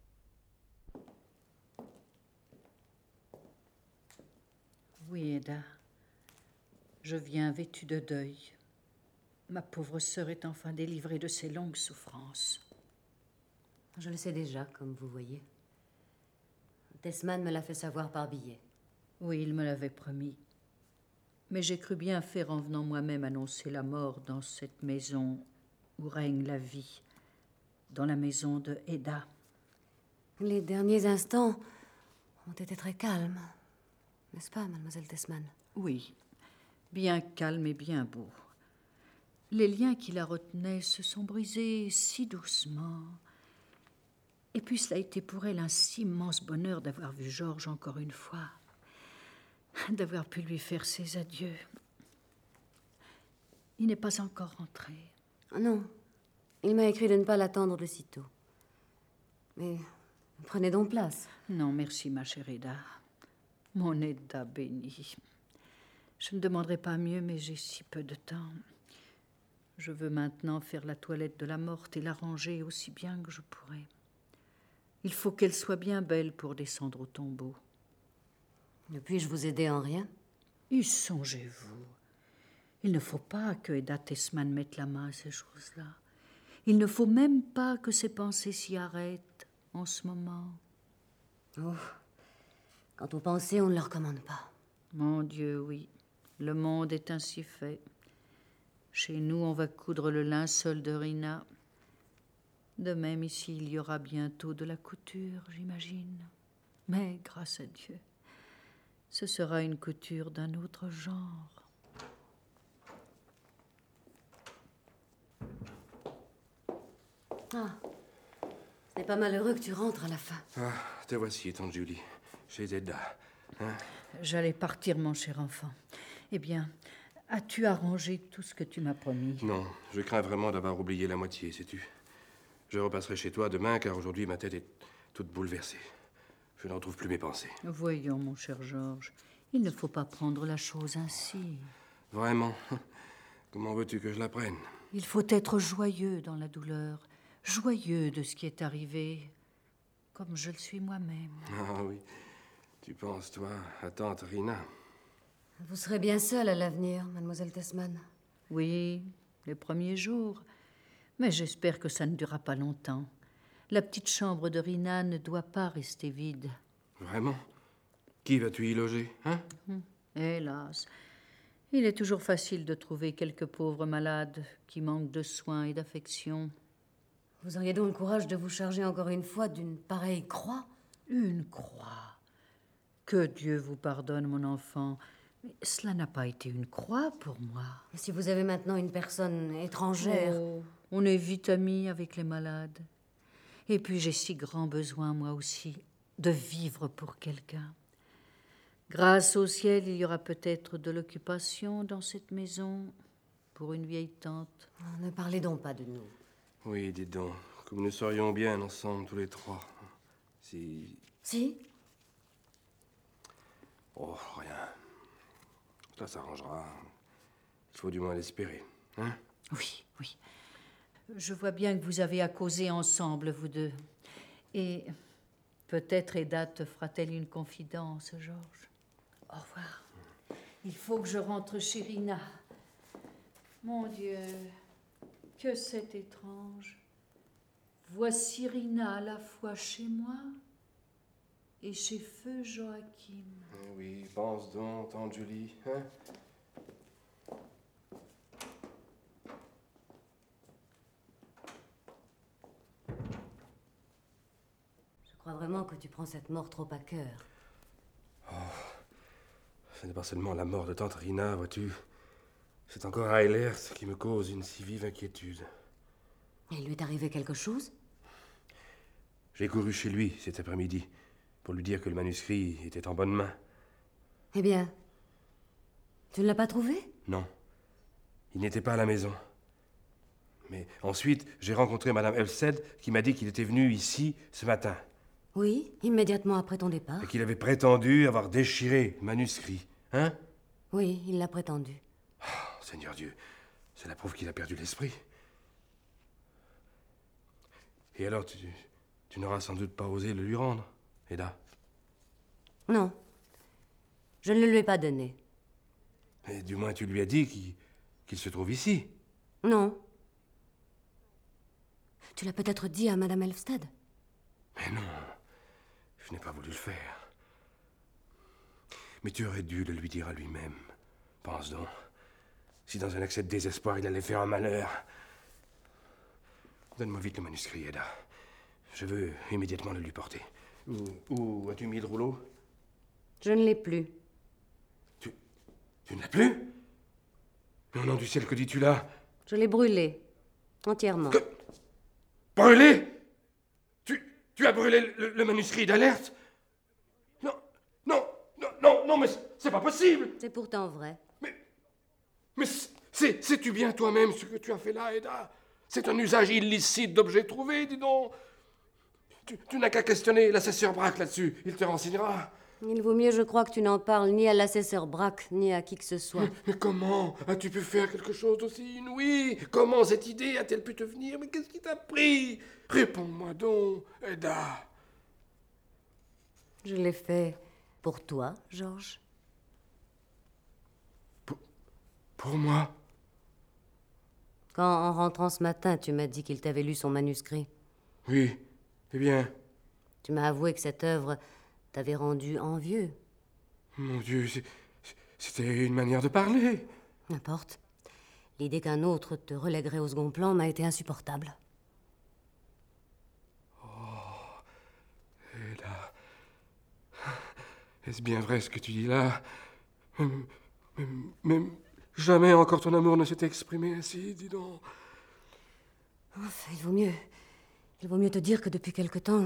Oui, Edda. Je viens vêtue de deuil. Ma pauvre sœur est enfin délivrée de ses longues souffrances. Je le sais déjà, comme vous voyez. Tessman me l'a fait savoir par billet. Oui, il me l'avait promis. Mais j'ai cru bien faire en venant moi-même annoncer la mort dans cette maison où règne la vie, dans la maison de Edda. Les derniers instants ont été très calmes, n'est-ce pas, mademoiselle Tessman? Oui, bien calme et bien beau. Les liens qui la retenaient se sont brisés si doucement. Et puis cela a été pour elle un si immense bonheur d'avoir vu Georges encore une fois, d'avoir pu lui faire ses adieux. Il n'est pas encore rentré. Non, il m'a écrit de ne pas l'attendre de sitôt. Mais prenez donc place. Non, merci, ma chère Eda. Mon Eda bénie. Je ne demanderai pas mieux, mais j'ai si peu de temps. Je veux maintenant faire la toilette de la morte et l'arranger aussi bien que je pourrai. Il faut qu'elle soit bien belle pour descendre au tombeau. Ne puis-je vous aider en rien? Y songez-vous. Il ne faut pas que Eda Tesman mette la main à ces choses-là. Il ne faut même pas que ses pensées s'y arrêtent en ce moment. Oh, quant aux pensées, on ne le recommande pas. Mon Dieu, oui. Le monde est ainsi fait. Chez nous, on va coudre le linceul de Rina. De même, ici, il y aura bientôt de la couture, j'imagine. Mais, grâce à Dieu, ce sera une couture d'un autre genre. Ah, ce n'est pas malheureux que tu rentres à la fin. Ah, te voici, tante Julie, chez Eda. Hein? J'allais partir, mon cher enfant. Eh bien, as-tu arrangé tout ce que tu m'as promis? Non, je crains vraiment d'avoir oublié la moitié, sais-tu. Je repasserai chez toi demain, car aujourd'hui ma tête est toute bouleversée. Je n'en trouve plus mes pensées. Voyons, mon cher Georges, il ne faut pas prendre la chose ainsi. Vraiment? Comment veux-tu que je la prenne? Il faut être joyeux dans la douleur, joyeux de ce qui est arrivé, comme je le suis moi-même. Ah oui, tu penses, toi, à tante Rina? Vous serez bien seule à l'avenir, mademoiselle Tesman. Oui, les premiers jours. Mais j'espère que ça ne durera pas longtemps. La petite chambre de Rina ne doit pas rester vide. Vraiment? Qui vas-tu y loger, hein? Hélas, il est toujours facile de trouver quelques pauvres malades qui manquent de soins et d'affection. Vous auriez donc le courage de vous charger encore une fois d'une pareille croix? Une croix? Que Dieu vous pardonne, mon enfant. Mais cela n'a pas été une croix pour moi. Et si vous avez maintenant une personne étrangère... Oh, on est vite amis avec les malades. Et puis j'ai si grand besoin, moi aussi, de vivre pour quelqu'un. Grâce au ciel, il y aura peut-être de l'occupation dans cette maison pour une vieille tante. Oh, ne parlez donc pas de nous. Oui, dites donc, comme nous serions bien ensemble tous les trois. Si... Si? Oh, rien. Ça s'arrangera. Il faut du moins l'espérer, hein? Oui, oui. Je vois bien que vous avez à causer ensemble, vous deux. Et peut-être Eda te fera-t-elle une confidence, Georges. Au revoir. Il faut que je rentre chez Rina. Mon Dieu, que c'est étrange. Voici Rina à la fois chez moi et chez feu Joachim. Oui, pense donc, tante Julie, hein? Je crois vraiment que tu prends cette mort trop à cœur. Oh, ce n'est pas seulement la mort de tante Rina, vois-tu. C'est encore Eilert qui me cause une si vive inquiétude. Il lui est arrivé quelque chose? J'ai couru chez lui cet après-midi pour lui dire que le manuscrit était en bonne main. Eh bien, tu ne l'as pas trouvé? Non, il n'était pas à la maison. Mais ensuite, j'ai rencontré Madame Elfsted qui m'a dit qu'il était venu ici ce matin. Oui, immédiatement après ton départ. Et qu'il avait prétendu avoir déchiré le manuscrit, hein? Oui, il l'a prétendu. Oh, Seigneur Dieu, c'est la preuve qu'il a perdu l'esprit. Et alors, tu n'auras sans doute pas osé le lui rendre, Eda? Non, je ne le lui ai pas donné. Mais du moins, tu lui as dit qu'il se trouve ici. Non. Tu l'as peut-être dit à Madame Elfsted? Mais non, je n'ai pas voulu le faire. Mais tu aurais dû le lui dire à lui-même. Pense donc. Si dans un accès de désespoir, il allait faire un malheur. Donne-moi vite le manuscrit, Eda. Je veux immédiatement le lui porter. Où as-tu mis le rouleau? Je ne l'ai plus. Tu ne l'as plus? Mais au nom du ciel, que dis-tu là? Je l'ai brûlé. Entièrement. Brûlé? Tu Tu as brûlé le manuscrit d'Alerte? Non, non, non, non, non, mais c'est pas possible. C'est pourtant vrai. Mais sais-tu bien toi-même ce que tu as fait là, Eda? C'est un usage illicite d'objets trouvés, dis donc. Tu n'as qu'à questionner l'assesseur Braque là-dessus. Il te renseignera. Il vaut mieux, je crois, que tu n'en parles ni à l'assesseur Braque, ni à qui que ce soit. Mais comment as-tu pu faire quelque chose d'aussi inouï? Comment cette idée a-t-elle pu te venir? Mais qu'est-ce qui t'a pris? Réponds-moi donc, Eda. Je l'ai fait pour toi, Georges. Pour moi? Quand, en rentrant ce matin, tu m'as dit qu'il t'avait lu son manuscrit. Oui. Eh bien? Tu m'as avoué que cette œuvre t'avait rendu envieux. Mon Dieu, c'était une manière de parler. N'importe. L'idée qu'un autre te relèguerait au second plan m'a été insupportable. Oh, Eda. Est-ce bien vrai ce que tu dis là? Mais jamais encore ton amour ne s'est exprimé ainsi, dis donc. Enfin, il vaut mieux te dire que depuis quelque temps...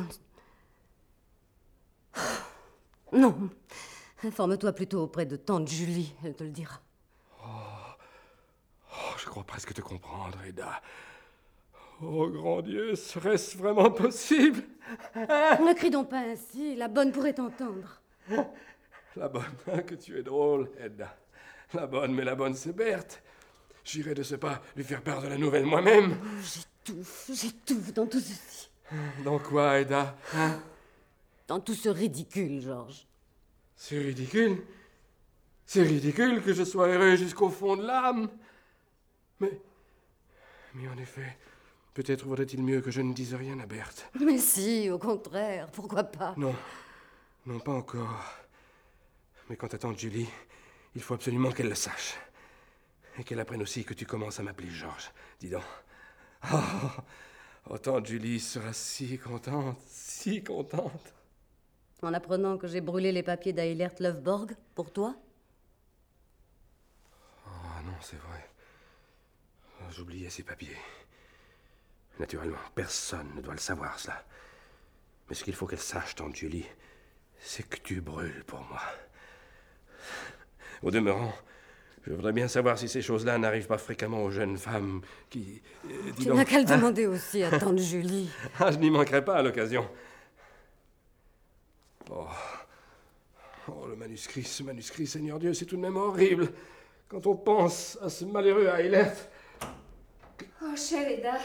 Non. Informe-toi plutôt auprès de tante Julie, elle te le dira. Je crois presque te comprendre, Eda. Oh, grand Dieu, serait-ce vraiment possible? Ne crie donc pas ainsi, la bonne pourrait t'entendre. La bonne, que tu es drôle, Eda. La bonne, mais la bonne, c'est Berthe. J'irai de ce pas lui faire part de la nouvelle moi-même. J'étouffe dans tout ceci. Dans quoi, Eda? Hein? Dans tout ce ridicule, Georges. C'est ridicule? C'est ridicule que je sois heureux jusqu'au fond de l'âme. Mais en effet, peut-être vaudrait-il mieux que je ne dise rien à Berthe. Mais si, au contraire, pourquoi pas? Non, pas encore. Mais quant à tante Julie, il faut absolument qu'elle le sache. Et qu'elle apprenne aussi que tu commences à m'appeler Georges. Dis donc. Oh, tante Julie sera si contente, si contente. En apprenant que j'ai brûlé les papiers d'Eilert Lovborg, pour toi? Oh non, c'est vrai. Oh, j'oubliais ces papiers. Naturellement, personne ne doit le savoir, cela. Mais ce qu'il faut qu'elle sache, tante Julie, c'est que tu brûles pour moi. Au demeurant, je voudrais bien savoir si ces choses-là n'arrivent pas fréquemment aux jeunes femmes qui... Tu n'as qu'à le demander aussi à tante Julie. Je n'y manquerai pas à l'occasion. Oh, le manuscrit, ce manuscrit, Seigneur Dieu, c'est tout de même horrible. Quand on pense à ce malheureux Eilert. Oh, chère Eda,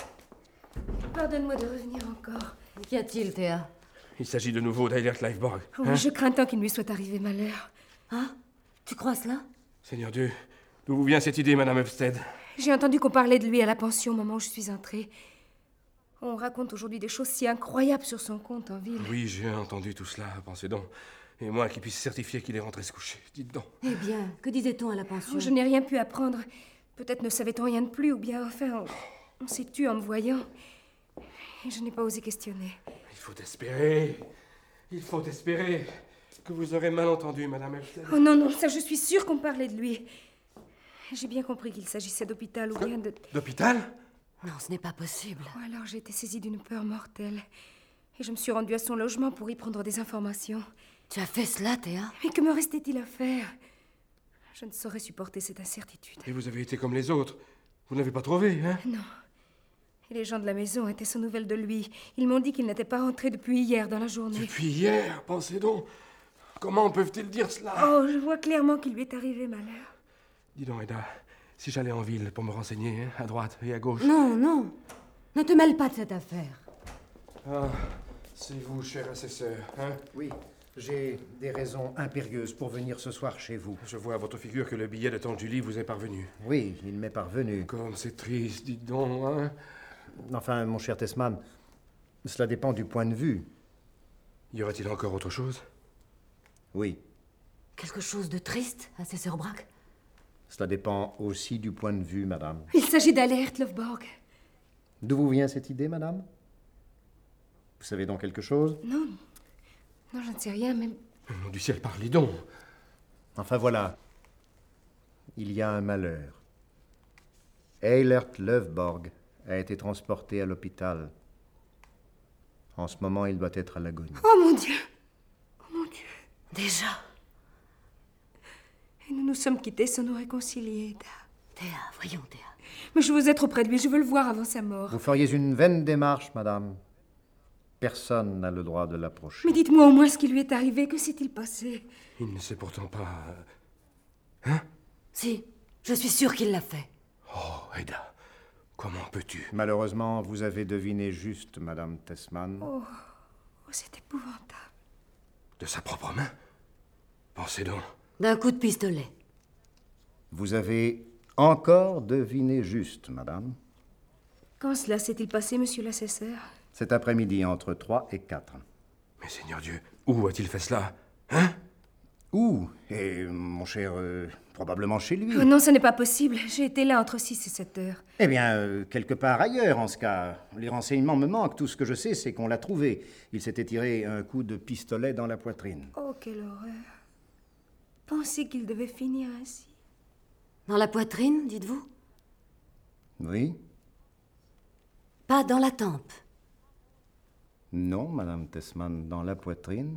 pardonne-moi de revenir encore. Qu'y a-t-il, Théa? Il s'agit de nouveau d'Eilert Lovborg. Oh, oui, je crains tant qu'il ne lui soit arrivé malheur. Hein? Tu crois cela? Seigneur Dieu, d'où vous vient cette idée, Madame Upstead? J'ai entendu qu'on parlait de lui à la pension au moment où je suis entrée. On raconte aujourd'hui des choses si incroyables sur son compte en ville. Oui, j'ai entendu tout cela, pensez donc. Et moi qui puisse certifier qu'il est rentré se coucher, dites donc. Eh bien, que disait-on à la pension? Oh, je n'ai rien pu apprendre. Peut-être ne savait-on rien de plus, ou bien, enfin, on s'est tu en me voyant. Et je n'ai pas osé questionner. Il faut espérer. Il faut espérer que vous aurez mal entendu, Madame Upstead. Oh non, ça, je suis sûre qu'on parlait de lui. J'ai bien compris qu'il s'agissait d'hôpital ou bien de... D'hôpital? Non, ce n'est pas possible. Oh, alors j'ai été saisie d'une peur mortelle. Et je me suis rendue à son logement pour y prendre des informations. Tu as fait cela, Théa? Mais que me restait-il à faire? Je ne saurais supporter cette incertitude. Et vous avez été comme les autres. Vous ne l'avez pas trouvé, hein? Non. Et les gens de la maison étaient sans nouvelles de lui. Ils m'ont dit qu'il n'était pas rentré depuis hier dans la journée. Depuis hier, pensez donc. Comment peuvent-ils dire cela? Oh, je vois clairement qu'il lui est arrivé malheur. Dis donc, Eda, si j'allais en ville pour me renseigner, hein, à droite et à gauche... Non. Ne te mêle pas de cette affaire. Ah, c'est vous, cher assesseur, hein? Oui, j'ai des raisons impérieuses pour venir ce soir chez vous. Je vois à votre figure que le billet de tante Julie vous est parvenu. Oui, il m'est parvenu. Comme c'est triste, dites donc, hein? Enfin, mon cher Tessman, cela dépend du point de vue. Y aurait-il encore autre chose? Oui. Quelque chose de triste, assesseur Braque? Cela dépend aussi du point de vue, madame. Il s'agit d'Eilert Lovborg. D'où vous vient cette idée, madame? Vous savez donc quelque chose? Non, je ne sais rien, mais... Nom du ciel, parlez donc! Enfin, voilà. Il y a un malheur. Eilert Lovborg a été transporté à l'hôpital. En ce moment, il doit être à l'agonie. Oh mon Dieu! Oh mon Dieu! Déjà? Et nous nous sommes quittés sans nous réconcilier, Ada. Théa, voyons, Théa. Mais je veux être auprès de lui, je veux le voir avant sa mort. Vous feriez une vaine démarche, madame. Personne n'a le droit de l'approcher. Mais dites-moi au moins ce qui lui est arrivé, que s'est-il passé? Il ne sait pourtant pas... Si, je suis sûre qu'il l'a fait. Oh, Ada, comment peux-tu? Malheureusement, vous avez deviné juste, madame Tessman. Oh, c'est épouvantable. De sa propre main? Pensez donc. D'un coup de pistolet. Vous avez encore deviné juste, madame. Quand cela s'est-il passé, monsieur l'assesseur? Cet après-midi, entre 3 et 4. Mais Seigneur Dieu, où a-t-il fait cela? Hein? Où? Et, mon cher, probablement chez lui. Oh non, ce n'est pas possible. J'ai été là entre 6 et 7 heures. Eh bien, quelque part ailleurs, en ce cas. Les renseignements me manquent. Tout ce que je sais, c'est qu'on l'a trouvé. Il s'était tiré un coup de pistolet dans la poitrine. Oh, quelle horreur. Pensez qu'il devait finir ainsi. Dans la poitrine, dites-vous? Oui? Pas dans la tempe. Non, madame Tessman, dans la poitrine.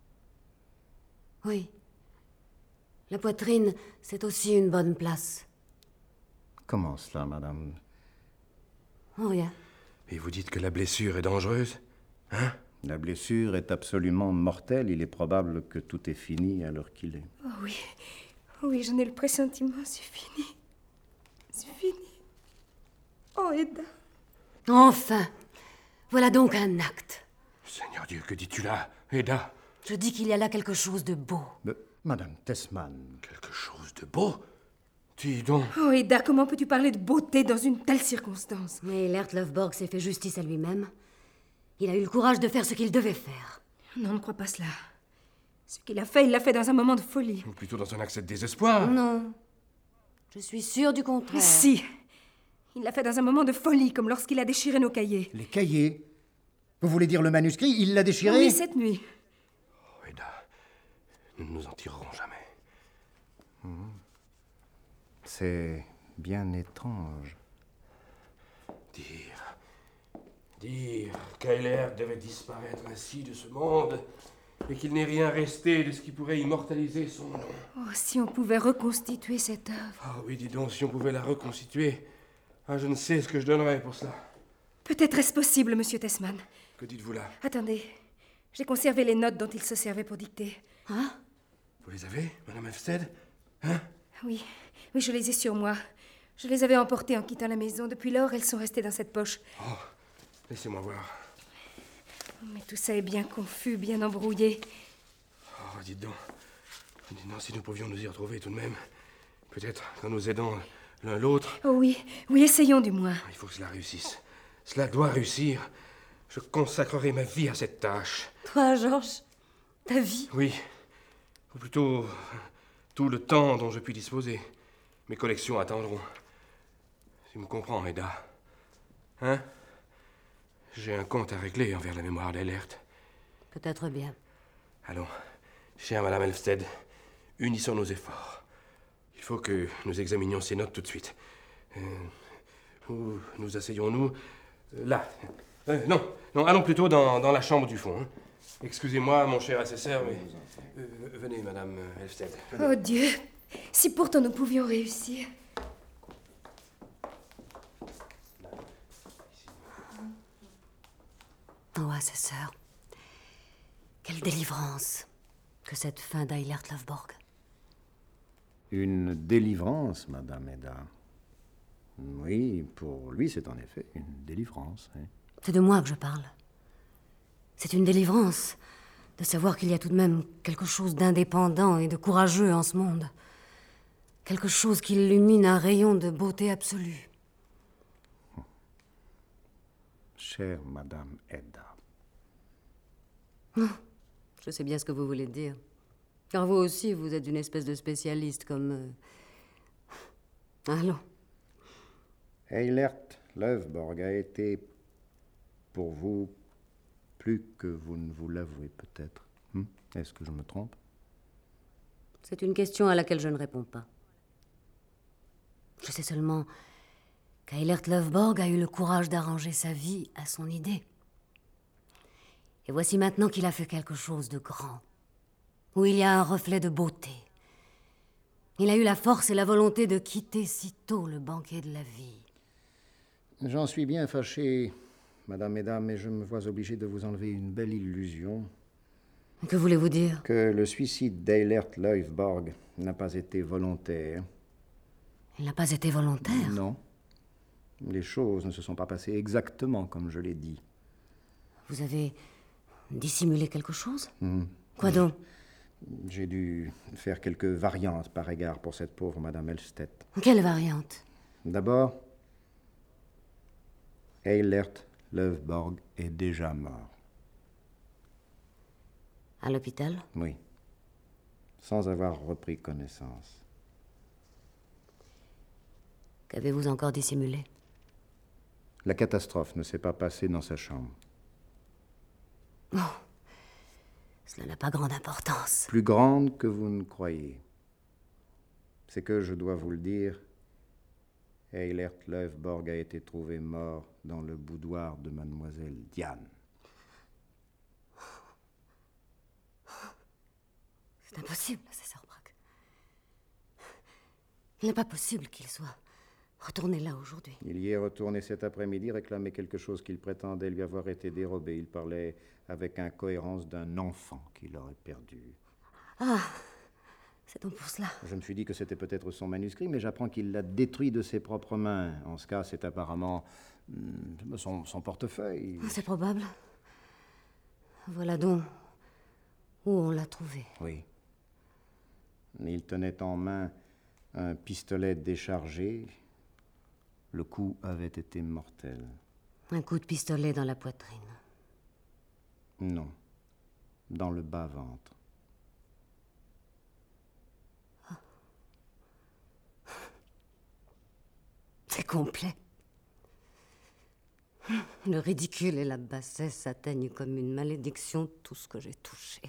Oui. La poitrine, c'est aussi une bonne place. Comment cela, madame? Oh, rien. Et vous dites que la blessure est dangereuse? Hein? La blessure est absolument mortelle. Il est probable que tout est fini à l'heure qu'il est. Oh oui. Oui, j'en ai le pressentiment. C'est fini. C'est fini. Oh, Ada. Enfin. Voilà donc un acte. Seigneur Dieu, que dis-tu là, Ada? Je dis qu'il y a là quelque chose de beau. Madame Tessman. Quelque chose de beau? Dis donc. Oh, Ada, comment peux-tu parler de beauté dans une telle circonstance? Mais Eilert Lovborg s'est fait justice à lui-même. Il a eu le courage de faire ce qu'il devait faire. Non, ne crois pas cela. Ce qu'il a fait, il l'a fait dans un moment de folie. Ou plutôt dans un accès de désespoir. Non. Je suis sûre du contraire. Si. Il l'a fait dans un moment de folie, comme lorsqu'il a déchiré nos cahiers. Les cahiers? Vous voulez dire le manuscrit? Il l'a déchiré? Oui, cette nuit. Oh, Ada, nous ne nous en tirerons jamais. C'est bien étrange. Dire qu'Eilert devait disparaître ainsi de ce monde et qu'il n'est rien resté de ce qui pourrait immortaliser son nom. Oh, si on pouvait reconstituer cette œuvre. Ah oui, dis donc, si on pouvait la reconstituer. Ah, je ne sais ce que je donnerais pour cela. Peut-être est-ce possible, monsieur Tessman. Que dites-vous là? Attendez. J'ai conservé les notes dont il se servait pour dicter. Hein? Vous les avez, Madame Elfsted? Hein? Oui, je les ai sur moi. Je les avais emportées en quittant la maison. Depuis lors, elles sont restées dans cette poche. Oh, laissez-moi voir. Mais tout ça est bien confus, bien embrouillé. Oh, dites donc, si nous pouvions nous y retrouver tout de même. Peut-être qu'en nous aidant l'un l'autre... Oh oui, essayons du moins. Il faut que cela réussisse. Cela doit réussir. Je consacrerai ma vie à cette tâche. Toi, Georges, ta vie? Oui. Ou plutôt, tout le temps dont je puis disposer. Mes collections attendront. Tu me comprends, Ada? Hein? J'ai un compte à régler envers la mémoire d'Eilert. Peut-être bien. Allons, chère Madame Elfsted, unissons nos efforts. Il faut que nous examinions ces notes tout de suite. Où nous asseyons-nous? Là. Non, allons plutôt dans la chambre du fond. Hein. Excusez-moi, mon cher assesseur, mais... venez, Madame Elfsted. Venez. Oh Dieu, si pourtant nous pouvions réussir. Oh, assesseur. Quelle délivrance que cette fin d'Eilert Lovborg. Une délivrance, Madame Ada. Oui, pour lui, c'est en effet une délivrance. Hein. C'est de moi que je parle. C'est une délivrance de savoir qu'il y a tout de même quelque chose d'indépendant et de courageux en ce monde. Quelque chose qui illumine un rayon de beauté absolue. Chère Madame Ada. Non, je sais bien ce que vous voulez dire. Car vous aussi, vous êtes une espèce de spécialiste comme... Allons. Eilert Lovborg a été, pour vous, plus que vous ne vous l'avouez peut-être. Est-ce que je me trompe? C'est une question à laquelle je ne réponds pas. Je sais seulement qu'Eilert Lovborg a eu le courage d'arranger sa vie à son idée. Et voici maintenant qu'il a fait quelque chose de grand, où il y a un reflet de beauté. Il a eu la force et la volonté de quitter si tôt le banquet de la vie. J'en suis bien fâché, madame, mesdames, mais je me vois obligé de vous enlever une belle illusion. Que voulez-vous dire? Que le suicide d'Eilert Lovborg n'a pas été volontaire. Il n'a pas été volontaire? Non. Les choses ne se sont pas passées exactement comme je l'ai dit. Vous avez dissimulé quelque chose? Mmh. Quoi donc? J'ai dû faire quelques variantes par égard pour cette pauvre madame Elstedt. Quelle variante? D'abord, Eilert Lovborg est déjà mort. À l'hôpital? Oui. Sans avoir repris connaissance. Qu'avez-vous encore dissimulé? La catastrophe ne s'est pas passée dans sa chambre. Oh, cela n'a pas grande importance. Plus grande que vous ne croyez. C'est que, je dois vous le dire, Eilert Lovborg a été trouvé mort dans le boudoir de mademoiselle Diane. C'est impossible, César Braque. Il n'est pas possible qu'il soit retourné là aujourd'hui. Il y est retourné cet après-midi réclamer quelque chose qu'il prétendait lui avoir été dérobé. Il parlait avec incohérence d'un enfant qu'il aurait perdu. Ah, c'est donc pour cela. Je me suis dit que c'était peut-être son manuscrit, mais j'apprends qu'il l'a détruit de ses propres mains. En ce cas, c'est apparemment son portefeuille. C'est probable. Voilà donc où on l'a trouvé. Oui. Il tenait en main un pistolet déchargé. Le coup avait été mortel. Un coup de pistolet dans la poitrine. Non, dans le bas-ventre. C'est complet. Le ridicule et la bassesse atteignent comme une malédiction tout ce que j'ai touché.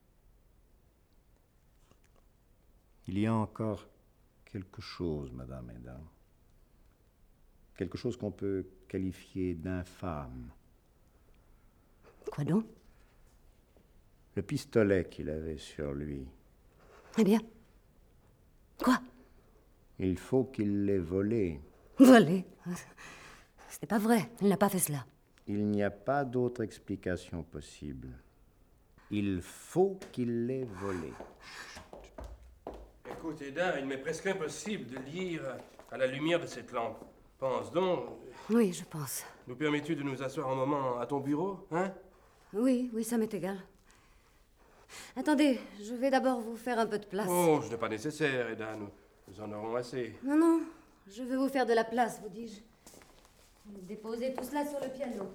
Il y a encore quelque chose, madame, mesdames. Quelque chose qu'on peut qualifier d'infâme. Quoi donc? Le pistolet qu'il avait sur lui. Eh bien? Quoi? Il faut qu'il l'ait volé. Volé? Ce n'est pas vrai. Il n'a pas fait cela. Il n'y a pas d'autre explication possible. Il faut qu'il l'ait volé. Écoute, Eda, il m'est presque impossible de lire à la lumière de cette lampe. Pense donc. Oui, je pense. Nous permets-tu de nous asseoir un moment à ton bureau, hein? Oui, ça m'est égal. Attendez, je vais d'abord vous faire un peu de place. Oh, ce n'est pas nécessaire, Eda. Nous en aurons assez. Non, je vais vous faire de la place, vous dis-je. Déposez tout cela sur le piano.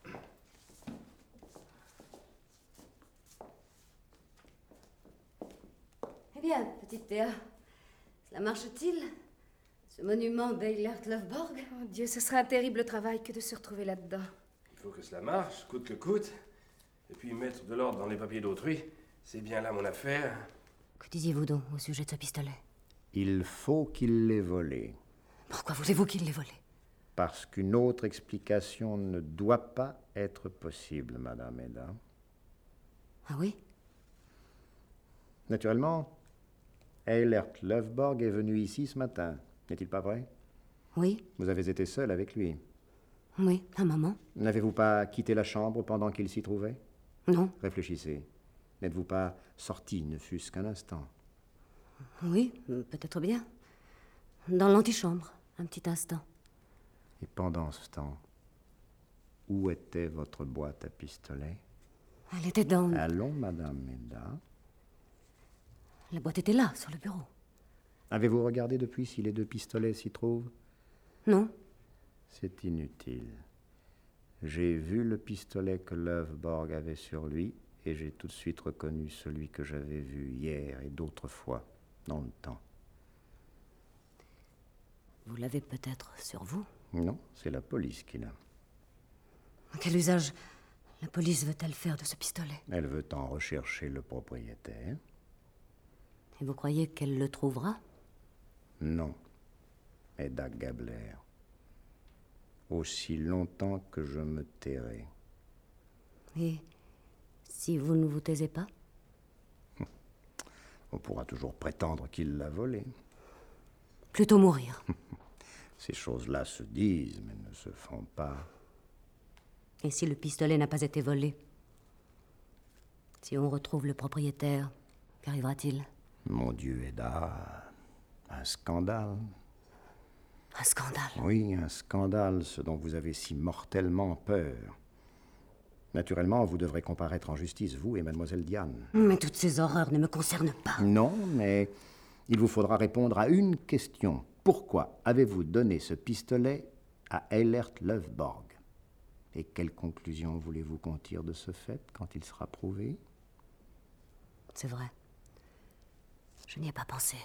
Eh bien, petite Théa, cela marche-t-il? Ce monument d'Eilert Lovborg? Oh Dieu, ce serait un terrible travail que de se retrouver là-dedans. Il faut que cela marche, coûte que coûte. Et puis mettre de l'ordre dans les papiers d'autrui, c'est bien là mon affaire. Que disiez-vous donc au sujet de ce pistolet? Il faut qu'il l'ait volé. Pourquoi voulez-vous qu'il l'ait volé? Parce qu'une autre explication ne doit pas être possible, madame Eda. Ah oui? Naturellement, Eilert Lovborg est venu ici ce matin. N'est-il pas vrai? Oui. Vous avez été seul avec lui. Oui, un moment. N'avez-vous pas quitté la chambre pendant qu'il s'y trouvait? Non. Réfléchissez. N'êtes-vous pas sorti, ne fût-ce qu'un instant? Oui, peut-être bien. Dans l'antichambre, un petit instant. Et pendant ce temps, où était votre boîte à pistolet? Elle était dans... Allons, madame Eda. La boîte était là, sur le bureau. Avez-vous regardé depuis si les deux pistolets s'y trouvent? Non. C'est inutile. J'ai vu le pistolet que Lovborg avait sur lui et j'ai tout de suite reconnu celui que j'avais vu hier et d'autres fois dans le temps. Vous l'avez peut-être sur vous? Non, c'est la police qui l'a. Quel usage la police veut-elle faire de ce pistolet? Elle veut en rechercher le propriétaire. Et vous croyez qu'elle le trouvera? Non, Eda Gabler. Aussi longtemps que je me tairai. Et Si vous ne vous taisez pas? On pourra toujours prétendre qu'il l'a volé. Plutôt mourir. Ces choses-là se disent, mais ne se font pas. Et si le pistolet n'a pas été volé? Si on retrouve le propriétaire, qu'arrivera-t-il? Mon Dieu, Eda, un scandale. Un scandale? Oui, un scandale, ce dont vous avez si mortellement peur. Naturellement, vous devrez comparaître en justice, vous et mademoiselle Diane. Mais toutes ces horreurs ne me concernent pas. Non, mais il vous faudra répondre à une question. Pourquoi avez-vous donné ce pistolet à Eilert Lovborg? Et quelle conclusion voulez-vous qu'on tire de ce fait quand il sera prouvé? C'est vrai. Je n'y ai pas pensé.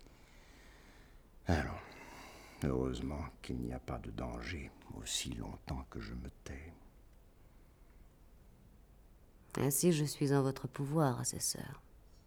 Alors, heureusement qu'il n'y a pas de danger aussi longtemps que je me tais. Ainsi, je suis en votre pouvoir, assesseur.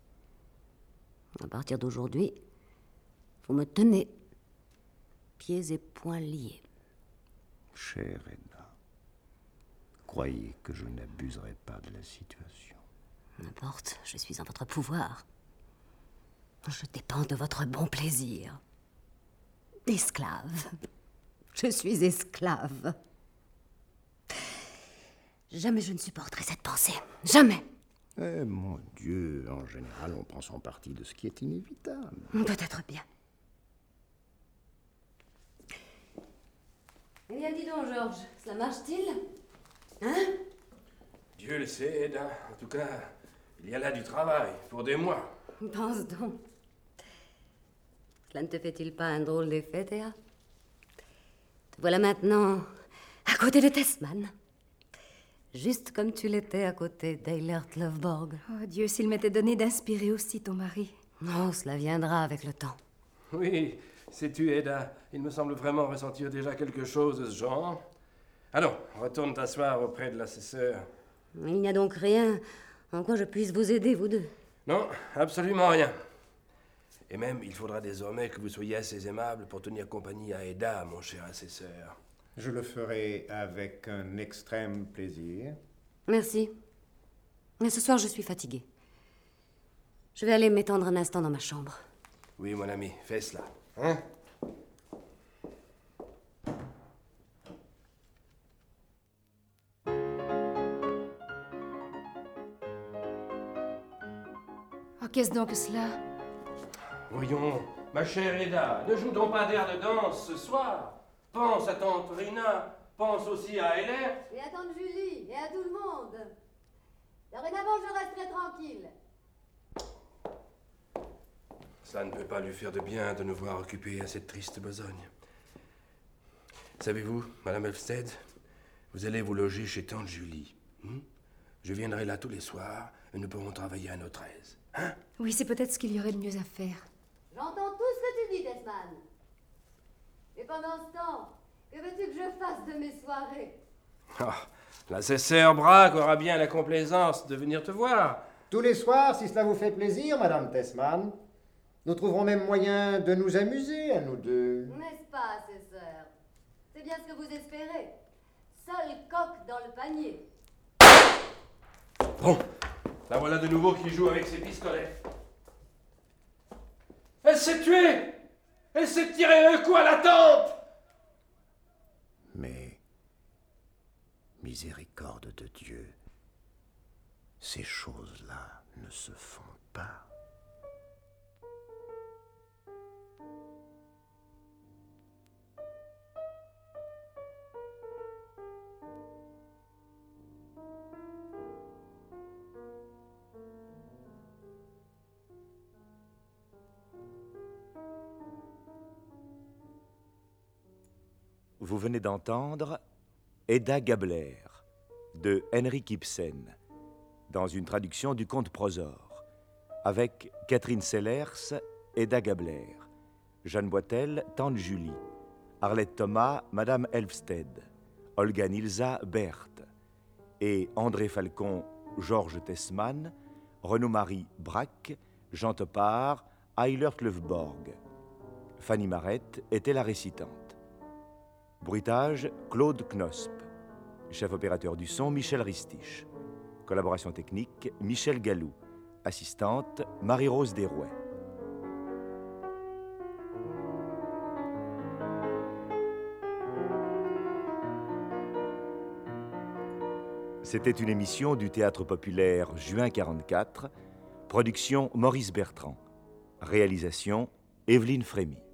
À partir d'aujourd'hui, vous me tenez pieds et poings liés. Chère Eda, croyez que je n'abuserai pas de la situation. N'importe, je suis en votre pouvoir. Je dépends de votre bon plaisir. Esclave. Je suis esclave. Jamais je ne supporterai cette pensée. Jamais. Eh, mon Dieu, en général, on prend son parti de ce qui est inévitable. Peut-être bien. Eh bien, dis donc, Georges, cela marche-t-il? Hein? Dieu le sait, Eda. En tout cas, il y a là du travail, pour des mois. Pense donc. Cela ne te fait-il pas un drôle d'effet, Théa? Te voilà maintenant à côté de Tessman. Juste comme tu l'étais à côté d'Eilert Lovborg. Oh Dieu, s'il m'était donné d'inspirer aussi ton mari. Oh, cela viendra avec le temps. Oui, sais-tu, Eda, il me semble vraiment ressentir déjà quelque chose de ce genre. Allons, retourne t'asseoir auprès de l'assesseur. Il n'y a donc rien en quoi je puisse vous aider, vous deux? Non, absolument rien. Et même, il faudra désormais que vous soyez assez aimable pour tenir compagnie à Eda, mon cher assesseur. Je le ferai avec un extrême plaisir. Merci. Mais ce soir, je suis fatiguée. Je vais aller m'étendre un instant dans ma chambre. Oui, mon ami, fais cela. Hein? Oh, qu'est-ce donc que cela? Voyons, ma chère Eda, ne joue donc pas d'air de danse ce soir. Pense à tante Rina, pense aussi à Eilert. Et à tante Julie, et à tout le monde. Dorénavant, je resterai tranquille. Cela ne peut pas lui faire de bien de nous voir occupés à cette triste besogne. Savez-vous, Madame Elfsted, vous allez vous loger chez tante Julie. Je viendrai là tous les soirs et nous pourrons travailler à notre aise. Hein? Oui, c'est peut-être ce qu'il y aurait de mieux à faire. J'entends tout ce que tu dis, Tessman. Et pendant ce temps, que veux-tu que je fasse de mes soirées? Oh, l'assesseur Braque aura bien la complaisance de venir te voir. Tous les soirs, si cela vous fait plaisir, Madame Tessman. Nous trouverons même moyen de nous amuser, à nous deux. N'est-ce pas, assesseur? C'est bien ce que vous espérez. Seul coq dans le panier. Bon, la voilà de nouveau qui joue avec ses pistolets. Elle s'est tuée! Elle s'est tiré un coup à la tempe! Mais, miséricorde de Dieu, ces choses-là ne se font pas. Vous venez d'entendre Eda Gabler de Henrik Ibsen, dans une traduction du conte Prosor, avec Catherine Sellers, Eda Gabler, Jeanne Boitel, tante Julie, Arlette Thomas, Madame Elfsted, Olga Nilsa, Berthe, et André Falcon, Georges Tessman, Renaud-Marie Braque, Jean Topard, Eilert Lovborg. Fanny Marette était la récitante. Bruitage, Claude Knosp. Chef opérateur du son, Michel Ristich. Collaboration technique, Michel Gallou. Assistante, Marie-Rose Desrouets. C'était une émission du Théâtre populaire Juin 44, production Maurice Bertrand. Réalisation, Evelyne Frémy.